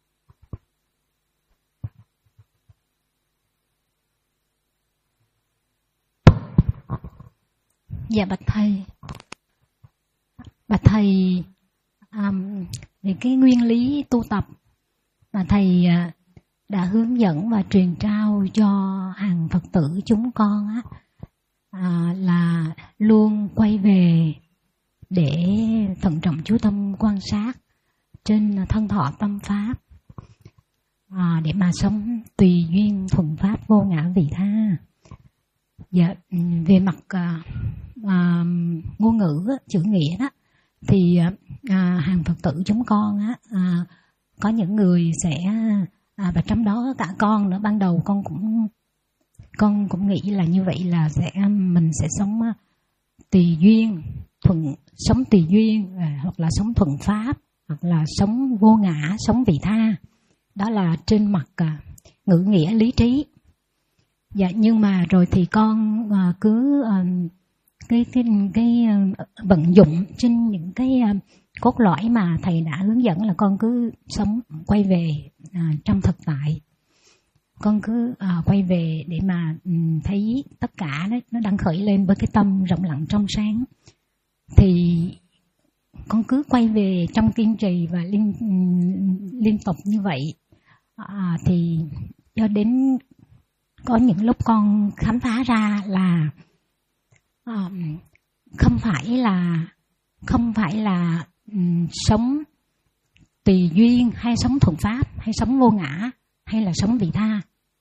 Dạ bạch thầy, bạch thầy, um, về cái nguyên lý tu tập mà thầy uh, đã hướng dẫn và truyền trao cho hàng Phật tử chúng con á, à, là luôn quay về để thận trọng chú tâm quan sát trên thân thọ tâm pháp, à, để mà sống tùy duyên thuận pháp vô ngã vị tha. Dạ, về mặt à, à, ngôn ngữ, chữ nghĩa đó, thì à, hàng Phật tử chúng con á, à, có những người sẽ à, và trong đó cả con nữa, ban đầu con cũng con cũng nghĩ là như vậy, là sẽ mình sẽ sống tùy duyên thuận, sống tùy duyên, hoặc là sống thuận pháp, hoặc là sống vô ngã, sống vị tha. Đó là trên mặt à, ngữ nghĩa lý trí. Dạ, nhưng mà rồi thì con à, cứ à, cái cái cái à, vận dụng trên những cái à, cốt lõi mà thầy đã hướng dẫn, là con cứ sống quay về à, trong thực tại. Con cứ à, quay về để mà um, thấy tất cả đó, nó đang khởi lên với cái tâm rộng lặng trong sáng. Thì con cứ quay về trong kiên trì và liên um, liên tục như vậy. À, thì cho đến có những lúc con khám phá ra là um, không phải là không phải là um, sống tùy duyên hay sống thuận pháp hay sống vô ngã hay là sống vị tha,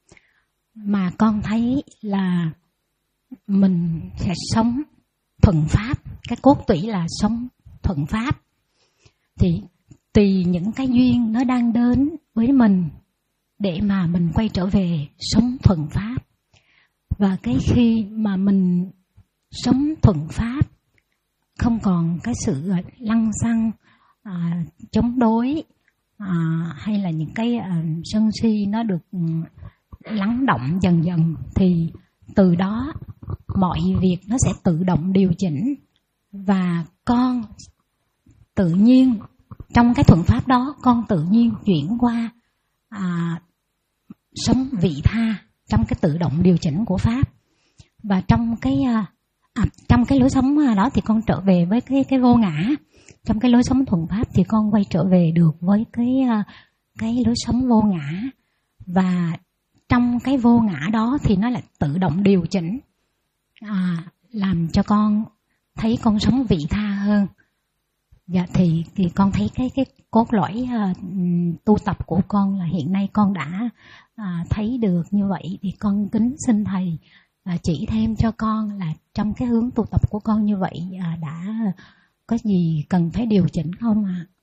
mà con thấy là mình sẽ sống thuận pháp, cái cốt tủy là sống thuận pháp. Thì tùy những cái duyên nó đang đến với mình để mà mình quay trở về sống thuận pháp. Và cái khi mà mình sống thuận pháp, không còn cái sự lăng xăng, à, chống đối, à, hay là những cái à, sân si nó được lắng động dần dần, thì từ đó mọi việc nó sẽ tự động điều chỉnh, và con tự nhiên trong cái thuận pháp đó con tự nhiên chuyển qua à, sống vị tha trong cái tự động điều chỉnh của pháp. Và trong cái à, trong cái lối sống đó thì con trở về với cái cái vô ngã. Trong cái lối sống thuận pháp thì con quay trở về được với cái cái lối sống vô ngã, và trong cái vô ngã đó thì nó lại tự động điều chỉnh, à, làm cho con thấy con sống vị tha hơn. Dạ thì thì con thấy cái cái cốt lõi uh, tu tập của con là hiện nay con đã uh, thấy được như vậy, thì con kính xin thầy uh, chỉ thêm cho con là trong cái hướng tu tập của con như vậy uh, đã có gì cần phải điều chỉnh không ạ? À?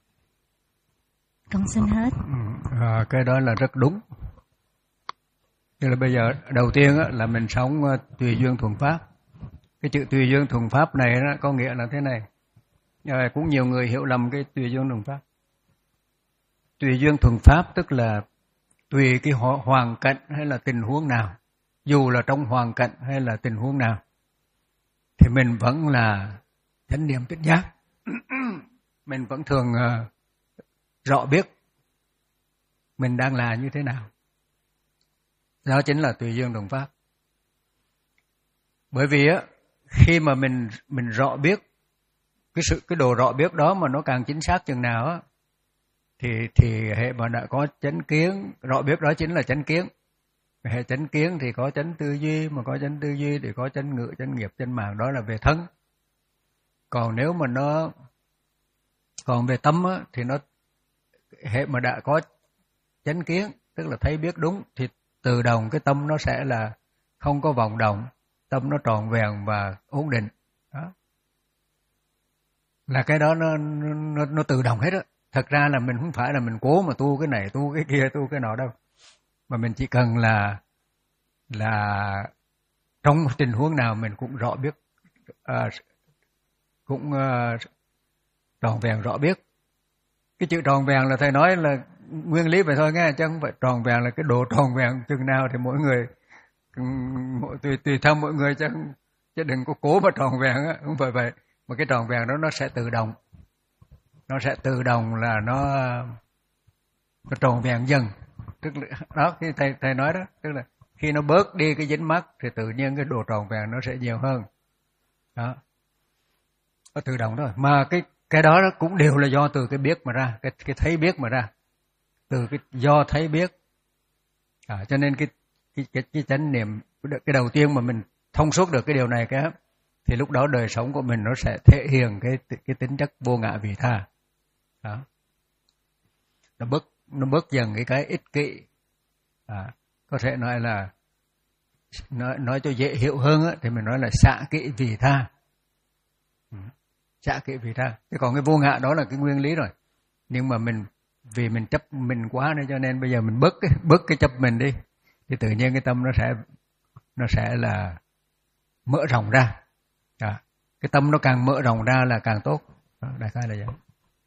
Con xin hết. À, cái đó là rất đúng. Tức là bây giờ đầu tiên á, là mình sống uh, tùy duyên thuận pháp. Cái chữ tùy duyên thuận pháp này đó, có nghĩa là thế này. À, cũng nhiều người hiểu lầm cái tùy duyên thuận pháp. Tùy duyên thuận pháp tức là tùy cái hoàn cảnh hay là tình huống nào, dù là trong hoàn cảnh hay là tình huống nào, thì mình vẫn là chánh niệm tỉnh giác. Mình vẫn thường uh, rõ biết mình đang là như thế nào. Đó chính là tùy duyên thuận pháp. Bởi vì á, khi mà mình mình rõ biết cái sự cái đồ rõ biết đó mà nó càng chính xác chừng nào á, thì thì hệ mà đã có chánh kiến, rõ biết đó chính là chánh kiến. Hệ chánh kiến thì có chánh tư duy, mà có chánh tư duy thì có chánh ngữ, chánh nghiệp, chánh mạng, đó là về thân. Còn nếu mà nó còn về tâm á, thì nó hệ mà đã có chánh kiến, tức là thấy biết đúng, thì tự động cái tâm nó sẽ là không có vọng động, tâm nó tròn vẹn và ổn định. Đó. Là cái đó nó, nó, nó tự động hết á. Thật ra là mình không phải là mình cố mà tu cái này, tu cái kia, tu cái nọ đâu. Mà mình chỉ cần là là trong tình huống nào mình cũng rõ biết, à, cũng uh, tròn vẹn rõ biết. Cái chữ tròn vẹn là thầy nói là nguyên lý vậy thôi nghe, chứ không phải tròn vẹn là cái độ tròn vẹn chừng nào thì mỗi người mỗi, tùy tùy theo mỗi người, chứ chứ đừng có cố mà tròn vẹn á, không phải vậy. Mà cái tròn vẹn đó nó sẽ tự động, nó sẽ tự động là nó nó tròn vẹn dần. Tức là đó, cái thầy thầy nói đó, tức là khi nó bớt đi cái dính mắc thì tự nhiên cái độ tròn vẹn nó sẽ nhiều hơn. Đó, nó tự động thôi. Mà cái cái đó, đó cũng đều là do từ cái biết mà ra, cái cái thấy biết mà ra, từ cái do thấy biết. À, cho nên cái cái cái, cái chánh niệm, cái đầu tiên mà mình thông suốt được cái điều này cái thì lúc đó đời sống của mình nó sẽ thể hiện cái cái tính chất vô ngã vị tha. Đó, nó bớt nó bớt dần cái cái ích kỷ. À, có thể nói là nói nói cho dễ hiểu hơn á, thì mình nói là xả kỷ vị tha. Ừ. Xả kỷ vị tha. Thế còn cái vô ngã đó là cái nguyên lý rồi. Nhưng mà mình vì mình chấp mình quá nên cho nên bây giờ mình bớt cái bớt cái chấp mình đi, thì tự nhiên cái tâm nó sẽ nó sẽ là mở rộng ra. À, cái tâm nó càng mở rộng ra là càng tốt. Đó, đại khái là vậy.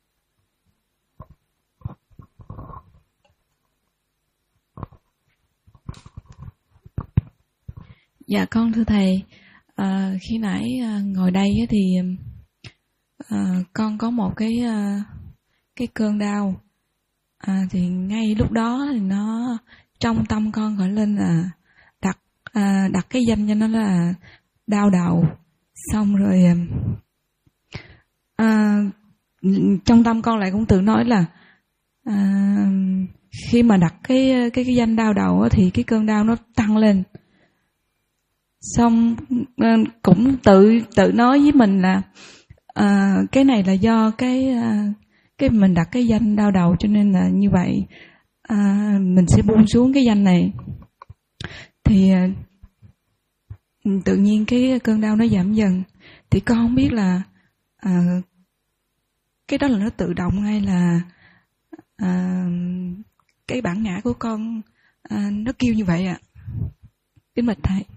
Dạ con thưa thầy, à, khi nãy à, ngồi đây thì à, con có một cái à, cái cơn đau, à, thì ngay lúc đó thì nó trong tâm con gọi lên là đặt à, đặt cái danh cho nó là đau đầu. Xong rồi à, trong tâm con lại cũng tự nói là à, khi mà đặt cái cái cái danh đau đầu á, thì cái cơn đau nó tăng lên. Xong cũng tự tự nói với mình là à, cái này là do cái à, cái mình đặt cái danh đau đầu cho nên là như vậy. À, mình sẽ buông xuống cái danh này thì à, tự nhiên cái cơn đau nó giảm dần. Thì con không biết là à, cái đó là nó tự động hay là à, cái bản ngã của con à, nó kêu như vậy ạ. Kính bạch thầy.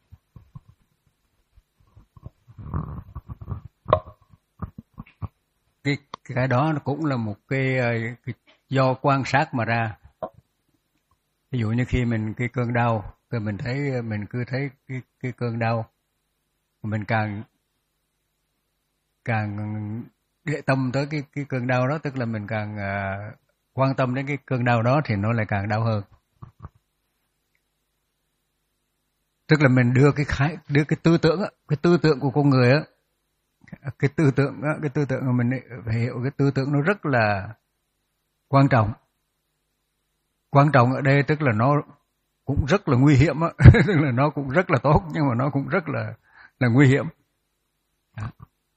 Cái, cái đó nó cũng là một cái, cái do quan sát mà ra. Ví dụ như khi mình cái cơn đau, thì mình thấy mình cứ thấy cái cái cơn đau, mình càng càng để tâm tới cái cái cơn đau đó, tức là mình càng uh, quan tâm đến cái cơn đau đó thì nó lại càng đau hơn. Tức là mình đưa cái khái, đưa cái tư tưởng, cái tư tưởng của con người á, cái tư tưởng, cái tư tưởng của mình phải hiểu cái tư tưởng nó rất là quan trọng. Quan trọng ở đây tức là nó cũng rất là nguy hiểm á, tức là nó cũng rất là tốt nhưng mà nó cũng rất là là nguy hiểm. Đó.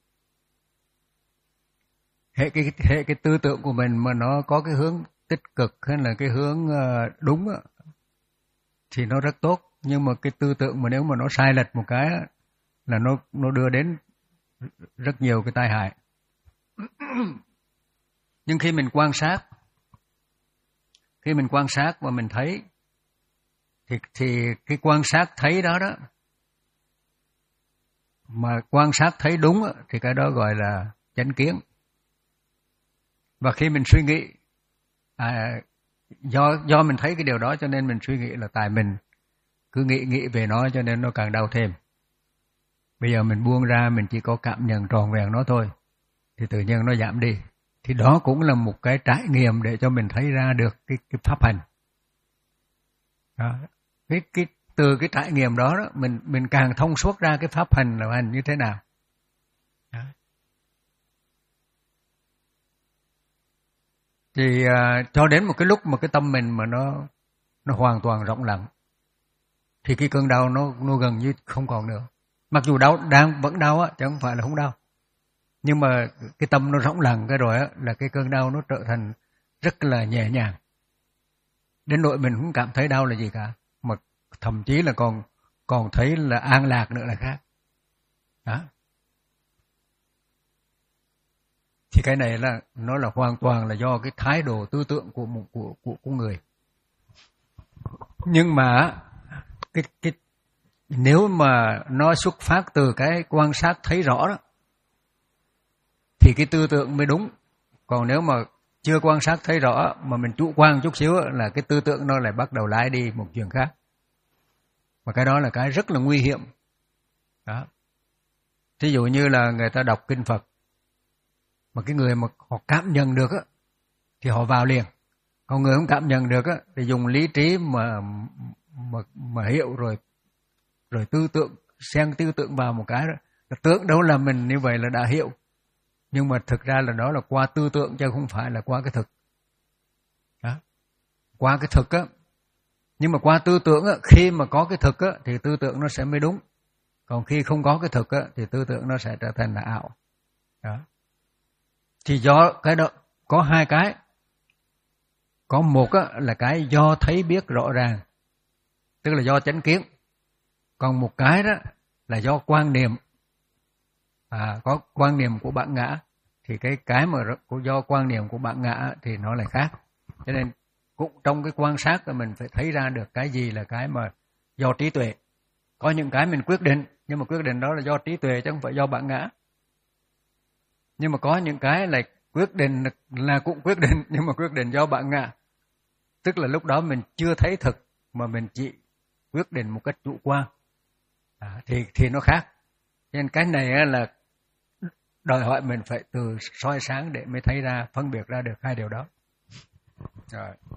Hệ cái hệ cái tư tưởng của mình mà nó có cái hướng tích cực hay là cái hướng đúng á, thì nó rất tốt. Nhưng mà cái tư tưởng mà nếu mà nó sai lệch một cái á, là nó nó đưa đến rất nhiều cái tai hại. Nhưng khi mình quan sát, khi mình quan sát và mình thấy, thì thì cái quan sát thấy đó đó, mà quan sát thấy đúng á, thì cái đó gọi là chánh kiến. Và khi mình suy nghĩ, à, do do mình thấy cái điều đó cho nên mình suy nghĩ là tại mình cứ nghĩ nghĩ về nó cho nên nó càng đau thêm. Bây giờ mình buông ra, mình chỉ có cảm nhận tròn vẹn nó thôi, thì tự nhiên nó giảm đi. Thì đó cũng là một cái trải nghiệm để cho mình thấy ra được cái, cái pháp hành. Đó. Cái, cái, từ cái trải nghiệm đó, đó mình, mình càng thông suốt ra cái pháp hành là hành như thế nào. Đó. Thì uh, cho đến một cái lúc mà cái tâm mình mà nó, nó hoàn toàn rộng lặng, thì cái cơn đau nó, nó gần như không còn nữa. Mặc dù đau đang vẫn đau á, chứ không phải là không đau. Nhưng mà cái tâm nó rộng lặng cái rồi á, là cái cơn đau nó trở thành rất là nhẹ nhàng. Đến nỗi mình không cảm thấy đau là gì cả, mà thậm chí là còn còn thấy là an lạc nữa là khác. Đó. Thì cái này là nó là hoàn toàn là do cái thái độ tư tưởng của một của của của người. Nhưng mà cái cái nếu mà nó xuất phát từ cái quan sát thấy rõ đó, thì cái tư tưởng mới đúng. Còn nếu mà chưa quan sát thấy rõ mà mình chủ quan chút xíu là cái tư tưởng nó lại bắt đầu lái đi một chuyện khác. Và cái đó là cái rất là nguy hiểm. Đó. Thí dụ như là người ta đọc kinh Phật, mà cái người mà họ cảm nhận được á, thì họ vào liền. Còn người không cảm nhận được á, thì dùng lý trí mà mà, mà hiểu rồi rồi tư tưởng, xen tư tưởng vào một cái đó. Là tưởng đâu là mình như vậy là đã hiểu. Nhưng mà thực ra là đó là qua tư tưởng chứ không phải là qua cái thực. Đó. Qua cái thực á. Nhưng mà qua tư tưởng á, khi mà có cái thực á, thì tư tưởng nó sẽ mới đúng. Còn khi không có cái thực á, thì tư tưởng nó sẽ trở thành là ảo. Đó. Thì do cái đó có hai cái. Có một á, là cái do thấy biết rõ ràng, tức là do chánh kiến. Còn một cái đó là do quan niệm. À, có quan niệm của bản ngã. Thì cái cái mà do quan niệm của bản ngã thì nó lại khác. Cho nên cũng trong cái quan sát là mình phải thấy ra được cái gì là cái mà do trí tuệ. Có những cái mình quyết định, nhưng mà quyết định đó là do trí tuệ chứ không phải do bản ngã. Nhưng mà có những cái là quyết định là cũng quyết định, nhưng mà quyết định do bản ngã. Tức là lúc đó mình chưa thấy thực mà mình chỉ quyết định một cách chủ quan. À, thì thì nó khác. Nên cái này là đòi hỏi mình phải từ soi sáng để mới thấy ra, phân biệt ra được hai điều đó. Rồi.